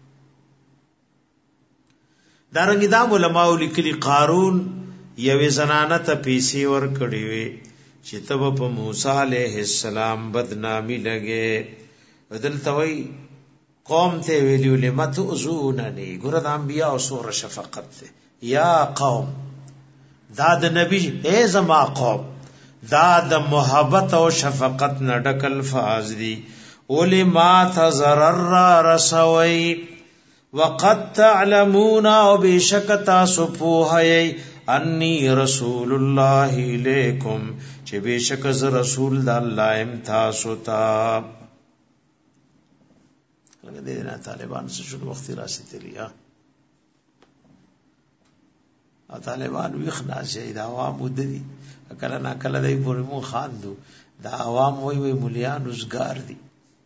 دارنګ دا علماء لیکلي قارون یوې زنانه ته پیسې ور کړی وي چې تب په موسی علیہ السلام بدنامی لګې بدل توي قوم ته ویلو لمت ازوننی ګور د انبیاء او سور شفقت ته یا قوم دا د نبی اے زما قوم دا د محبت او شفقت نه ډک الفاظ دي اولی ما تضرر رسوي وقد تعلمون او بشکتا سپوهي انی رسول الله الیکم چې بشک ز رسول د الله ام تاسو ته لکه دې نه طالبان څه شروع وخت راستلی ها طالبان ویخنا شي دا عوام ودري کله نا کله دای پورې مو خاندو دا عوام وای مليان روزګار دي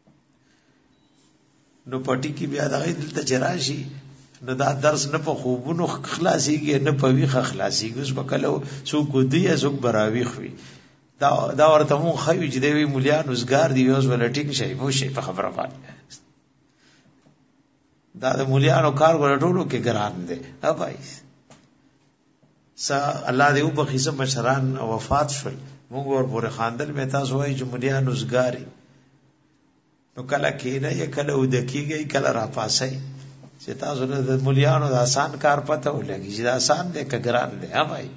نو پټی کی بیا دغه دلته چرایشي نو دا درس نه په خوبونو خلاصيږي نه په وی خلاصيږي اوس وکړو څوک دی څوک براوي خوي دا ورته مون خو چې دی مليان روزګار دي اوس ولټینګ شي مو شي په خبره باندې دا د مليانو کار ورټولو کې ګران دي ها بھائی الله دې په خصه مشران وفات شول موږ ور پورې خاندل مې تاسو وایي چې مليان روزګاری نو کله کېنه یا کله ودکیږي کله را پاسي چې تاسو نه د مليانو د آسان کار پته ولګي چې آسان دې کګران دې ها بھائی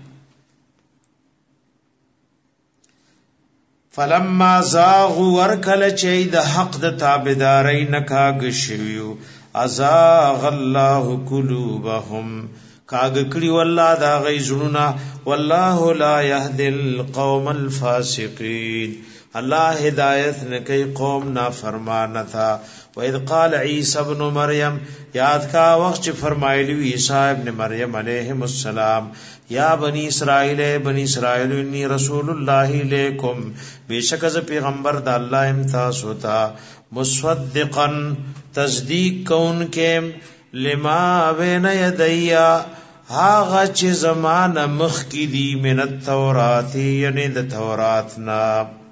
فلما زاغوا ورکل چې د حق د تابعداري نه کاږ شویو ازاغ الله قلوبهم کاغ کړي والله دا غي زړونه والله لا يهدي القوم الفاسقين الله هدایت نه کوي قوم نافرمان تھا. وَإِذْ قَالَ عِيسَى ابْنُ مَرْيَمَ یاد کا وقت چې فرمایلی عیسی ابن مریم علیہ السلام یا بنی اسرائیل انی رسول الله الیکم بیشک از پیغمبر د الله امتاز ہوتا مصدقا تصدیق کون کې لما بین یدیا هاغه چې زمانه مخ کی دی من التورات یعنی د تورات نا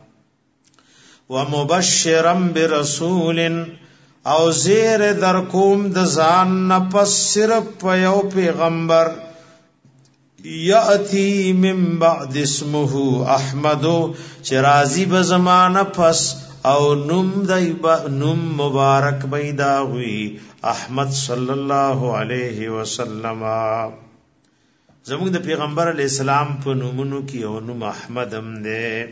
ومبشرا برسول او زیر در کوم د ځان نه پس صرف په یو پیغمبر یاتی من بعد اسمه احمد چې راضی به زمانه پس او نوم مبارک پیدا ہوئی احمد صلی الله علیه وسلم. زموږ د پیغمبر علی السلام په نومونو کې او نوم احمد هم ده.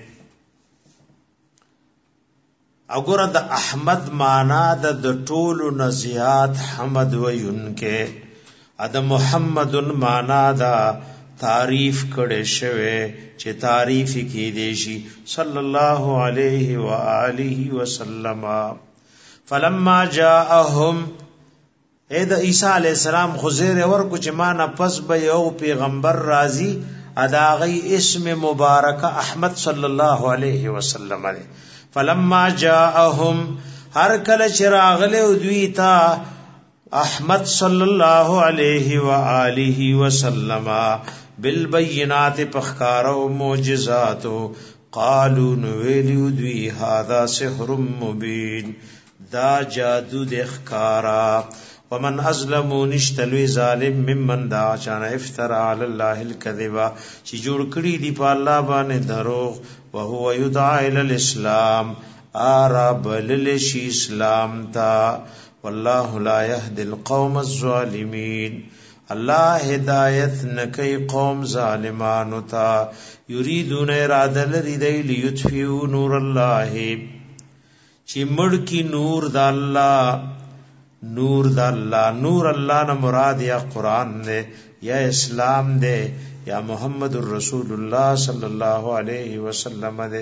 اگر د احمد معنا د ټولو نزیات حمد وینکه د محمد معنا دا تعریف کړي شوی چې تعریف کې دی شي صلی الله علیه و آله وسلم. فلما جاءهم د عیسی علی السلام خزیر ورکو چې ما نه پس به یو پیغمبر راضی اداغی اسم مبارک احمد صلی الله علیه وسلم علیه. فلما جاءهم هر کله چراغله دوی تا احمد صلی الله علیه و آله وسلم بالبینات پخکار و معجزات قالوا نویلیو دوی هذا سحر مبین دا جادو دخکارا. ومن ازلم نشتلوی ظالم ممن دا چانا افترا علی اللہ الکذبا چی جوڑ کری دی پا اللہ بانے دروغ وهو یدعا الى الاسلام آرا بللشی اسلام تا واللہ لا یهد القوم الظالمین اللہ ہدایت نکی قوم ظالمانو تا یریدون ارادہ لردی لیتفیو نور اللہ چی مڑکی نور دا اللہ نور دا اللہ. نور اللہ نہ مراد یا قرآن دے یا اسلام دے یا محمد الرسول اللہ صلی اللہ علیہ وسلم دے.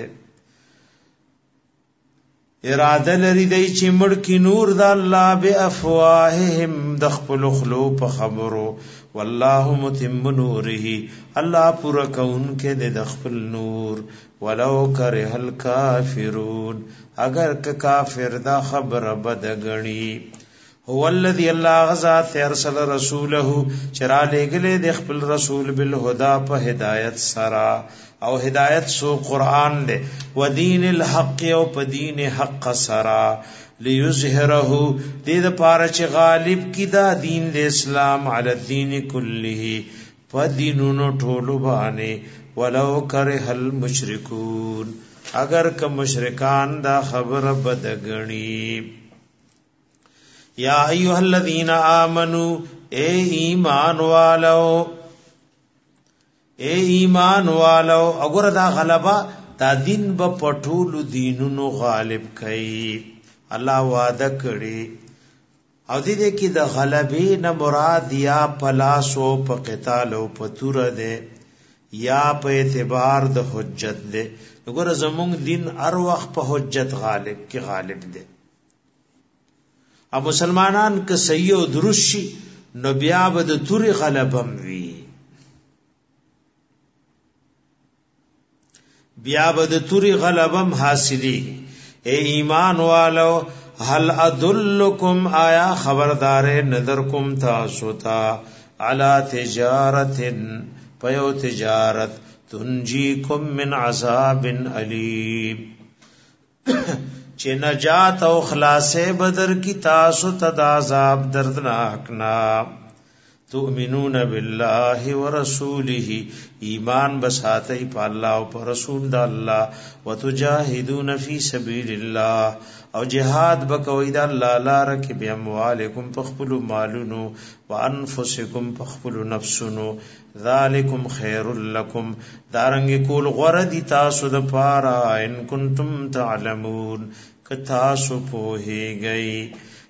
ارادہ لري دی چې مړ کی نور د الله بافواههم دخل خلوب خبرو والله متم نوره الله پورا کون کې د خپل نور ولو کرہ الکافرون اگر ک کافر دا خبر بد غنی. هو الذي الله غزا ارسل رسوله چرا لګله د خپل رسول بالهدى په هدایت سرا او هدایت سو قران دے و دین الحق او په دین حق سرا ليظهره دې د پاره چې غالب کی دا دین د اسلام علی الدین کله په دینونو ټولو باندې ولو کرہ المشرکون اگر که مشرکان دا خبر بدګنی. یا ایها الذین آمنو اے ایمان والو اگر دا غلبا دا دین با پټول دینونو غالب کئ الله وعده کړي. او دې کې د غلبې نه مراد یا پلاسو په قتال او په تور ده یا په اعتبار د حجت ده. وګوره زموږ دین هر وخت په حجت غالب ده. ا مسلمانان که صحیح او درست شي نو بیا به د توري غلبم وي بیا به د توري غلبم حاصلي. اے ایمان والو هل ادلکم آیا خبردار نظرکم تاسو ته علی تجارت پیو تجارت تنجیکم من عذاب علیم چې نجات او خلاصې بدر کی تاسو ته عذاب دردناک نا. تؤمنون بالله ورسوله ایمان بساتی په الله او په رسول د الله وتجاهدون فی سبیل الله او جهاد بکوي د الله لپاره کې به اموالکم پخپل مالونو وانفسکم پخپل نفسونو ذالکم خیر لکم دارنګ کول غره دي تاسو د پاره ان کنتم تعلمون ک تاسو په هیږي.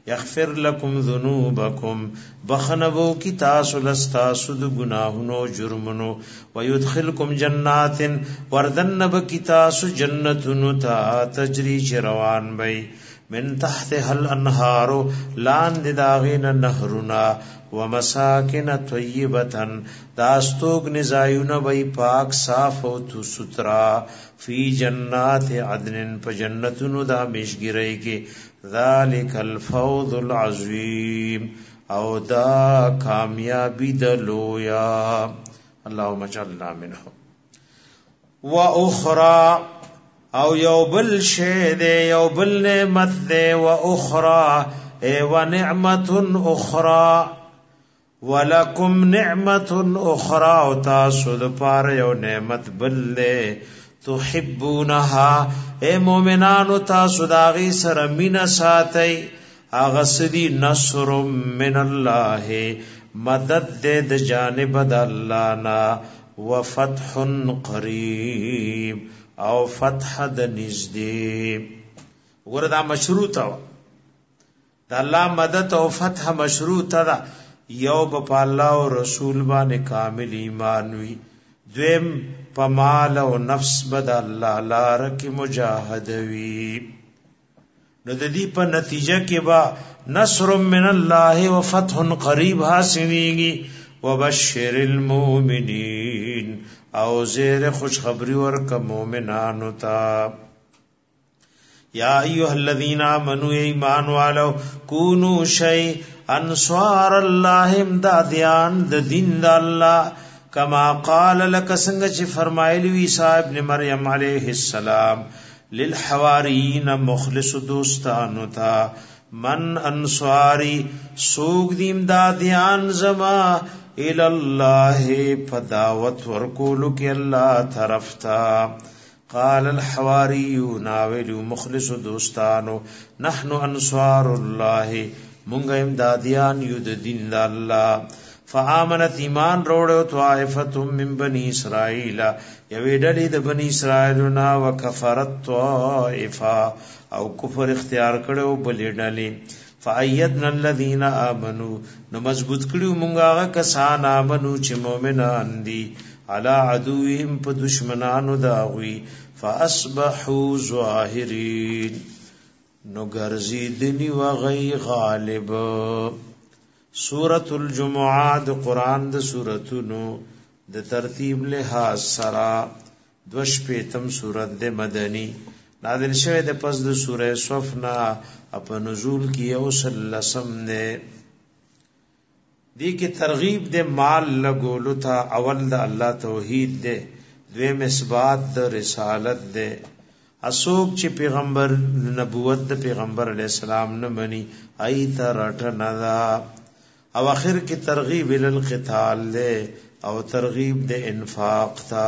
یغفر لکم ذنوبکم بخنبو کی تاسو لستاسو د گناهونو جرمونو ويدخلکم جنات وردنب کی تاسو جنتونو تا تجری چروان بی من تحتها الانهار لاند داغین نهرنا ومساکن طیبتا داستوگ نزایون بی پاک صاف و تو سترا فی جنات عدن پا جنتونو دا مشگرائی کے ذالک الفوض العظیم او دا کامیابی دلویا اللہم اجعلنا منہم و اخرى او یو بل شے دے یو بل نعمت دے و اخرى اے و نعمت اخرى ولکم نعمت اخرى او تاسو دپار یو نعمت بل دے تحبونها اے مومنانو تاسو داغی سر من ساتی اغسدی نصر من اللہ مدد دے د جانب د اللہ نا وفتح قریب او فتح د نزدی وګوره دا مشروط او د الله مدد او فتح مشروط دا یو په الله او رسول باندې کامل ایمان وی دویم په مال او نفس بد الله لار کی مجاهد وی نو د دې په نتیجه کې با نصر من الله و فتح قریب حاصلېږي وبشر المؤمنین او زیر خوشخبری ورک مومنانو تا یا ایها الذین آمنوا ایمان والو کونو شی انصار الله امدادیان د دین د الله کما قال لك څنګه چې فرمایلی عیسی ابن مریم علیه السلام للحواریین مخلص دوستانو تا من انصاری سوق دیم دادیان زما الى الله فدعوت ورکولو کی اللہ طرف تا قال الحواریون آویلو مخلص دوستانو نحن انصار اللہ منگا امدادیان یود دین دا اللہ فآمنت ایمان روڑو طائفت من بنی اسرائیل یوی ڈلی دا بنی اسرائیلنا وکفرت طائفا او کفر اختیار کرو بلی ڈلی فایدنا الذین آمنوا نو مضبوط کړیو مونږه هغه کسان آمنو چې مؤمنان دي علی عدوهم په دشمنانو داوی فاصبحوا ظاهرین نو ګرځیدنی و غی غالب سورۃ الجمعہ د قران د سوراتونو د ترتیب له سرا دوش پیتم سورۃ د مدنی نازل شوه د پس د سورہ صف نا اپ نزول کی او سلسم نے دی کی ترغیب دے مال لگولو تا اول دا اللہ توحید دے دویم اثبات د رسالت دے اسوک چې پیغمبر نبوت د پیغمبر علیہ السلام نه منی ایت رټنا دا او اخر کی ترغیب ال القتال دے او ترغیب دے انفاق تا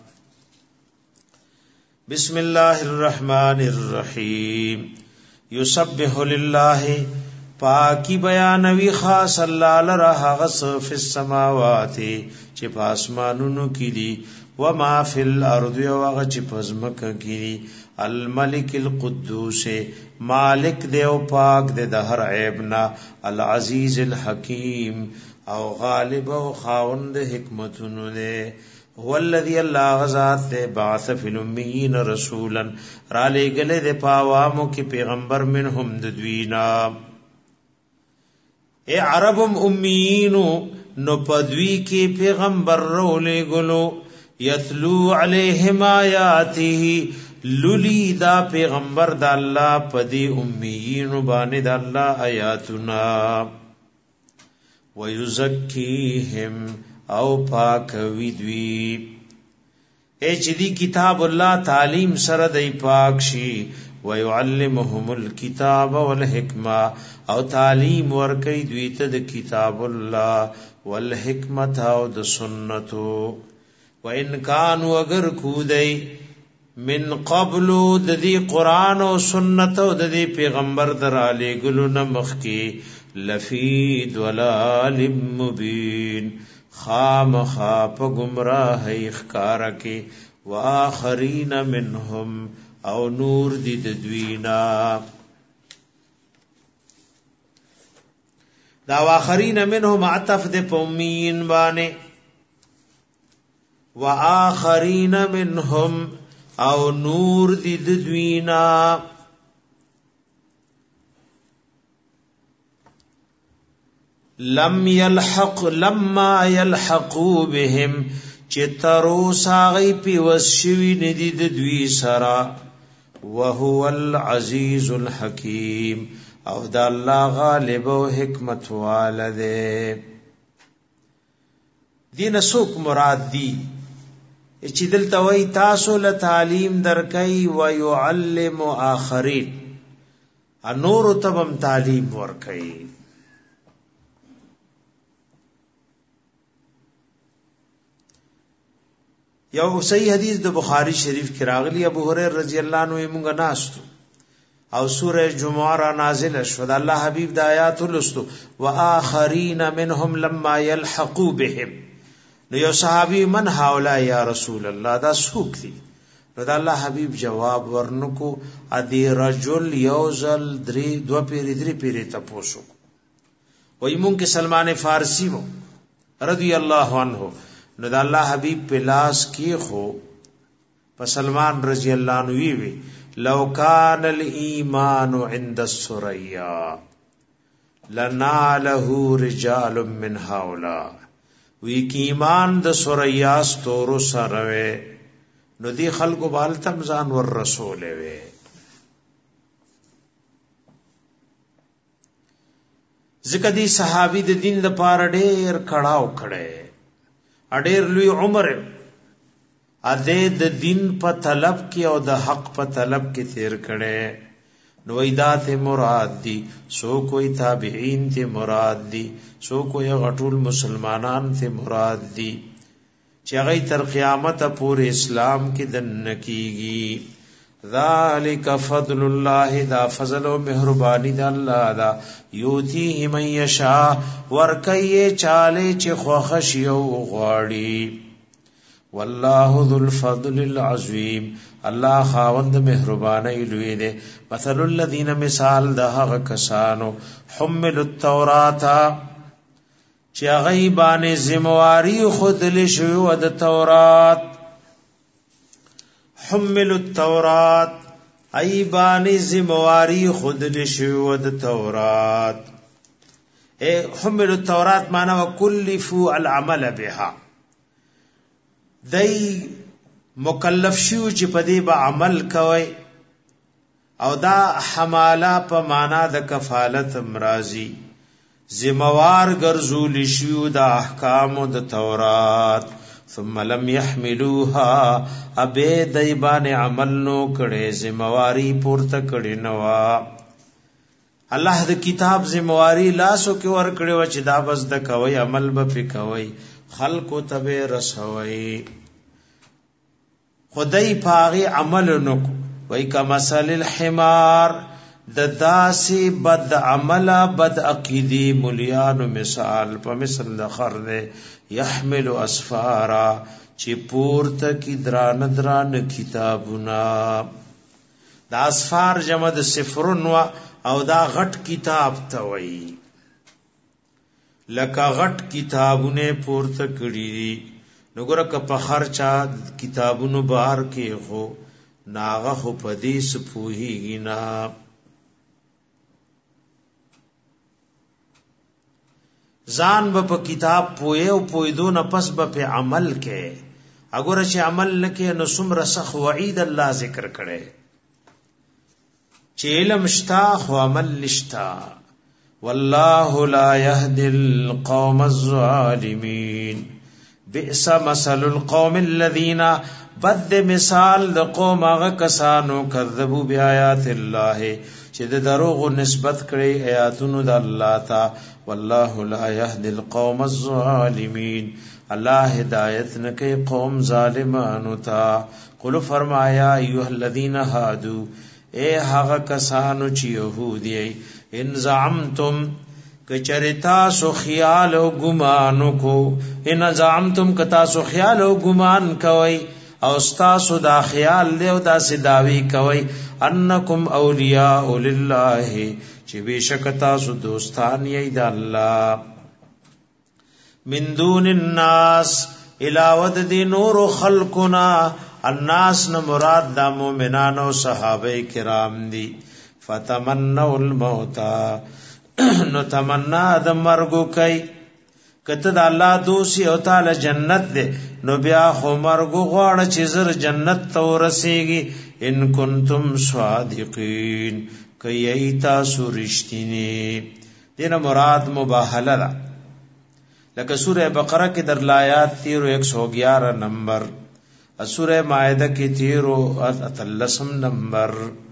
بسم اللہ الرحمن الرحیم یسبح للہ پاکی بیانوی خاص اللہ لرہ غص فی السماوات چی پاسمانونو کی دی وما فی الارض وغا چی پزمک کی دی الملک القدوس مالک دے و پاک دے دہر عیبنا العزیز الحکیم او غالب و خاوند حکمتونو دے هو الذي الله غزاد دے بعث فی الامیین رسولا را لے گلے دے پاوامو کی پیغمبر منہم ددوینا اے عربم امیینو نو پدوی کی پیغمبر رو لے گلو یتلو علیہم آیاته للی دا پیغمبر دا اللہ پدی امیینو بانے دا اللہ آیاتنا ویزکیہم او پاک ویدوی اے چی دی کتاب اللہ تعلیم سره دی پاک شی ویعلمهم الکتاب والحکمہ او تعلیم ورکی دوی تا دی کتاب اللہ والحکمت او دی سنتو وان کانو اگر کودئی من قبلو دی قرآن و سنت و دی پیغمبر در آلی گلو نمخ کی لفی دولال مبین خام خاپ گمراہ اخکارا کے وآخرین منہم او نور دی دوینا دا واخرین منهم عطف د پومین باندې واخرین منهم او نور دی دوینا لما يلحقوا بهم چترو ساغی پی وسشوی ندی دوی سرا وهو العزیز الحکیم او دا اللہ غالب و حکمت والده دین سوک مراد دی اچی دلتا وی تاسو لتعلیم درکئی ویعلم آخرین نور تبم تعلیم ورکئی یو صحیح حدیث د بخاری شریف کې راغلی ابو هريره رضی الله عنه موږ ناستو او سوره جمعه را نازل شو د الله حبیب د آیات ولستو واخرین منهم لما يلحقوا بهم نو یو صحابي من هؤلاء یا رسول الله دا سوق دي نو د الله حبیب جواب ورنکو ادي رجل یوزل درې دو پیری درې پیری تاسو وای مونږ کې سلمان فارسی وو رضی الله عنه نو دا الله حبیب پلاس کی خو په سلمان رضی الله عنه وی لو کان الایمان عند السریا لناله رجال من هؤلاء وی کی ایمان د سریا ستورو سره نو دی خلقو بالتم ځان ور رسول وی ذکر دی صحابی د دین لپاره ډېر کړهو کړه اډیر لوی عمر اده د دین په طلب کې او د حق په طلب کې تیر کړي نو ایدات مراد دي سو کوئی تابعین ته مراد دي سو کوئی غټول مسلمانان ته مراد دي چې هغه تر قیامت پورې اسلام کې دن کیږي ذالک فضل الله دا فضل او مهربانی د الله دا یوتی من یشاء ورکیه چاله چې خوښ یو غواړي والله ذو الفضل العظیم الله خاوند مهرباني لوی دی مثل الذين مثال د هغه کسانو حمل التوراۃ چې هغه باندې ذمہواری خود لشو د تورات حمل التورات ایبان ذمہواری خود لشو د تورات حمل التورات معنی وکلفوا العمل بها دای مکلف شو چې پدې به عمل کوي او دا حماله په معنا د کفالت امرازي ذمہوار ګرځول شو د احکام د تورات ثم لم يحملوها ابه دایبان عمل نو کړي ذمہواری پورته کړي نو الله د کتاب ذمہواری لاسو کې ور کړي و چې دا بس د کوي عمل به پکوي خلق تبه رسوي خدای پاغي عمل نو وای کمثل الحمار د داسي بد عمل بد عقیدی مليان مثال په مثل د خر يحمل اسفارا چې پورته کی دران کتابونه د اسفار جمع د صفرن او دا غټ کتاب ته وای لکه غټ کتابونه پورته کړی نګور ک په خرچا کتابونو بهر کې هو ناغه خو پدیس پوهیږي نا ځان په کتاب پوهه او پویدو نه پس په عمل کې اگر چې عمل نکې نو سمره سخ وعید الله ذکر کړي چې علم شتا خو عمل نشتا والله لا يهدي القوم الظالمين بئس مثل القوم الذين بد مثال د قوم هغه کسانو کذبوا بیاات الله چې د دروغ نسبت کړي آیاتونو د الله ته والله لا يهدي القوم الظالمين الله هدایت نه کوي قوم ظالمانو ته قل فرمایا ایها الذين هادو اے هغه کسانو چې يهودي ان زعمتم کچرتا سو خیال او ګمان کو ان زعمتم کتا سو خیال او ګمان کوي او استاسو دا خیال له او دا سداوی کوي انکم اولیاء لله چې بشک تاسو دوستان یې د الله من دون الناس علاوه د نور خلقنا الناس نه مراد د مؤمنانو صحابه کرام دي فتمنوا الموت نو تمنا د مرګ کوي کته د الله دوسی او تعالی جنت ده نو بیا خو مرګ غواړي چې زر جنت ته ورسیږي ان کنتم صادقین کای تاسو رښتینی دینه مراد مباهله ده لکه سوره بقره کې در آیات 111 نمبر سوره مائده کې 13 نمبر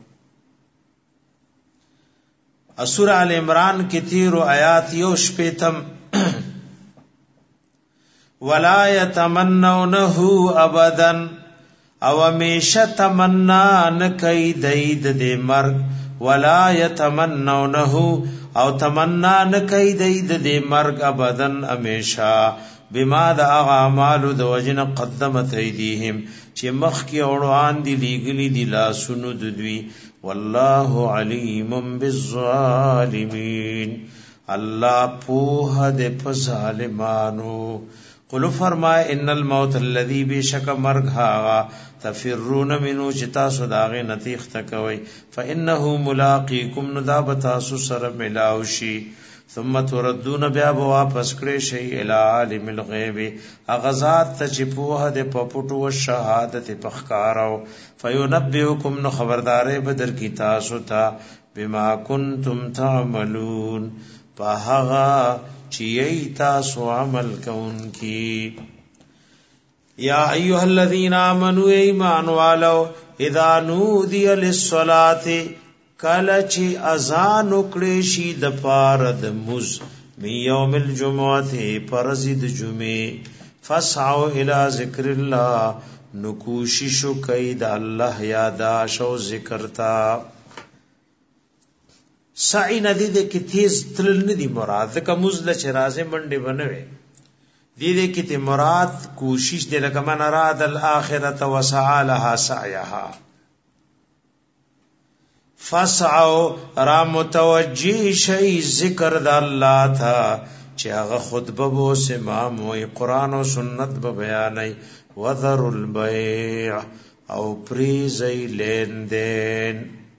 سوره ال عمران کې 13 آیات یو شپیتم ولا يتمنونه ابدا او همیشه تمنا نکي دید د مرګ ولا يتمنونه او تمنا نکي دید د مرګ ابدا همیشه بما د اعمال د وجن قدمت ايديهم چې مخ کې اوروان دي لګلي دي لا سونو دوی والله عليم بالظالمين الله پوه د ظالمانو قل فرمای ان الموت الذي بشک مرغ ها تفرون منه جتا صداغه نتیخ تکوي فانه ملاقيكم ندابتا سر ملاوشي ثم تردون بیا واپس کړي شي الى عالم الغيب اغزاد تجپوه د پپټو شهادت پخکارو فينبئكم نو خبردارې بدر کی تاسو ته بما كنتم تعملون فهغه چی تاسو عمل کون کی یا ایها الذین آمنوا ایمان والو اذا نودی للصلاة کله چې اذان وکړي شي د پاره د مز می یوم الجمعه فرض د جمعه فسعوا الى ذکر الله نو کوشش کوي د الله یاد او ذکر تا سعی ندی د کی تیز تل ندی مراد د کمزله چرازه منډه بنوي دې کې ته مراد کوشش دې لکه من اراد الاخرته وسعى لها سعيها فسعوا را متوجی شي ذکر د الله تھا چې هغه خطبه بو سمام او قران او سنت به بیانای وذر البيع او پریزي لین دین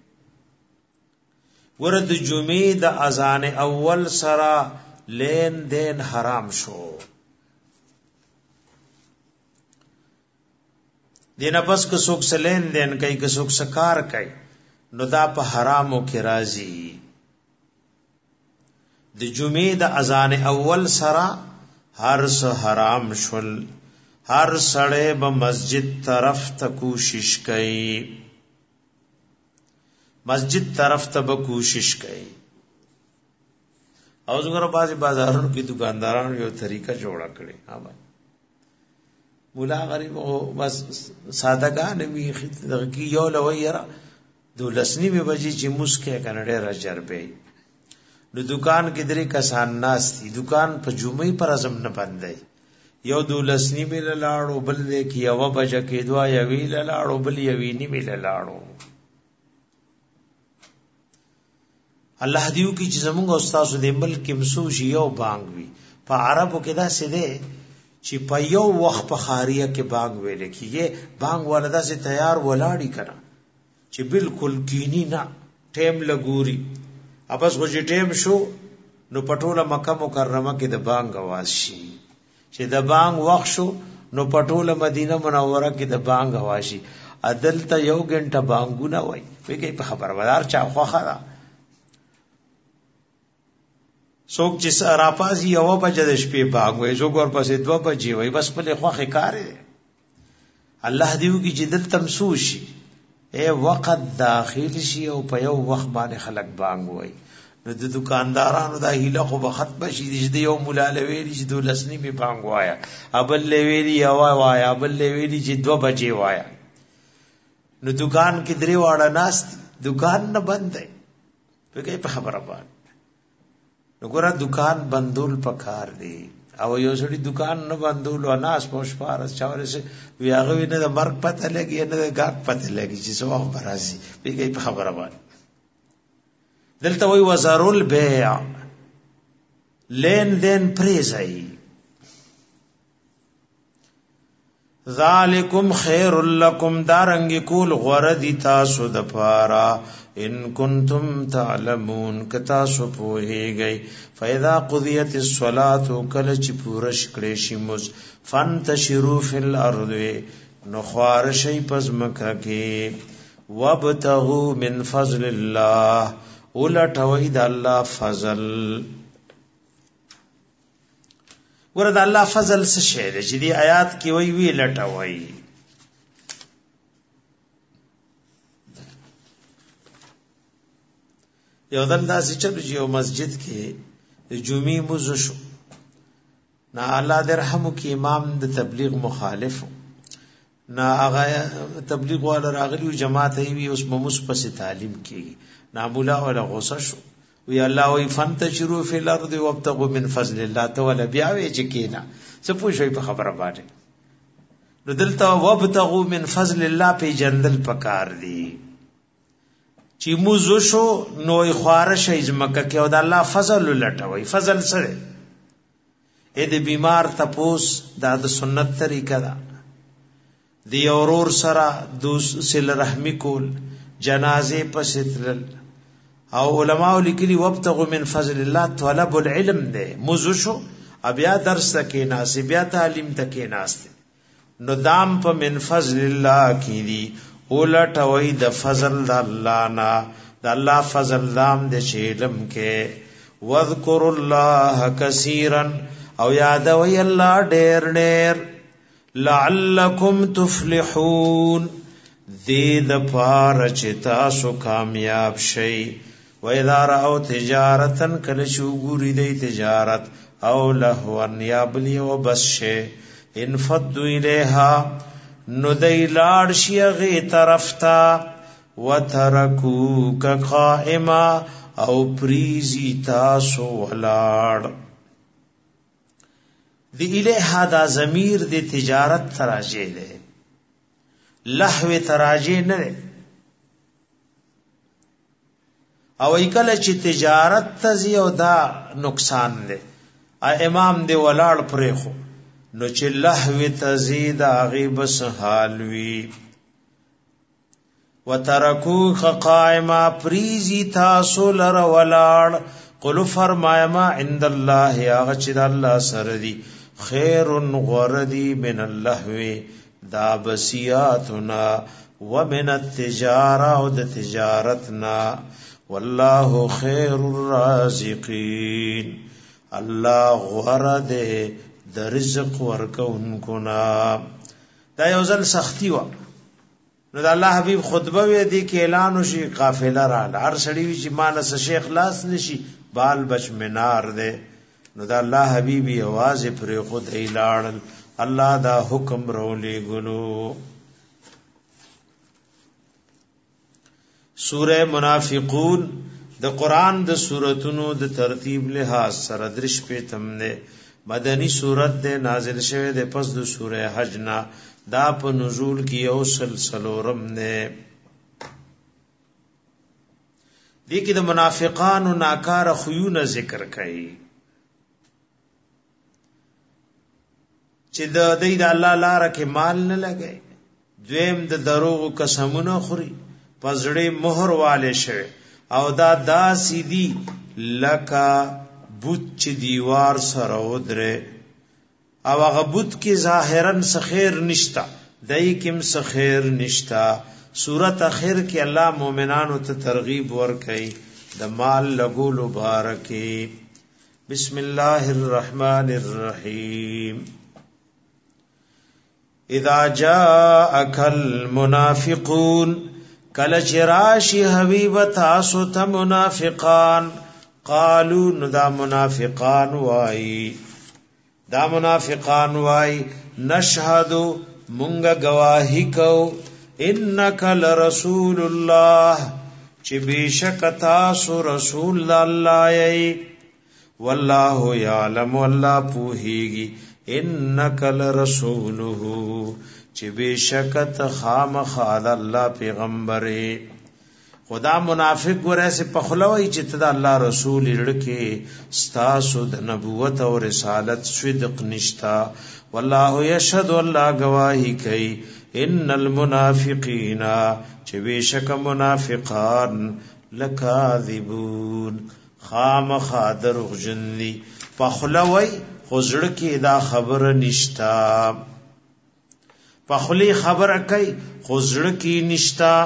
ورد جمعه د اذان اول سرا لین دین حرام شو دینه پس که څوک سلین دین کوي که څوک سکار کوي نو دا په حرامو کې راځي د جمعې د اذان اول سره هر څه حرام شول هر سړی به مسجد طرف ته کوشش کوي مسجد طرف ته به کوشش کوي او څنګه بعضی بازارونو کې دکاندارانو یو طریقه جوړه کړې ها مولا غریب او بس سادهګان وی خدای کی یو لویرا دولسنی می بجی چې مسکه کنه را جربې نو دکان کې درې کسان ناس دي دکان په جمعې پر اعظم نه بندای یو دولسنی می لاړو بل دې کی یو بجه کې دوا یوی لاړو بل یوی نی می لاړو الله دیو کی چې زمونږ استاد دې ملک مسو شي یو بانګ وی په عربو کې دا څه ده چې په یو وخت په خاریه کې بانګ ویل کیږي بانګ ولدا سے تیار ولاړی کړه چې بالکل کینی نه ټیم لګوري اوبس خو چې ټیم شو نو پټوله مکه مکرمه کې د بانګ आवाज شي چې د بانګ وخت شو نو پټوله مدینه منوره کې د بانګ आवाज شي عدل ته یو غنټه بانګونه وای وی په خبردار چا خوخه ده څوک چې راپاسي یو بجې د شپې باغ وای څوک ورپسې 2 بجې وای بس په خوخه کار دی الله دیو کی جدت تمسوشي اے وقت داخل شي او په یو وخت باندې خلق بانګ وای نو د دکاندارانو دا هیله خو به ختم شي د یو مولا لویلی چې دولسنی می بانګ وایا ابل لویلی یوا وایا ابل لویلی چې 2 بجې وایا نو دکان کې درې واړه ناس دکان نه بند دی په خبره باندې وګوره دکان بندول پکار دی او یو سړي دکان نه بندول او ناس پوش پارس چاوره سي ویاغه نه د مرګ پته لګي نه د غاک پته لګي چې څو خبر راځي پیږي په خبره باندې دلته وی وزارل بیع لین دین پریزای ذالکم خیر لکم دارنگی کول غردی تاسو دپارا ان کنتم تعلمون کتاسو پوہی گئی فاذا قضیت الصلاة کلچ پورش کلیشی مز فانتشروا فی الارض نخوار شی پزمکا کی وابتغوا من فضل اللہ اولٹوئی دا اللہ فضل ورد الله فضل څه شی دی چې دی آیات کې وی لټوي یو دل داسې چې یو مسجد کې جمعې موز شو نا الله درحمو کې امام د تبلیغ مخالف نا هغه تبلیغ والا راغلی جماعت وی اوس موږ پس تعلیم کې نا مولا ولا غوسه شو وی الله وی فانتشروا فی الارض وابتغوا من فضل الله تعالی بیا وی چکینا څه پوښی په خبره باندې نو دلته وابتغوا من فضل الله په جندل پکار دی چې موزو شو نو خوارش ازمکه کې او د الله فضل لټوي فضل سره اې د بیمار تپوس د سنت طریقه ده دی اورور سره دوس سل رحمی کول جنازه پسیتل او علماء لیکلی وابتغوا من فضل الله طلب العلم ده موزشو بیا درس تکي ناس بیا تعلیم تکي ناس نو دام په من فضل الله کی دی اولټوي د فضل د الله نا د الله فضل دام د علم کې واذکر الله کثیرا او یاد وی الله ډېر ډېر لعلکم تفلحون دې د پاره چې تاسو کامیاب شئ وَإِذَا رَأَوْا تِجَارَةً كَلَشُوا غُورِ دَي تِجَارَت او لهوًا یا بلی و بس شے انفدوا الیها ندی لاړ شي غي طرف تا وترکوک قائما او پریزی تاسو ولاړ دی الیها دا ضمیر دی تجارت تراجه ده لهو تراجه نه او ایکل چې تجارت تزي او دا نقصان ده امام دی ولاړ پرې خو نو چې لهو تزيد غیب سحالوي وترکو قائما پریزی تاسو لر ولاړ قل فرمایا ما عند الله هغه چې الله سره دی خیر غردی من اللهو دا بسیاتنا ومن التجاره او د تجارتنا والله خیر الرازقین الله غرد د رزق ورکونکو نا دا یو ځل سختی و نو د الله حبیب خطبه وی دی کې اعلان وشي قافله را هر سړی وی چې مانس شیخ لاس نشي بال بچ منار ده نو د الله حبیب आवाज پر خود اعلان الله دا حکم رولې ګلو سورہ منافقون د قران د سوراتونو د ترتیب لحاظ سره درش په تمنه مدنی سورت ده نازل شوه د پس د سورہ حج نا دا په نزول کې یو سلسلورم نه دي کې د منافقانو ناکاره خيونه ذکر کړي چې د دې د الله لپاره کې مال نه لګي دویم د دروغ قسمونه خوري پزړې مہر والے شوه او دا سیدی لکا بوت چې دیوار سره ودره او هغه بوت کې ظاهرا سخیر نشتا دای کېم سخیر نشتا سورۃ اخر کې الله مؤمنانو ته ترغیب ورکړي د مال لګول مبارکي بسم الله الرحمن الرحیم اذا جاءك المنافقون کل چراشی حبیب تاسو تا منافقان قالو دا منافقان وائی نشهدو منگا گواہی کو انکا لرسول اللہ چی بیشک تاسو رسول اللہ یئی واللہ یعلم واللہ پوہیگی انکا لرسولہو چی بیشکت خام خال اللہ پیغمبری خدا منافق ګره سي پخلوي چې ته د الله رسول لړکه ستاسو د نبوت او رسالت صدق نشتا والله يشهد الله گواہی کوي ان المنافقین چې بشک منافقان لکاذبون خامخا دروغجنلی پخلوي خزړه کې دا خبره نشتا پخلی خبره کوي خزړه کې نشتا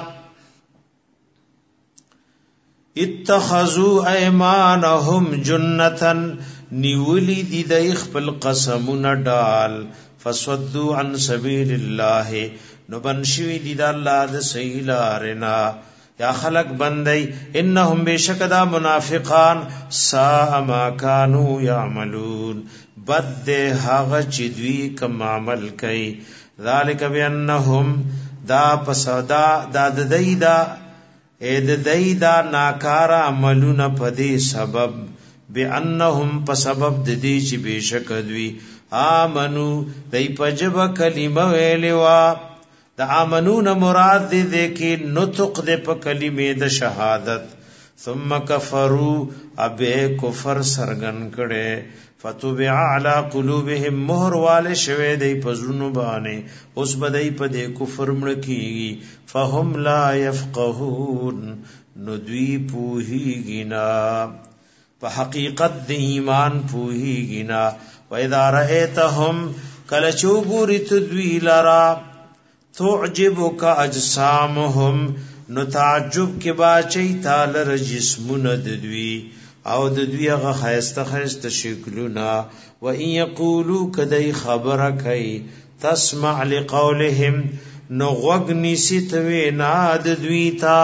اتخذوا ايمانهم جنتا نیولی دی د خپل قسمونه ډال فسدوا عن سبيل الله نو بنشوی دی د الله د صحیح لارنا یا خلق بندي انهم بشکدا منافقان سا ما كانوا يعملون بد هغه چې دوی کوم عمل کوي ذالک بانهم دا پسدا دا دایدا اې د دایدا ناکار عملونه پدې سبب بانهم په سبب د دې چې بشک دوی امنو دای پجب کلمه ویلوا د امنون مراد دې کې نطق دې په کلمې د شهادت ثم کفروا ابه کفر سرغن کړي فتوبع علی قلوبهم مهر والے شوه دې پزړونو باندې اوس بدای په دې کفر مړ کیږي فهم لا يفقهون ندوی پوهیږي نا په حقیقت د ایمان پوهیږي نا و اذا رأيتهم کله چوغوري تدوی لرا تعجبك اجسامهم نو تعجب کې باچي تعالی جسمونه ددوی او ددوی هغه خيسته شکلونه و ان يقولوا کدی خبره کوي تسمع لقولهم نو غوغنی ستوي نا ددوی تا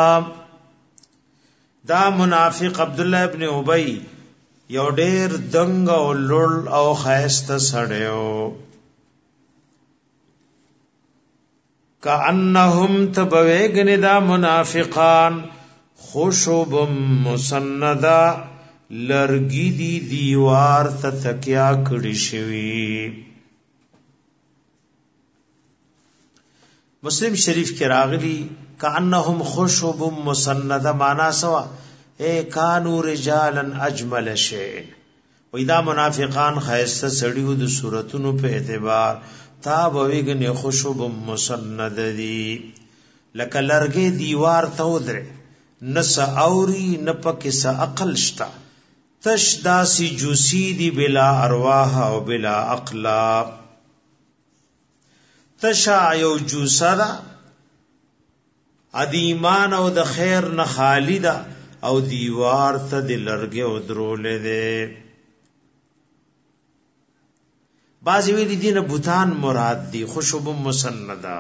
دا منافق عبد الله ابن ابي یو ډیر دنګ او لړ او خيسته سړیو کأنهم تبویگن دا منافقان خوشب مسندا لرگی دی دیوار تتکیا کڑی شوی مسلم شریف کی راغلی کأنهم خوشب مسندا مانا سوا اے کانو رجالا اجمل شئن وی دا منافقان خیسته سڑیو دو صورتونو په اعتبار تا بویگنی خوشب مسند دی لکه لرگی دیوار تودره نس اوری نپکس اقل شتا تش داسی جوسی دی بلا ارواح او بلا اقلا تشا یو جوسا دا ادیمان او د خیر نخالی دا او دیوار تا دی لرگی او درولے دے بعضی ویلی دین بوتان مراد دی خوشب مسندا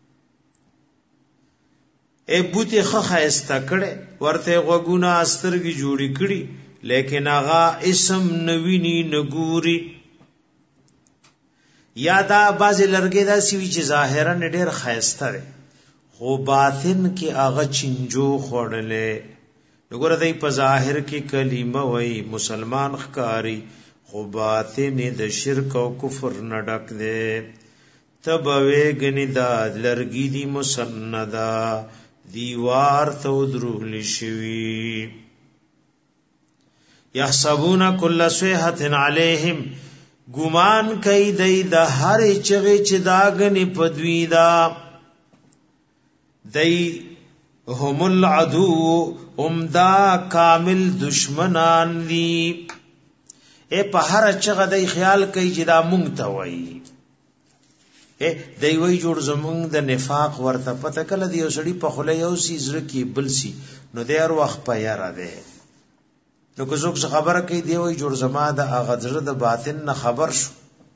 اے بوتی خخایستا کڑے ورته غوگونا استرگی جوڑی کڑی لیکن آغا اسم نوینی نگوری یا دا بعضی لرگی دا سیوی چی ظاہران دیر خایستا رے خو باطن کی آغا چنجو خوڑلے نگور دای په ظاهر کې کلمه وای مسلمان خکاری خو باطن د شرک او کفر نه ډک دی تبوی غنی دا لرګی دی مسندا دیوار تو درول شوی یحسبون کل صیحه علیہم ګمان کوي دای د هر چغه چې داغنی پدوی دا دای هم العدو امدا کامل دشمنان دی اے په هر چغه دای خیال کوي چې دا مونږ ته وایي اے دای وای جوړ زمونږ د نفاق ورته پته کله دی وسړي په خله یو سی زړه کې بل سی نو د هر وخت په یاره ده نو که څوک خبره کوي دی وای جوړ زما د اغه زړه د باطن نه خبر شو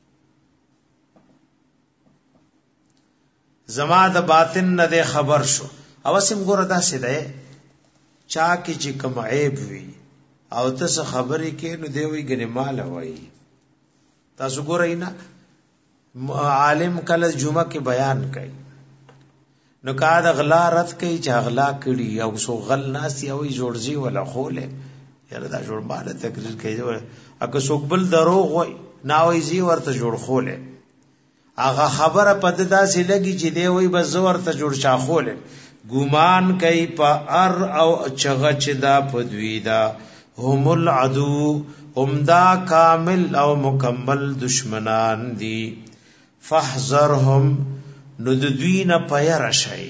زما د باطن نه ده خبر شو او سم ګوره دا څه ده چا کې چې کوم عیب وي او تاسو خبرې کې نو دی وی ګنې مال وای تاسو ګورئ نه عالم کله جمعه کې بیان کوي نو کا د غلا رد کوي چې غلا کړي او سو غل ناس یو جوړځي ولا خوله یاره دا جوړ مال تقریر کوي اګه څوک بل دروغ وای ناوي زی ورته جوړ خوله هغه خبره پد داسې لګي چې دی وای بس زور ته جوړ چا خوله ګمان کوي په ار او چغه چې دا پدوی دا هم العدو هم دا کامل او مکمل دشمنان دي فاحذرهم نو د دوی نه پیر شي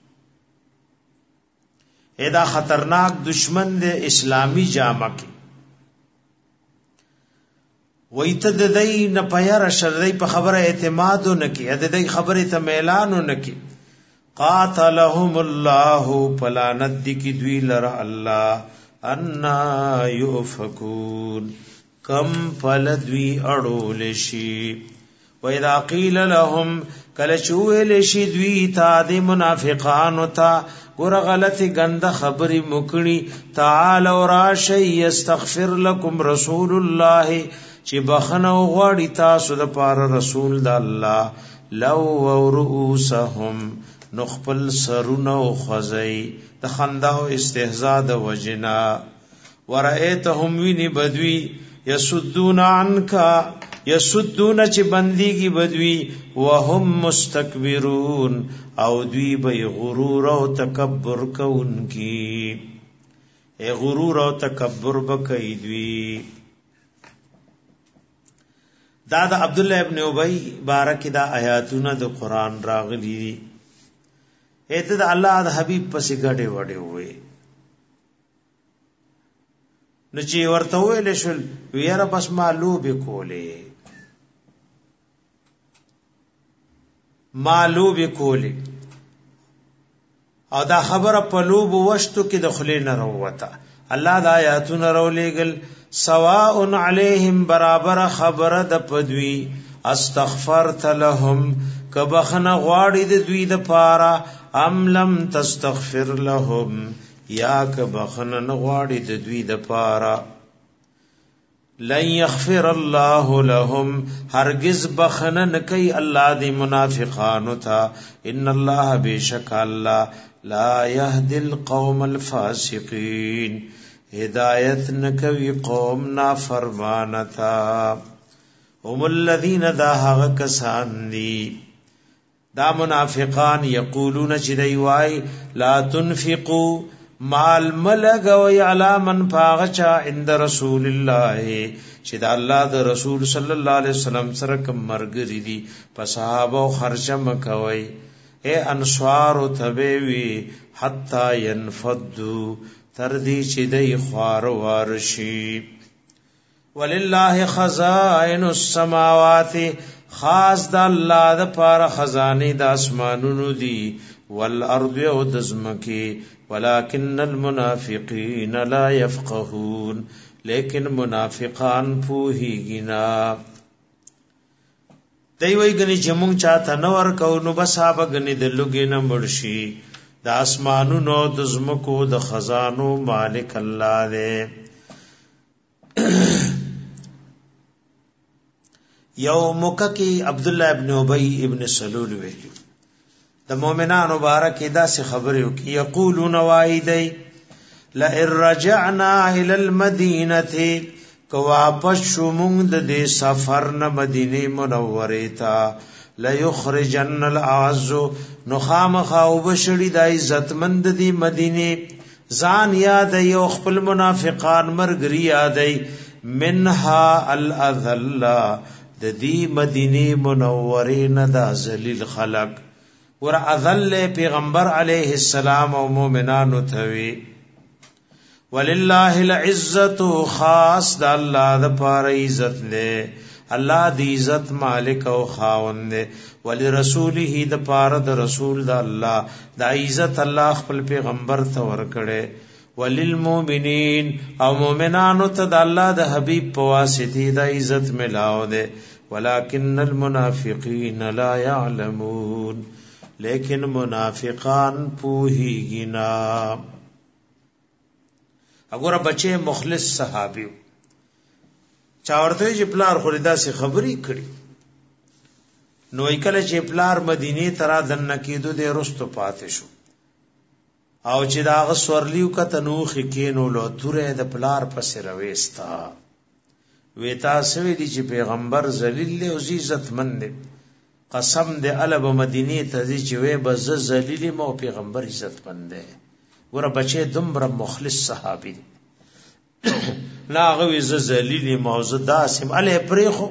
ادا خطرناک دشمن د اسلامی جامه کې وایته د دې نه پیر شي په خبره اعتماد نه کې د دې خبره ته اعلان نه کې قاتلهم الله فلانت کی دوی لرا الله ان یؤفکون کم فلدوی اڑول شي و اذا قیل لهم کله چویل شي دوی تا د منافقان تا ګور غلطی غنده خبري مکړي تعالوا راشي یستغفر لكم رسول الله چې بخنو غواړي تاسو د پاره رسول د الله لو ورؤسهم نخپل سرونو خزئی د خنده او استهزاء د وجنا ورایتهم ویني بدوی یسدون عنک یسدون چې بنديږي بدوی وهم مستكبرون او دوی به غرور او تکبر کوونکی غرور او تکبر بکئی دوی دا د عبد الله ابن ابي بارک دا آیاتونه د قران راغلي ایته د الله د حبيب پسې غړې وړې وې نو چې ورته ویل شول ویره بس معلوب کولې او دا خبره په لوب وشتو کې د خلې نه وروته الله د آیاتونو رولېګل سواء علیهم برابر خبره د پدوی استغفرت لهم کبخنه غواړي د دوی د پاره ام لم تستغفر لهم یا کبخنه غواړي د دوی د پاره لن يغفر الله لهم هرگز بخنه نکي الله د منافقانو ته ان الله بشک الله لا يهدي القوم الفاسقين هدایت نکوي قوم نافرمانتا هم الذين دا هغه کسان دي دا منافقان یقولون چې دی وای لا تنفقوا مال ملګوي علی من فاغچا عند رسول الله چې دا الله د رسول صلی الله علیه وسلم سره کوم مرګري دي په صحابه خرچه مکوي اے انصار تبوی حتا ينفضوا تر دې چې دی خوار وارشي ولله خزائن السماوات خاص د الله د پاره خزانه د اسمانونو دي والارض او د زمکه ولكن المنافقين لا يفقهون لیکن منافقان پوهیږي نه دی وی غني چې مونږ چاته نور کو نو بسابه غني د لوګي نه مرشي د اسمانونو د زمکو د خزانو مالک الله دی یو مکه عبد الله ابن ابي ابن سلول ویلو د مؤمنانو مبارک دا څه خبره وکي یقولون وایدی لا رجعنا الى المدینه کو واپس شومون د دې سفر نه مدینه منوره ته لا یخرجن الاعز نخام خوب شړی د عزتمند دی مدینه ځان یاد یو خپل منافقان مرګری یادای منها الاذل د دې مدینه منوره نه د ذلیل خلق ور اذل پیغمبر علیه السلام او مؤمنانو ثوی ولله العزت خاص د الله د پاره عزت له الله دی عزت مالک او خاوند ولرسوله د پاره د رسول د الله د عزت الله خپل پیغمبر ته ور کړي وللمؤمنین او مؤمنانو ته د الله د حبیب په واسطه د عزت ملاو ده ولکن المنافقین لا يعلمون لیکن منافقان پوهیږي نه وګوره بچي مخلص صحابي چا ورته چې پلار خریدا سي خبري کړي نو کله چې پلار مدینه ترا دن کېدو د رستو پاتې شو او چې دا غسورلیو کته نو خکینو لو توره د پلار پسې رويستا وېتا سوي دي چې پیغمبر ذلیل له عزت مند قسم دې الب مدینه ته چې وې بز ذلیل مو پیغمبر عزت بنده ګوره بچي دومره مخلص صحابي لا غوي ذلیل موزه داسم علی پریخو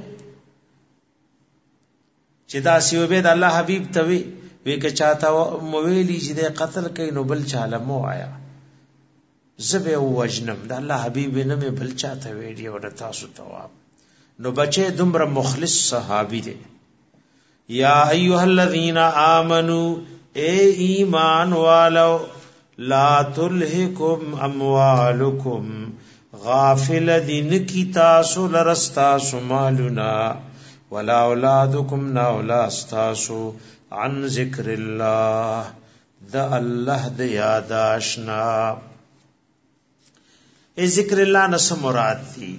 چې داسې وبې د الله حبیب ته وی که چاته مویلی چې د قتل کین نو بل چاله مو آیا زبه وجنم د الله حبیب نه مې بل چاته ویلی او د تاسو تواب نو بچي دومره مخلص صحابي دي یا ایها الذین آمنو اے ایمان والو لا تلهکم اموالکم غافل دین کی تاسو لرستا سمالنا ولا اولادکم نا اولادستاسو عن ذکر الله د الله د یاد آشنا ای ذکر الله نس مراد دی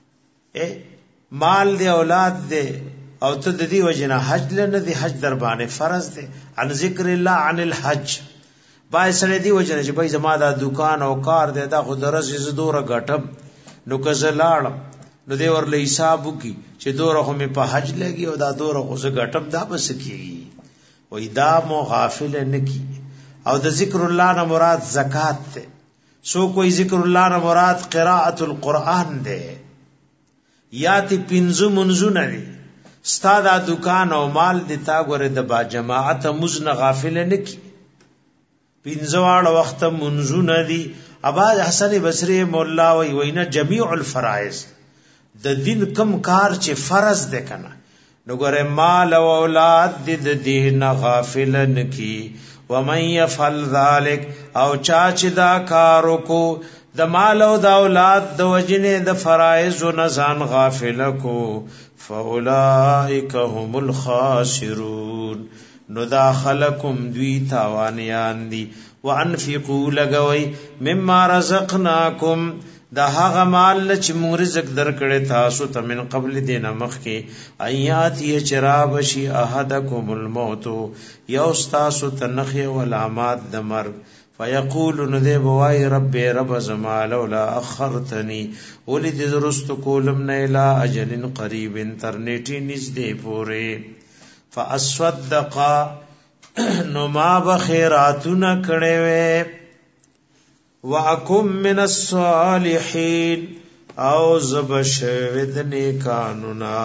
مال دی اولاد دی او ته د دې وجنه حج لنه دی حج در باندې فرض دی عن ذکر الله عن الحج بای سره دی وجنه چې بای زما دا دکان او کار دی دا خو درس زدور غټم نو کزلاړم نو دی ورله حساب کی چې دوره هم په حج لګي او دا دوره خو زه غټم دا بس کیږي وې دا مو غافل نه کی او د ذکر الله نه مراد زکات ده سو کوئی ذکر الله نه مراد قراءت القرآن ده یا تی پنځه منځونه دي ستاد دکان او مال د تا غره د با جماعت مزن غافل نه کی پنځه واړه وخت منځونه دي ابا حسن بصری مولا وی وینا جميع الفرائض د دین کم کار چې فرض ده کنه نو ګره مال او اولاد د دین غافل نکی ومن يفعل ذلك او چا چې دا کارو کو د مال او د اولاد د وجنه د فرایض او نزان غافل کو فاولائک هم الخاسرون نو داخلکم دوی تاوانیان دی وانفقوا لغوی مما رزقناکم دا هغه مال چې موږ رزق درکړې تاسو ته من قبل دینه مخکې ایات یې چراب شي احدکم الموت یو تاسو تنخي علامات د مرګ فیقول ندی بوای رب زما لولا اخرتنی ولید درست کولم نه الی اجل قریب انټرنیټی نږدې پوره فاصدق نو ما بخیراتنا کړه وې وَأَكُمْ مِنَ الصَّالِحِينَ او زبشوید نیکانونا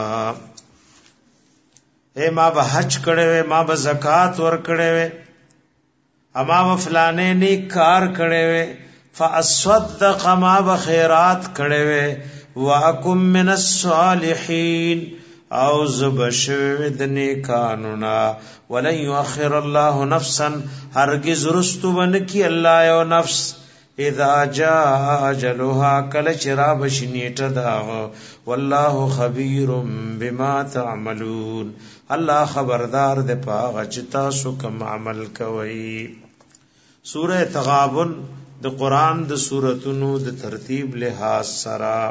اے ما به حج کړه وې ما به زکات ور کړه وې اما به فلانه نیک کار کړه وې فاصدق ما به خیرات کړه وې وَأَكُمْ مِنَ الصَّالِحِينَ او زبشوید نیکانونا ولن يؤخر الله نفسا هرگز رستو بنکی الله یو نفس اذا جاء اجلها کل چراب شنیټه دا والله خبير بما تعملون الله خبردار ده پاغه چې تاسو کوم عمل کوي سوره تغابن د قران د سوراتونو د ترتیب لحاظ سره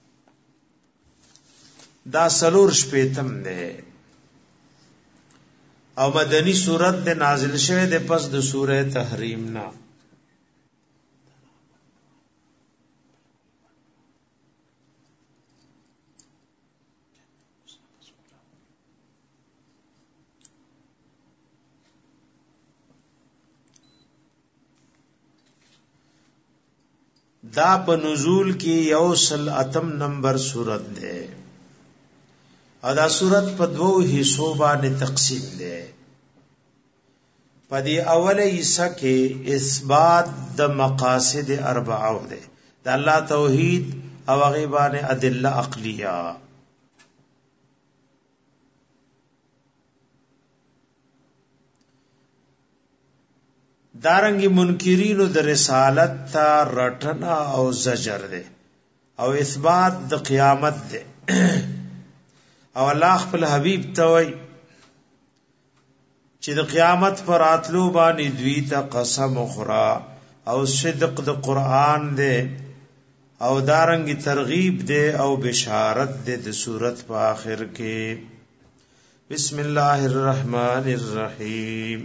دا سلور شپیتم ده او مدنی سورت ده نازل شوه ده پس د سوره تحریم نا دا په نزول کې یوصل اتم نمبر سورت ده او دا سورت په دوو حصو باندې تقسیم ده په دې اوله حصہ کې اثبات د مقاصد اربعه ده د الله توحید او غیبانه ادله عقلیه دارنګي منکرینو د رسالت تا رټنا او زجر ده او اثبات د قیامت ده او الله خپل حبیب ته وای چې د قیامت پر اتلو باندې دوی ته قسم خورا او صدق د قران ده او دارنګي ترغیب ده او بشارت ده د سورت په آخر کې بسم الله الرحمن الرحیم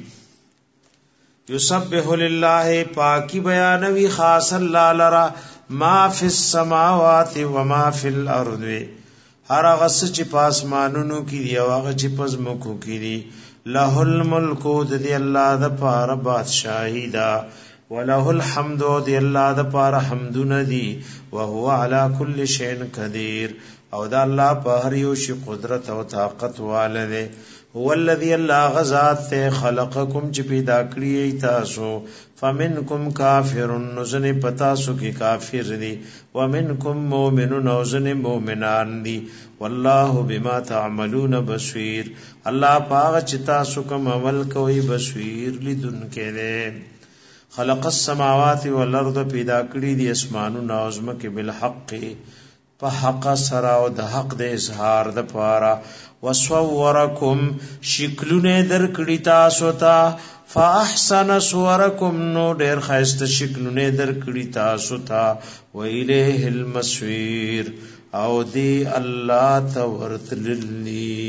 یسبح لله پاکی بیانوی خاص الله لرا ما فی السماوات و ما فی الارض هر هغه چې پاسمانونو کې دی او هغه چې پزمکو کې دی له الملک د دی الله د پاره بادشاہی دا وله الحمد دی الله د پاره حمدونه دی وهو على كل شيء قدير او دا الله په هر یو شی قدرت او طاقت والده هو الذي الله غزاد ته خلقکم چې پیدا کړی تاسو فمنکم کافر نزن پتا سو کی کافر دی ومنکم مؤمن نزن مؤمنان دی والله بما تعملون بصیر الله پاک چې تاسو کوم عمل کوي بصیر لیدونکې دی خلق السماوات والارض پیدا کړی دی اسمانونو او زمکه بالحق په حق سره او د حق د اظهار د پاره وصورکم شکلونه در کړی تاسو ته فاحسن صورکم نو ډیر خاسته شکلونه در کړی تاسو ته ویله المسویر او دی الله تورتللی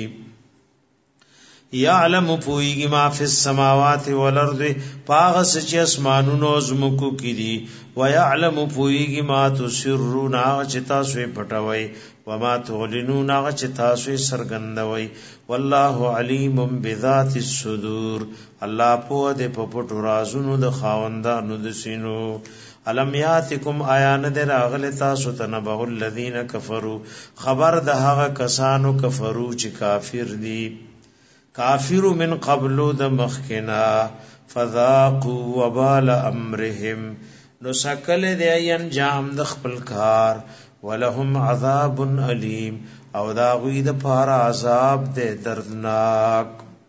یعلم پویږي ما فی السماوات والارض پاغس چې اسمانونو زمکو کې دي ويعلم پویږي ما تسرون چې تاسو پټوي وما تعلنون چې تاسو سرګندوي والله علیم بذات الصدور الله په دې په پټو رازونو د خاوندانو د سینو الم یاتکم آیان در اغل تاسو تنبه الذین کفروا خبر د هغه کسانو کفرو چې کافر دي کافر من قبل د مخکنا فذاقوا وبال امرهم نو سکل دی انجام د خپل کار ولهم عذاب علیم او دا غوی د پار عذاب دے دردناک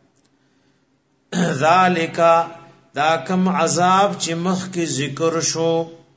ذالک دا کم عذاب چې مخ کی ذکر شو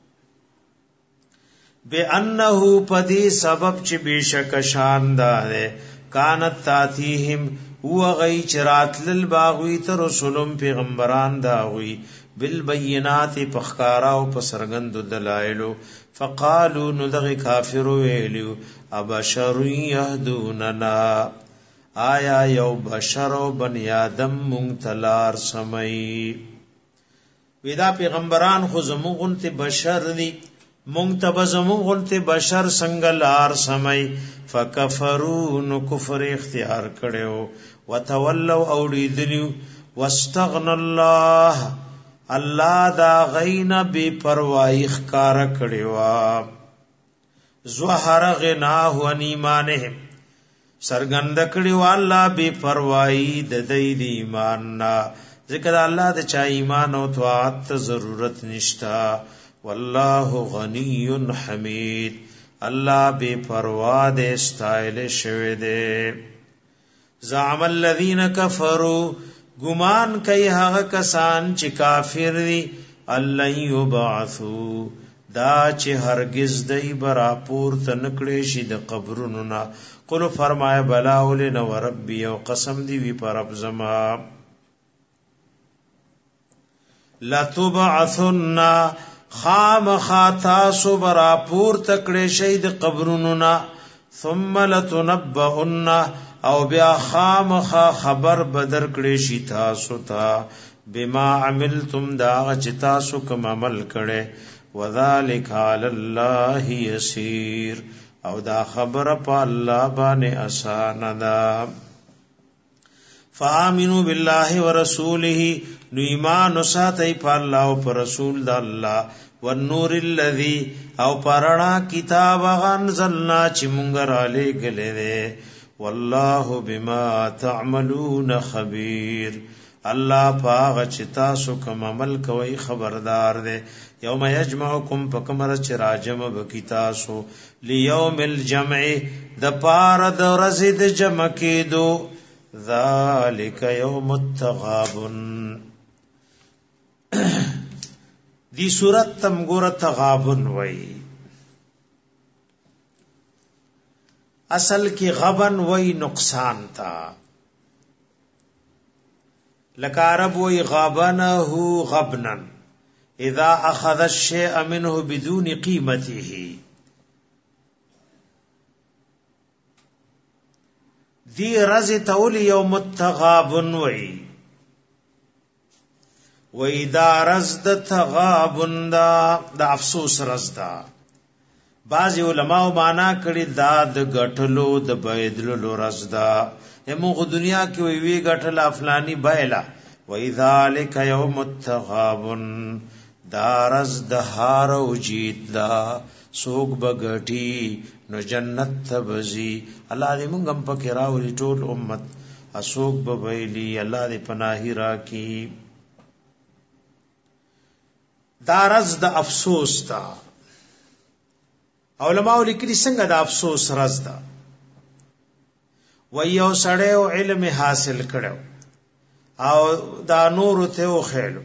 بانه پدی سبب چې بیشک شاندار کانت تاتیهم هو غی چراتل الباغوی تر رسولم پیغمبران داوی بالبینات پخکارا او پسرغند دلائلو فقالوا ندغ کافر ویلو ابشر یهدوننا آیا یو بشر او بنی آدم مونتلار سمئی ودا پیغمبران خو زموږ ته بشر دي مونږ زموږ ته بشر څنګه لار سمئی فکفروا نو کفر اختیار کړو وتولوا اوریدلو واستغنى الله الله دا غینا بے پروايي ښکار کړوا زهر غناه ان ایمانهم سرګند کړوا الله بے پروايي د دې ایمان نا ذکر الله د چا ایمان او طاعت ضرورت نشتا والله غنی حمید الله بے پروا دے استایل شوه دے زعم الذين كفروا گمان کوي هغه کسان چې کافر دي الله یبعثو دا چې هرگز دای برا پور تنکړې شي د قبرونو نا قل فرمایا بلا ولن وربي او قسم دی وی پر رب زما لا تبعثن خام خاتا سو برا پور تکړې شي د قبرونو نا ثم لتنبؤن او بیا خامخا خبر بدر کړي شي تاسو ته بما عملتم دا چې تاسو کوم عمل کړي وذالک علی الله یسیر او دا خبر په الله باندې آسان ده فآمنوا بالله ورسوله نو ایمان ساتي په الله او پر رسول د الله والنور الذي او پرانا کتاب غنزلنا چې مونږ را لګلې والله بما تعملون خبير الله پاغ چې تاسو کوم عمل کوي خبردار دی یوم یجمعکم پکمر چې راجم بکی تاسو لیوم الجمع د پار د ورځې د جمع کېدو ذالک یوم التغابن دی صورت تم ګور تغابن وای اصل کی غبن وی نقصان تا لکارب وی غابنه غبنا اذا اخذ الشيء منه بدون قیمته دی رز تولی یوم التغابن وی دا رز د تغابن دا افسوس رز دا بعض علماء معنا کړي دا د غټلو د بيدلو رزدا همغه دنیا کې وی غټل افلانی بایلا وَإِذَلِكَ يَوْمُ التَّغَابُنِ دارز دهار او جیت دا سوق بغټي نو جنت تبزي الله دې موږ هم پکې راولي ټول امت اسوق بويلي الله دې پناهي راکي دارز د افسوس تا علماء لیکلي څنګه د افسوس رز دا ويو سړیو علم حاصل کړو او دا نور ته وخېلو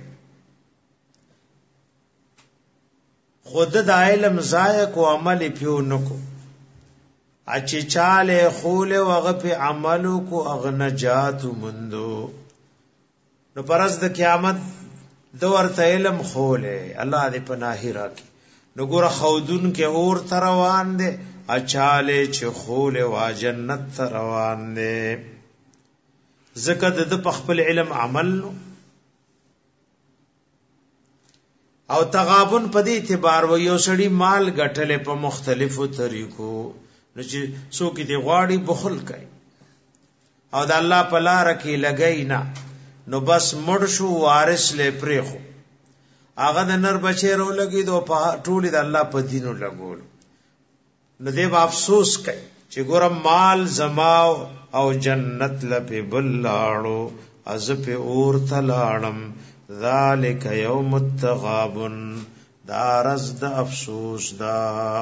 خود د علم ضایع کو عمل پیو نکو اچي چاله خول وغه په عملو کو اغنجات مندو نو پرز د قیامت دو ورته علم خوله الله دې پناهي راکي نو ګور خودون کې اور تروان دي اچاله چې خوله وا جنت روان دي زکه د خپل علم عمل نو او تغابن په دې اعتبار و یو سړی مال غټلې په مختلفو طریقو نو چې څوک دې غواړي بخل کوي او د الله په لار کې لګای نه نو بس مړ شو وارث له پرېخو هغه د نر بچی رو لګي دو په ټول د الله په دینو لګول نو دې افسوس کوي چې ګورم مال زماو او جنت لپه بلاړو از په اور تلاړم ذالک یوم التغابن دارز د افسوس دا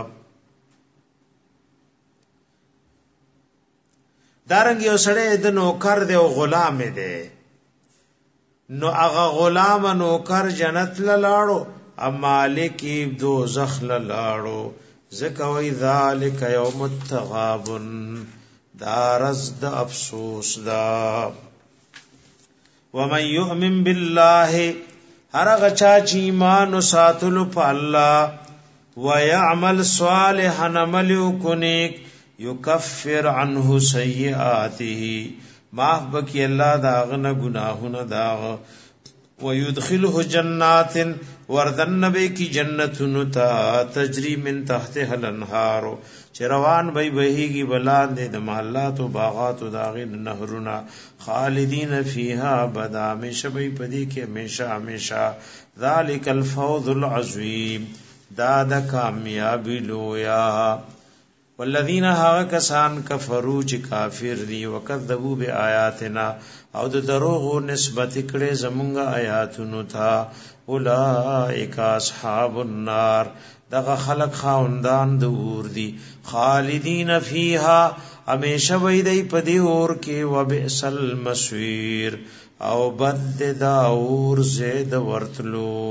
دارنګ یو سړی د نوکر دی او غلام دی نو هغه غلام نوکر جنت لاړو ا مالک دوزخ لاړو زکه وی ذالک یوم التغابن دارز د افسوس دا ومن يؤمن بالله هرغه چا چې ایمان ساتلو په الله ويعمل صالحا عمل کنیک یکفر عنه سیئاته معاف بکی الله داغه گناهونه داغ ويدخله جنات وردن نبی کی جنتون تا تجری من تحتها الانهار چروان بی بهیږي بلان دې د محلات او باغات او داغین نهرنا خالدین فیها ابدا همیشه بی پدی کې همیشه همیشه ذالک الفوز العظیم دا د کامیابی لویا والذین ها کسان کفروا چې کافر دي وکذبوا بیااتنا او د دروغ نسبت کړي زمونږه آیاتونو ته اولئک اصحاب النار دغه خلق خاوندان د اور دي خالدین فیها همیشه وي دی په دی اور کې وبئس المصير او بد دا اور زید ورتلو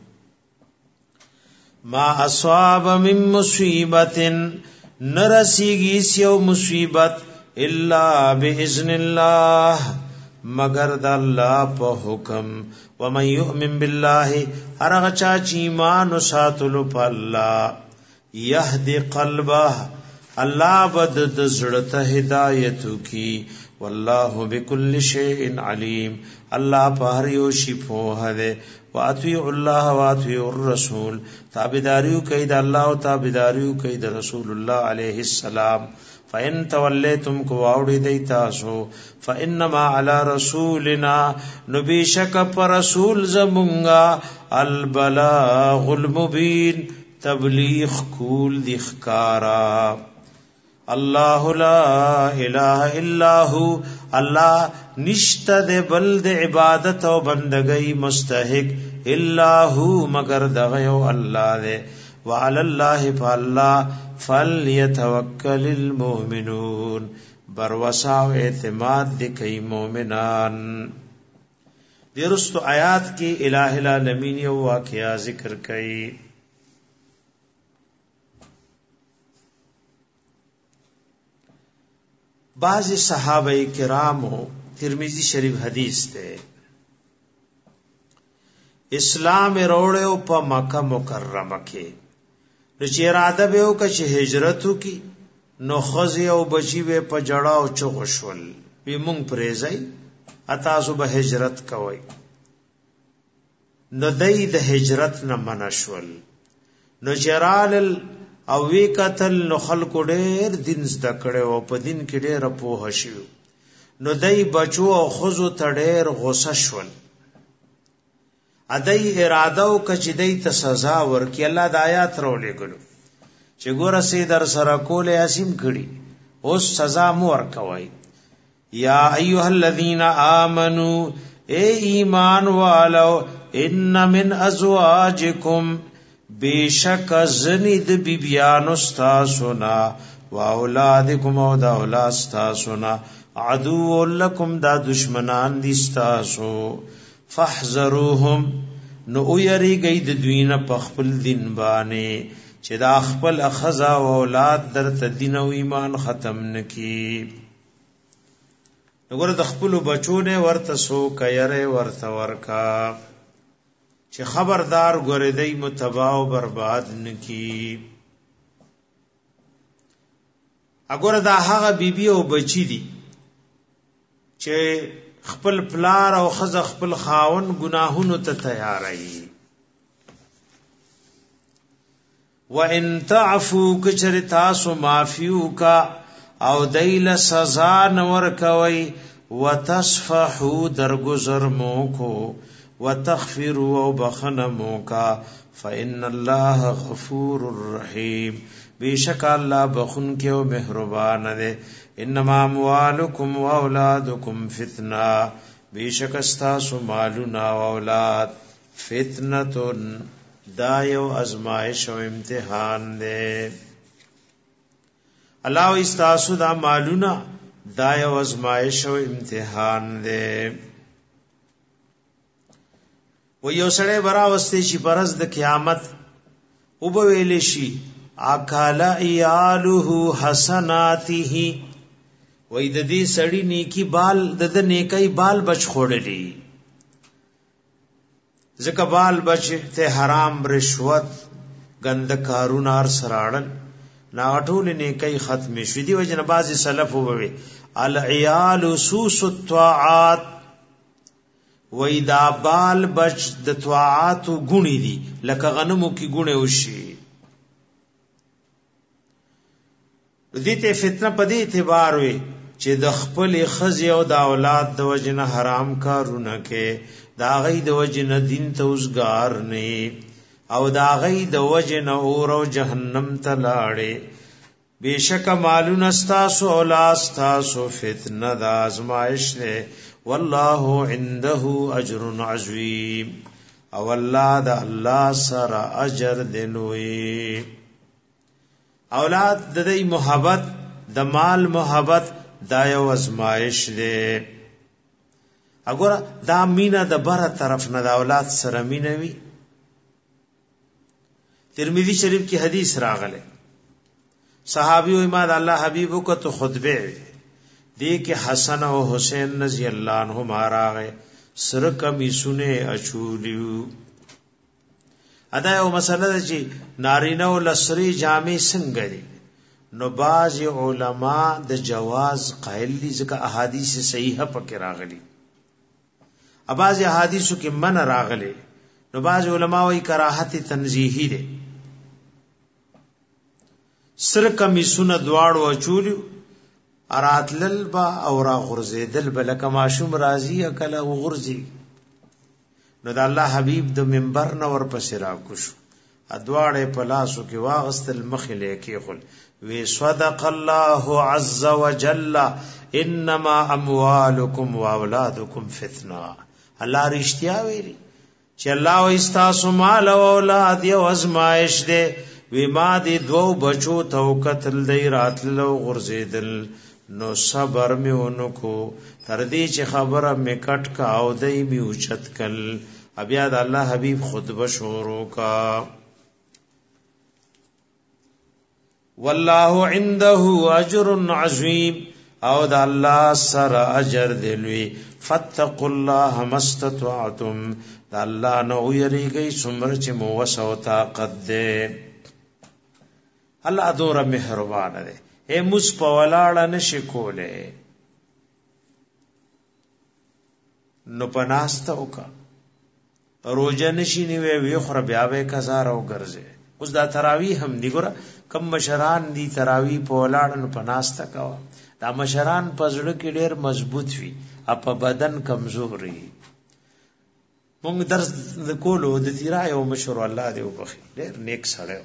ما اصاب من مصیبت نرسیږي سیو مصیبت الا باذن الله مگر د الله په حکم ومن يؤمن بالله هرغه چا چې ایمان ساتلو په الله يهدي قلبه الله بد د زړه ته هدایت کی والله بكل شيء عليم الله په هر یو شی په هده واطيع الله واطيع الرسول تابعداریو کوي د الله او تابعداریو کوي د رسول الله عليه السلام فَإِن تَوَلَّيْتُمْ كُوَاوْدِ دَيْتَاسُ فَإِنَّمَا عَلَى رَسُولِنَا نُبِيشَكَ پَرَسُول زَمُنْغَا الْبَلَاغُ الْمُبِينَ تبلیغ کول دخکارا اللہ لا الہ الا هو اللہ نشتا دے بلد عبادت و بندگی مستحق الا هو مگر دغیو اللہ دے وعلى الله فالله فليتوكل المؤمنون بروسا و اعتماد دی کئی مومنان دیرستو آیات کی الہ العالمین یو واقعہ ذکر کئی بعض صحابہ کرامو ترمذی شریف حدیث تے اسلام روڑے په مکہ مکرمه کې نو چې اراده به وکړي هجرت وکي نو خزي او بچي به په جړه او چغشول به مونږ پریزای اتا سو به هجرت کوي نو دای د هجرت نه منشول نو جرال او وی قتل نو خلق ډېر دین زده کړي او په دین کې ډېر پوه شي نو دای بچو او خزو ته ډېر غوسه شول ادای اراده او کچ دای ته سزا ورکړي الله د آیات راولې ګلو چې ګوره سي در سره کول اسیم کړي اوس سزا مو ورکوي یا ایها الذین آمنو اے ایمان والو ان من ازواجکم بیشک زنید بیبیان استاسنا و اولادکم او دا اولاد استاسنا عدو لکم دا دشمنان دی استاسو فاحذروهم نو یری گئی د دوینه په خپل دین باندې چې دا خپل اخذا او اولاد در ته دین او ایمان ختم نکي وګوره د خپل بچو نه ورته سو کيره ورته ورکا چې خبردار ګوره دای متباع او برباد نکي وګوره دا هغه بیبي او بچی دي چې خپل پلار او خزه خپل خاون گناهونو ته تیارای و ان تعفو کچر تاسو معفو کا او دیل سزا نور کوي وتصفحوا درگذر مو کو وتغفروا او بخنمو کا فان الله غفور الرحیم بیشک الله بخون کې او مهربان دی انما اموالکم واولادکم فتنه بیشک استاسو مالنا او اولاد فتنه دا یو ازمائش او امتحان دی الله استاسو دا مالنا دا یو ازمائش او امتحان دی و یو سړی برا واستي شي پرز د قیامت او به ویل شي اکل ایالو حسناته وې د دې سړی نیکی بال د نیکي بال بچ خوړلی ځکه بال بچ ته حرام رشوت غند کارونار سراړل نا ټول نیکي ختم شې دی وجنه بعضی سلف ووي العیال سوس الطاعات وې دا بال بچ د طاعات غونی دي لکه غنمو کی غونه وشي دې ته فتنه پدې اعتبار وي چې د خپل خزي او د اولاد د وجنه حرام کارونه کې دا غي د وجنه دین ته اوسګار نه او دا غي د وجنه اور او جهنم ته لاړې بیشک مالون استاسو اولاد استاسو فتنه د ازمائش نه والله عنده اجر عظیم او الله د الله سره اجر دلوي اولاد د دې محبت د مال محبت دا یو ازمائش دی اګوره دا مینا د بره طرف نه د اولاد سره مینوي ترمذی شریف کی حدیث راغله صحابی او امام الله حبیب کو تو خطبه دی کہ حسن او حسین رضی اللہ عنہما راغه سر کمی سنے اچولیو ادا یو مسله چې نارینه او لسری جامع څنګه دي نو باز علماء د جواز قائل دي ځکه احادیث صحیحه پکې راغلي اباز احادیثو کې من راغلي نو باز علماء وی کراهت تنزیهی دي سر کمی سونه دواړو اچولیو اراتلل با او را غرزیدل بلکه ماشوم راضی اکل او غرزی نو د الله حبیب د منبر نو ور پسې را کوشو ادواړې پلاسو کې واغستل مخله کې خل وی صدق الله عز وجل انما اموالکم واولادکم فتنه الله رښتیا ویلي چې الله او استاسو مال او اولاد یو ازمائش ده وی ما دي دو بچو تو قتل دی راتلو غرزیدل نو صبر میونو کو تر دې چې خبره میکټ کا او دای می اوچت کل بیا د الله حبیب خطبه شروع کا والله عنده اجر عظیم او د الله سره اجر دی لوی فتقوا الله مستطعتم د الله نو یریږي څومره چې مو وسو طاقت ده الله دور مهربان دی اے مس په ولاړه نشي کوله نو پناسته وکا روزه نشي نیوي وی خو بیا به کزار او ګرځي اوس دا تراوی هم دی ګره کم مشران دی تراوی په ولاړن پناستا کوا دا مشران پزړه کې ډېر مضبوط وي اپ بدن کمزوري مونږ درس کولو د تیرا یو مشر الله دې وبخي ډېر نیک سره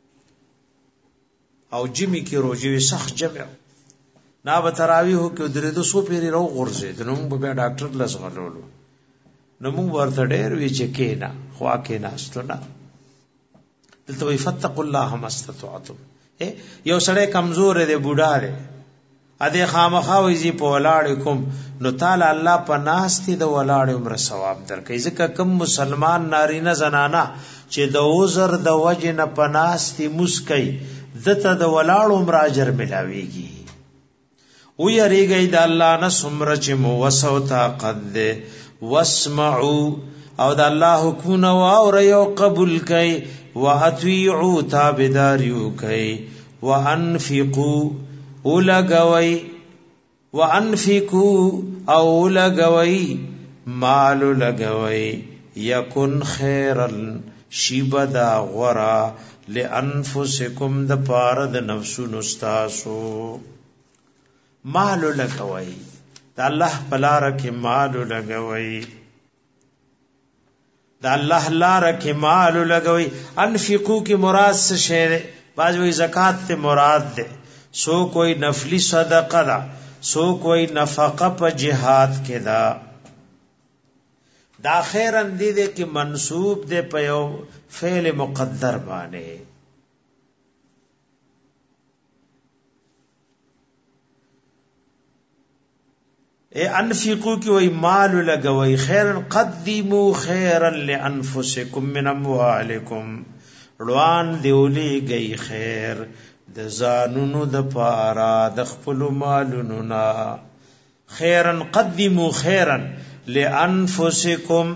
او جمی کې روزي سخت جمع نا به تراوی هو کې درې 200 پیری رو غورځي نو موږ به ډاکټر لسغلولو نو موږ ورته ډېر وی چې کېنا خوا کې ناستونه دلته وی فتقوا الله ما استطعتم یو سړی کمزور دی بوډا دی ا دې خامخا وی زی په ولاړ کوم نو تعالی الله په ناستي د ولاړ عمر ثواب درکې ځکه کم مسلمان نارینه زنانا چې د عذر د وجه نه په ناستي مسکی دته د ولاړ عمر اجر ملاويږي او یریږي د الله نه سمره چې مو وسو طاقت دې واسمعوا او د الله حکم او یو قبول کئ واطيعوا تابداریو کئ وانفقوا اولغوي وانفقوا او اولغوي مال لغوي يكن خيرا شيبدا غرا لانفسكم د پاره د نفسونو استاسو مال لغوي د الله بلاره کې مال لغوي د الله لاره کې مال لغوي انفقوا کې مراد څه شی باز وی زکات ته مراد ده سو کوئی نفلی صدقه دا سو کوئی نفقه په جهاد کې دا خیرن دی دے کہ منصوب دے په یو فعل مقدر باندې انفقوا کی وی مال لگوی خیرن قدموا خیرا لانفسکم من اموالکم روان دیولی گئی خیر د زانونو د پارا د خپل مالونو نا خیرن قدموا خیرا لانفسکم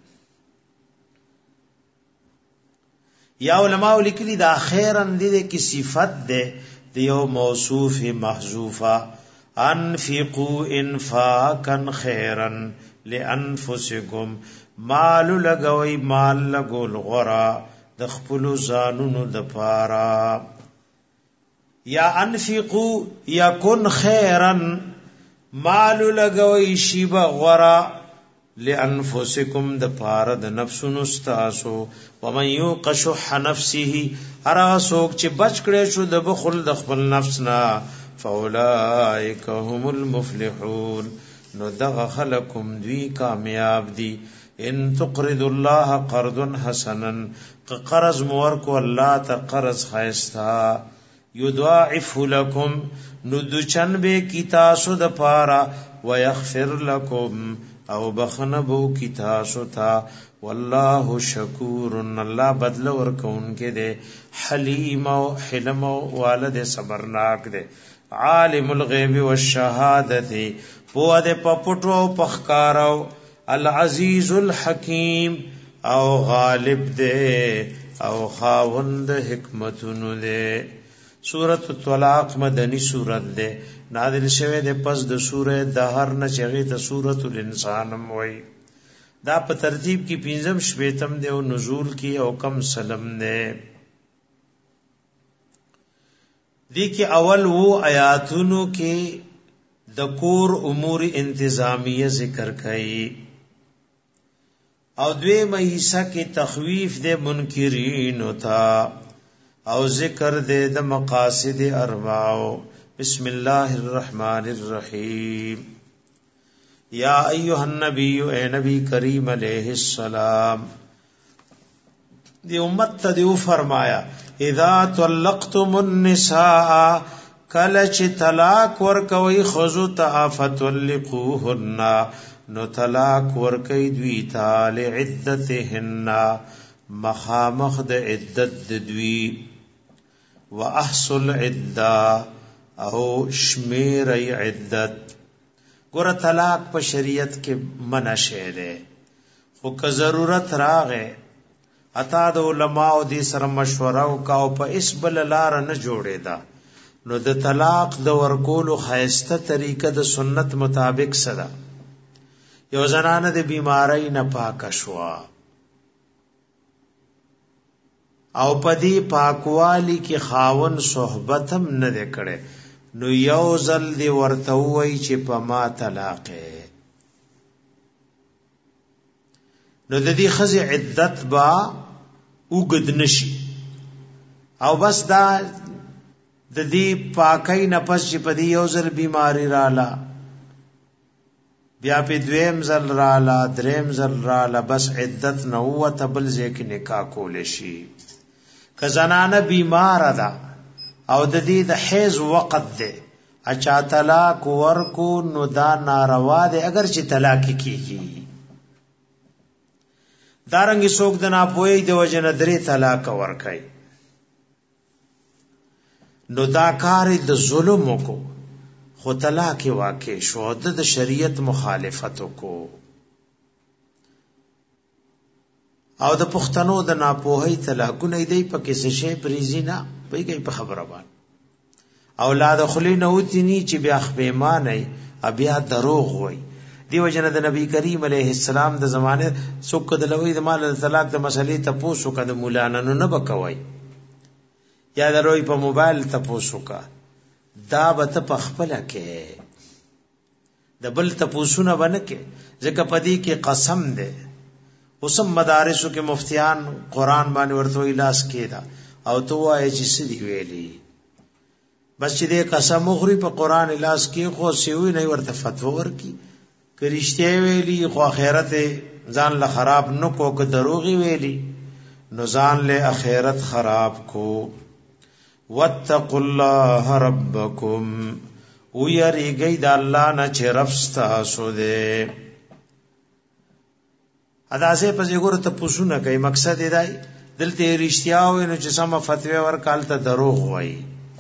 یا علماء لیکلی دا خیرن دې کی صفت ده د یو موصوف محذوفه انفقوا انفاقا خیرا لانفسکم مال لګوي مال لګول غرا د خپل زانونو د پارا یا انفقوا یکن خیرا مال لګوي شیبا غرا لانفسکم د پاره د نفسونو استاسو ومن یوق شح نفسه ارا سوک چې بچ کړي شو د بخل د خپل نفس نا فاولائک هم المفلحون نو دغه خلقم دوی کامیاب دي ان تقرض الله قرضا حسنا قرض مور کو الله ته قرض خیستا یضاعف لكم ندچن به کی تاسو د پارا ويغفر لكم او بخنبو کی تاسو تا والله شکور الله بدل ورکون کې دے حلیم او حلم او والد صبرناک دے عالم الغیب والشهادت په دې پپټو پخکارو العزیز الحکیم او غالب دے او خاوند حکمتونو دے سورۃ الطلاق مدنی سورۃ دے نازل شوه دے پس د سورہ دهر نه چغی ته سورۃ الانسان وای دا په ترتیب کی پنځم شپیتم دے او نزول کی او کم سلم دے دی کی اول وو آیاتونو کې د کور امور انتظامیه ذکر کړي او دوی مېسا کې تخویف دے منکرین ہوتا او ذکر دے د مقاصد اربعو بسم الله الرحمن الرحیم یا ایها النبی اے نبی کریم علیہ السلام دی امت ته دیو فرمایا اذا طلقتم النساء کلچ طلاق ورکوي خذو فطلقوهن نو طلاق ورکی دوی تعالی عدتهن مخامخ د عدت دوی واحصل عدہ او شمیر عدت ګور طلاق په شریعت کې منع شوی دی خو که ضرورت راغې اتا د علماء دې سره مشوره وکاو په اس بل لار نه جوړې دا نو د طلاق د ورکولو خاصه طریقه د سنت مطابق سره یو زنانه د بیماری نه پاک شوا او پدی پاکوالی کی خاون صحبتم نه کړي نو یو ځل دی ورته وای چې په ما طلاق نو د دې خزي عدت با وګد نشي او بس دا د دې پاکۍ نفس چې په دې یو ځل بیماری رااله بیا په دویم ځل رااله دریم ځل رااله بس عدت نه وته بل ځکه نکاح کول شي که زنانه بیمار ده او د دې د حیض وخت ده اچا طلاق ورکو نو دا ناروا ده اگر چې طلاق کیږي دارنګي څوک د ناپوهي د وجه نه درې طلاق ورکړي نو دا کار د ظلم کو خو طلاق واقع شو د شریعت مخالفت کو او د پښتنو د ناپوهي طلاقونه دی په کیسه شی پریزي نه پیږي په خبره باندې اولاد خلی نه وتی نی چې بیا خپېمانه بیا دروغ وای دیو جن د نبی کریم علیه السلام د زمانه څوک د لوی د مال طلاق د مسلې ته پوسو کده مولانا نو نه بکوي یا دروي په موبایل ته پوسو کا دا به ته پخپل کې د بل ته پوسونه بنکه ځکه پدی کې قسم ده اوسم مدارسو کې مفتیان قران باندې ورته الاس کېدا او تو وای چې سړي ویلي بس چې دې قسم مخري په قران الاس کې خو سیوی نه ورته فتوا ورکی کرشته ویلی خو اخرت ځان له خراب نو کو که دروغي ویلی نو ځان له اخرت خراب کو واتقوا الله ربکم ويریږي د الله نه چې رب تاسو دې ادا سه پس یو ته پوښونه کوي مقصد دی دلته رښتیا وي نو چې سم فتوی ورکال ته دروغ وای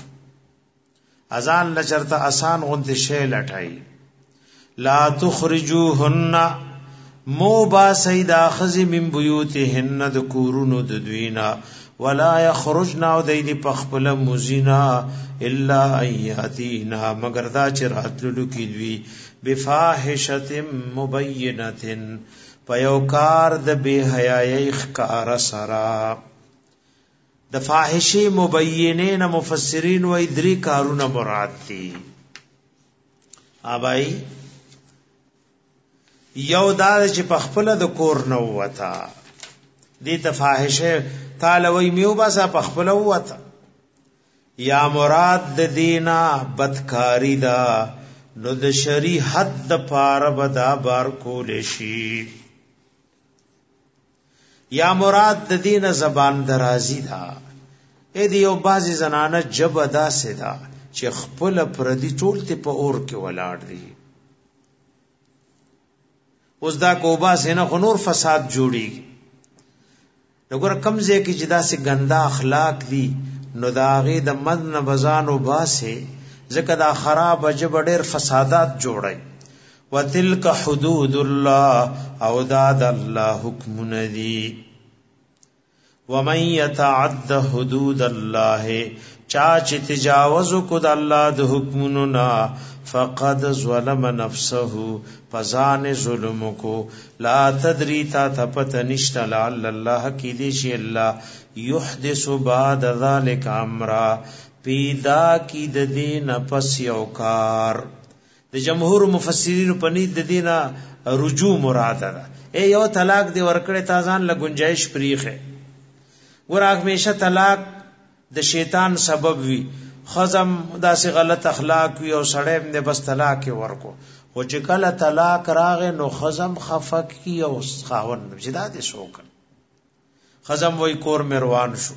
اذان لچرته آسان غونته شی لټای لا تخرجوهن مو با سیدا خزی من بیوتهن د کورونو د دوینا ولا یخرجن او دیدی پخپل مزینا الا ایاتینا مگر دا چې راتلو کی دوی بفاحشه مبینه پیوکار د بے حیاي خکار سرا د فاحشه مبینین مفسرین و ادری کارونه مراد دي ابای یو دا چې پخپل د کور نه وتا دي د فاحشه تعالی وی میو باسا پخپل وتا یا مراد د دینا بدکاری دا نو د شری حد د پار بدا بار کول شي یا مراد د دین زبان درازی دا اې دیو بازي زنانه جب ادا سدا چې خپل پردي ټولته په اور کې ولاړ دي اوس دا کوبا سینه خنور فساد جوړي وګور کمزې کې جدا سي ګندا اخلاق دي نو داغه د مدن بزانو باسه ځکه دا خراب جب ډېر فسادات جوړي وتلک حدود الله او داد الله حکم ندی ومن يتعد حدود الله چاچ تجاوز کو د الله د حکمونو نا فقد ظلم نفسه فزان ظلم کو لا تدری تا تپت نشت لعل الله کی دی شی الله يحدث بعد ذلك امرا پیدا کی د دین پس یو کار د جمهور مفسرین په نید د دینه رجوع مراد ده ای یو طلاق دی ورکړی تازان له گنجائش پریخه ور همیشه طلاق د شیطان سبب وی خزم داسې غلط اخلاق وی او سړی نه بس طلاق ورکو خو چې کله طلاق راغې نو خزم خفق کی او خاون جدا دي شوک خزم وای کور مروان شو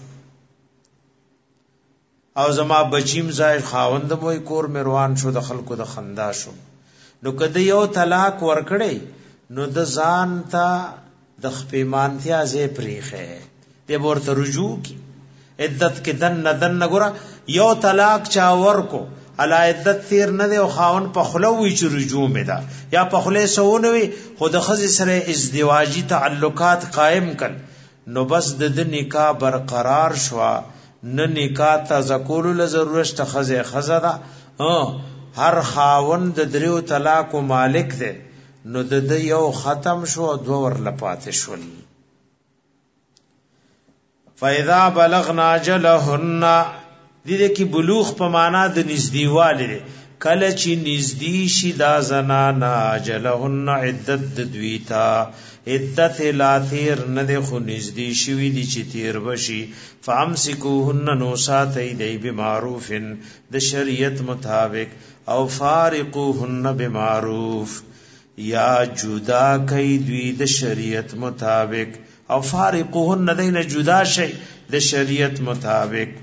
او زما بچیم زای خاوند وای کور مروان شو د خلکو د خندا شو نو کده یو طلاق ورکړي نو د ځان ته د خپېمانتیا زې پریخه دې ورته رجوع کی عدت کې دن ګره یو طلاق چا ورکو علا عدت تیر نه دی او خاون په خلوي چې رجوع مدا یا په خله سونوي خود خزي سره ازدواجی تعلقات قائم کړ نو بس د نکاح برقرار شوا نه نکاح ته ذکول له ضرورت خزه خزدا هر خاون د دریو طلاق مالک دی نو د یو ختم شو دو ور لپات شول فاذا بلغنا اجلهن دې کې بلوغ په معنا د نږدېواله کله چې نږدې شي دا زنانا اجلهن عدت د دویتا عدت لا تیر نه ده خو نږدې شوي دي چې تیر بشي فامسکوهن نو ساتئ دی بمعروف د شریعت مطابق او فارقوهن بمعروف یا جدا کئ دوی د شریعت مطابق او فارقوهن دین جدا شي د شریعت مطابق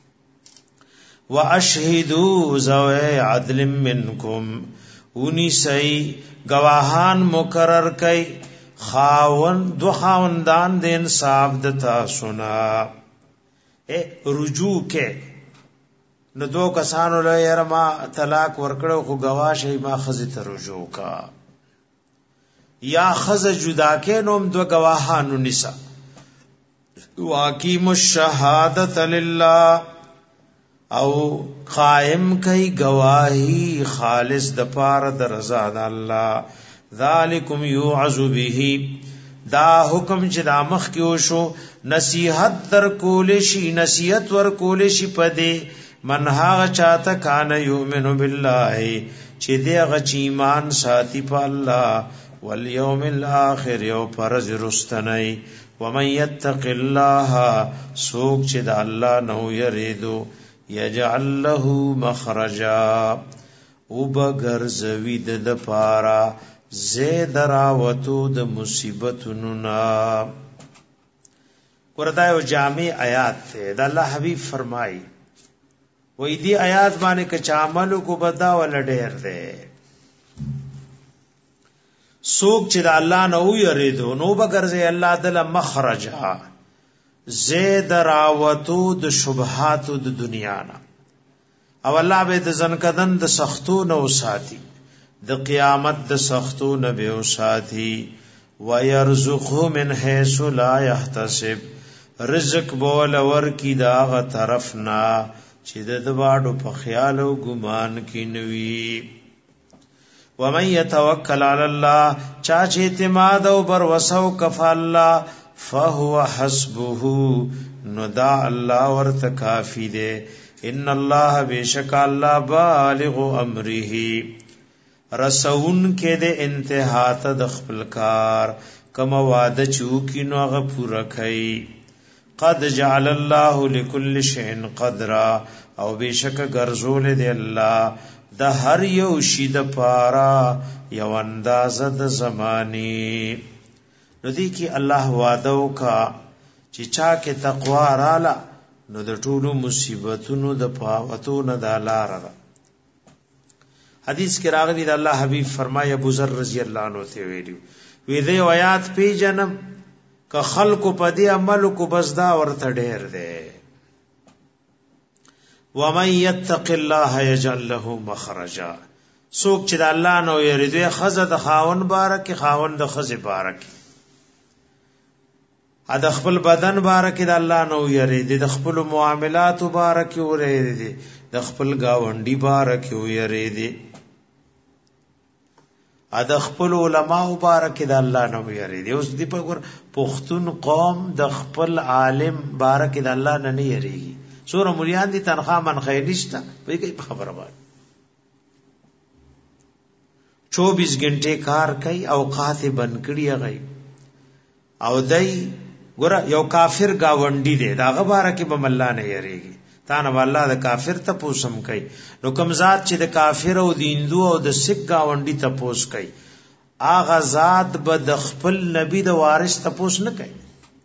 واشهدوا ذوی عدل منکم ونسی گواهان مقرر کئ دو خاوندان د انصاف د تاسو نه رجوع کې نو دو کسانو له یرما طلاق ورکړو خو گواشه ما خزه ته رجوع کا یا خزه جدا کې نوم دو گواهانو نسا واقیم الشهادت لله او قائم کئی گواہی خالص د پاره د رضا د الله ذالکم یوعظ به دا حکم چې د مخ کې شو نصیحت در کول شي نصیحت ور کول شي پدې منها چاته کان یؤمن بالله چې دغه چې ایمان ساتي په الله والیوم الاخر یو پرز رستنی ومن یتق الله سوک چې د الله نو یریدو یجعل له مخرجا وبغرزوی د پارا زید راوتو د مصیبتونو نا ورته یو جامع آیات ته د الله حبیب فرمای وې دی آیات باندې ک چامل کو بدا ول ډیر ده سوک چې د الله نو یریدو نو بغرزي الله دل مخرجا زید راوتو د شبهات د دنیا نا او الله به د زنکدن د سختو نو ساتي د قیامت د سختو نه به ساتي ويرزقه من حيث لا يحتسب رزق بول ور کی داغه طرف نا چې د واړو په خیال او ګمان کې نوي ومن يتوکل علی الله چا چې اعتماد او بر وسو کف الله فهو حسبه ندا الله ورته کافی دے ان الله بیشک الله بالغ امره رسون کې د انتها ته د خپل کار کما وعده چوکې نو هغه پورا کړي قد جعل الله لكل شيء قدرا او بیشک ګرځول دی الله د هر یو شی د پارا یو اندازه د زمانی نو دی کی الله وعده وکا چې چا کې تقوا رااله نو د ټولو مصیبتونو د پاوتو نه د لار را حدیث کې راغلی د الله حبیب فرمای ابو ذر رضی الله عنه ته ویلو وی دې آیات پی جنم ک خلق په دې عمل کو بس دا ورته ډیر دی ومن يتق الله يجعل له مخرجا سوک چې د الله نو یریدو خزه د خاون بارک خاون د خزه بارک د خپل بدن بارک د الله نو یریدي د خپل معاملات بارک یریدي د خپل گاونډي بارک یریدي د خپل علما بارک د الله نو یریدي اوس دی په ګور پښتون قوم د خپل عالم بارک د الله نه نه یریږي سوره مليان دي تنخواه من خیرشتا په کې خبره وایي 24 غنټه کار کوي اوقات بند کړی غي او دای ګور یو کافر گاونډي دی دا غبره کې به الله نه یریږي تا نه الله د کافر ته پوسم کوي نو کوم ذات چې د کافر او د هندو او د سکھ گاونډي ته پوس کوي اغه ذات به د خپل نبی د وارث ته پوس نه کوي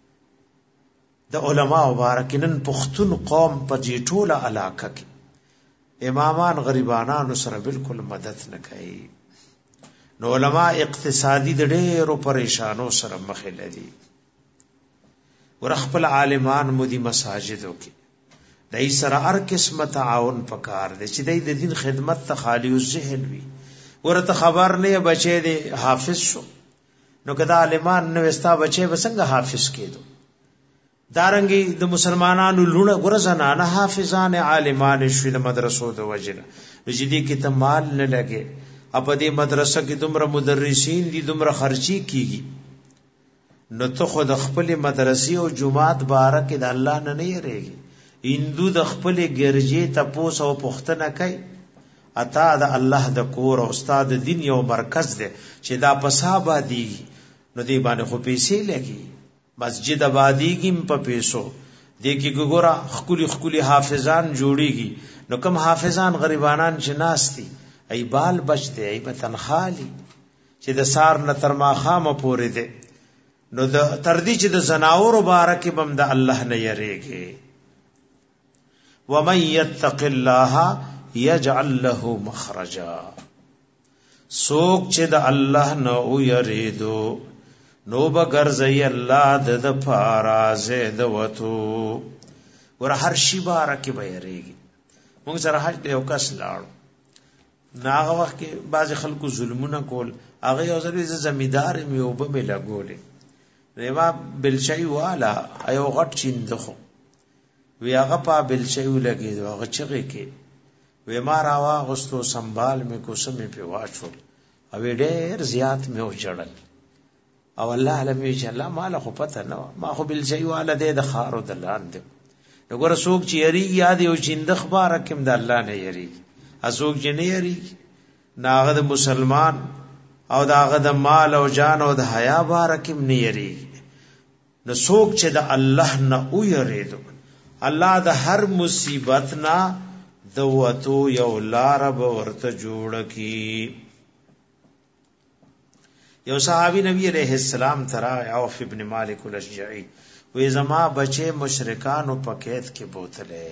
د علما مبارکین پختون قوم په جټوله علاقه کې امامان غریبانو سره بالکل مدد نه کوي نو علما اقتصادي د ډېرو پریشانو سره مخ لري ورخپل عالمان مودي مساجدو کې دای سره هر قسمه تعاون پکار دي چې د دین خدمت ته خالی الذهن وي ورته خبر نه بچي دي حافظ شو نو کدا عالمان نو استا بچي وسنګ حافظ کېدو دارنګي د مسلمانانو لونه ګرزنه نه حافظان عالمان شوي د مدرسو د وجنه وجدي کې ته مال نه لګي اپ دې مدرسه کې دومره مدرسین دي دومره خرچي کیږي نو ته خود خپل مدرسې او جماعت بارک د الله نه نه یریږي هندو د خپل ګرځي تپوس او پختنه کوي اتا د الله د کور او استاد دین یو مرکز دی چې دا پسابه دی نو دی باندې خو پیسې لګي مسجد آبادیږي په پیسو دیکي ګورا خولي حافظان جوړيږي نو کم حافظان غریبانان چې ناشتي ای بال بچته ای په تنخالي چې د سار نه تر ما خامه پورې دي نو د تردی چې د زناور مبارک بم د الله نه یریږي ومن يتق الله يجعل له مخرجا سوک چې د الله نه او یریدو نو بغرزي الله د فارازه د وتو ور هر شی بارک به یریږي موږ سره حج یو کس لاړو ناغه وخت کې بعض خلکو ظلمونه کول هغه یو ځل زمیدار مې وب مې لګولې ریوا بلشي والا ایو غټ چیندخو وی هغه په بلشي ولګي هغه چغې کې وی ما راوا غستو سنبال مې کوسمې په واچو او ډېر زیات مې وچړل او الله علم چې الله مال خو پته نه ما خو بلشي والا د خارو د لاندې وګوره څوک چې یری یاد یو چیند خبره کوم د الله نه یری اسوک چې نه یری ناغه د مسلمان او داغه د مال او جان او د حیا بارکم نه یری نو څوک چې د الله نه او یریدو الله د هر مصیبت نه د وته یو لار به ورته جوړ کی یو صحابي نبی علیہ السلام ترا عوف ابن مالک الاشجعی وې زما بچي مشرکانو پکېت کې بوتله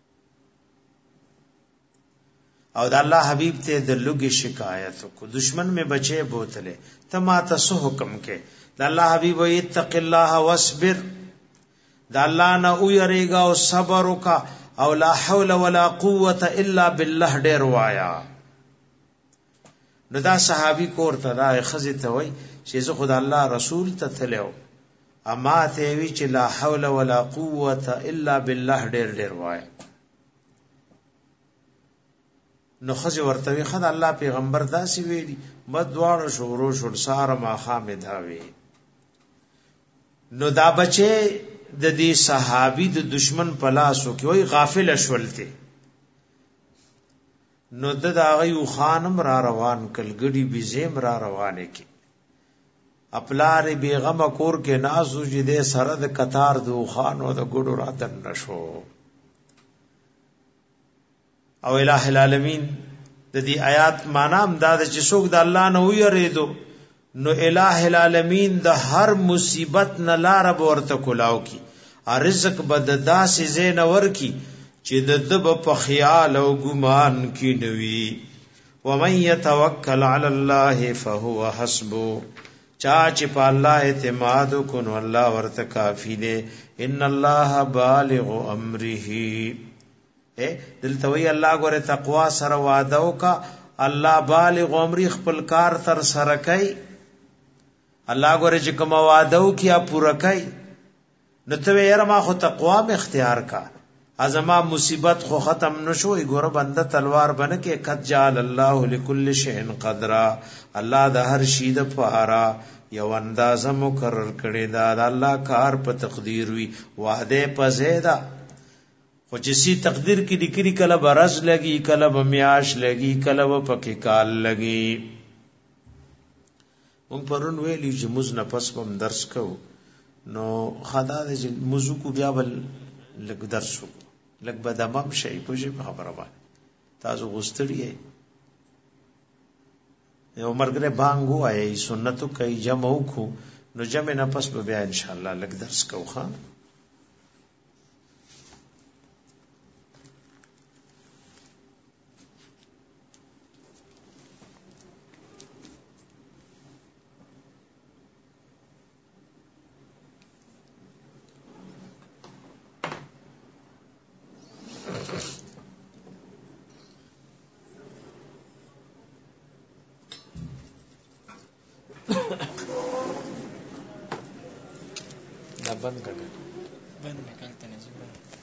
او د الله حبیب ته د لوګي شکایت کو دشمن میں بچي بوتله ته ما ته حکم کې د الله حبیب وې اتق الله واصبر د الله نه او یریګا او صبر وکا او لا حول ولا قوه الا بالله ډیر وایا نو دا صحابي کور ته دا خزه ته وای چې زه خدای الله رسول ته تلو اما ته وی چې لا حول ولا قوه الا بالله ډیر وای نو خزه ورته وی خدای الله پیغمبر داسي ویلي مدواړو شورو شور سار ما خامداوي نو دا بچي د دې صحابي د دشمن پلاسو کې وای غافل شولته نو د هغه خانم را روان کل ګډي بيزم را روانه کی خپلار بیغم کور کې نازو چې د سره د قطار دو خانو د ګډو راتن نشو او الٰه العالمین د دې آیات معنا هم دا چې څوک د الله نه ویریدو نو الٰه العالمین د هر مصیبت نه لار ورته کولاو کی رزق بد داسې زین ور کی چې د دب په خیال او ګمان کې نوي ومن يتوکل علی الله فهو حسبه چا چې په الله اعتماد وکړو الله ورته کافی دی ان الله بالغ امره دلته وی الله ګوره تقوا سره وعده وکا الله بالغ امر خپل کار تر سره کوي الله ګوره چې کوم وعده وکیا پوره کوي نو ته یې ما خو تقوا م اختیار کا ازما مصیبت خو ختم نشوي ګوره بنده تلوار بنه کې قد جعل الله لكل شيء قدرا الله د هر شی د پاره یو اندازه مقرر کړی دا د الله کار په تقدیر وی وعده په زیاده خو چې سی تقدیر کې لیکلي کله برز لګي کله بمیاش لګي کله پکې کال لګي مونږ پرون ویلی چې موږ نه پس پم درس کو نو خدا دې موضوع کو بیا بل لګ درس لګ بدمم شي په خبره باندې تاسو غوستړی یو مرګره بانګو آی سنتو کوي جمع وکړو نو جمع نه پس به بیا ان شاء الله لګ درس کو خان बंद कर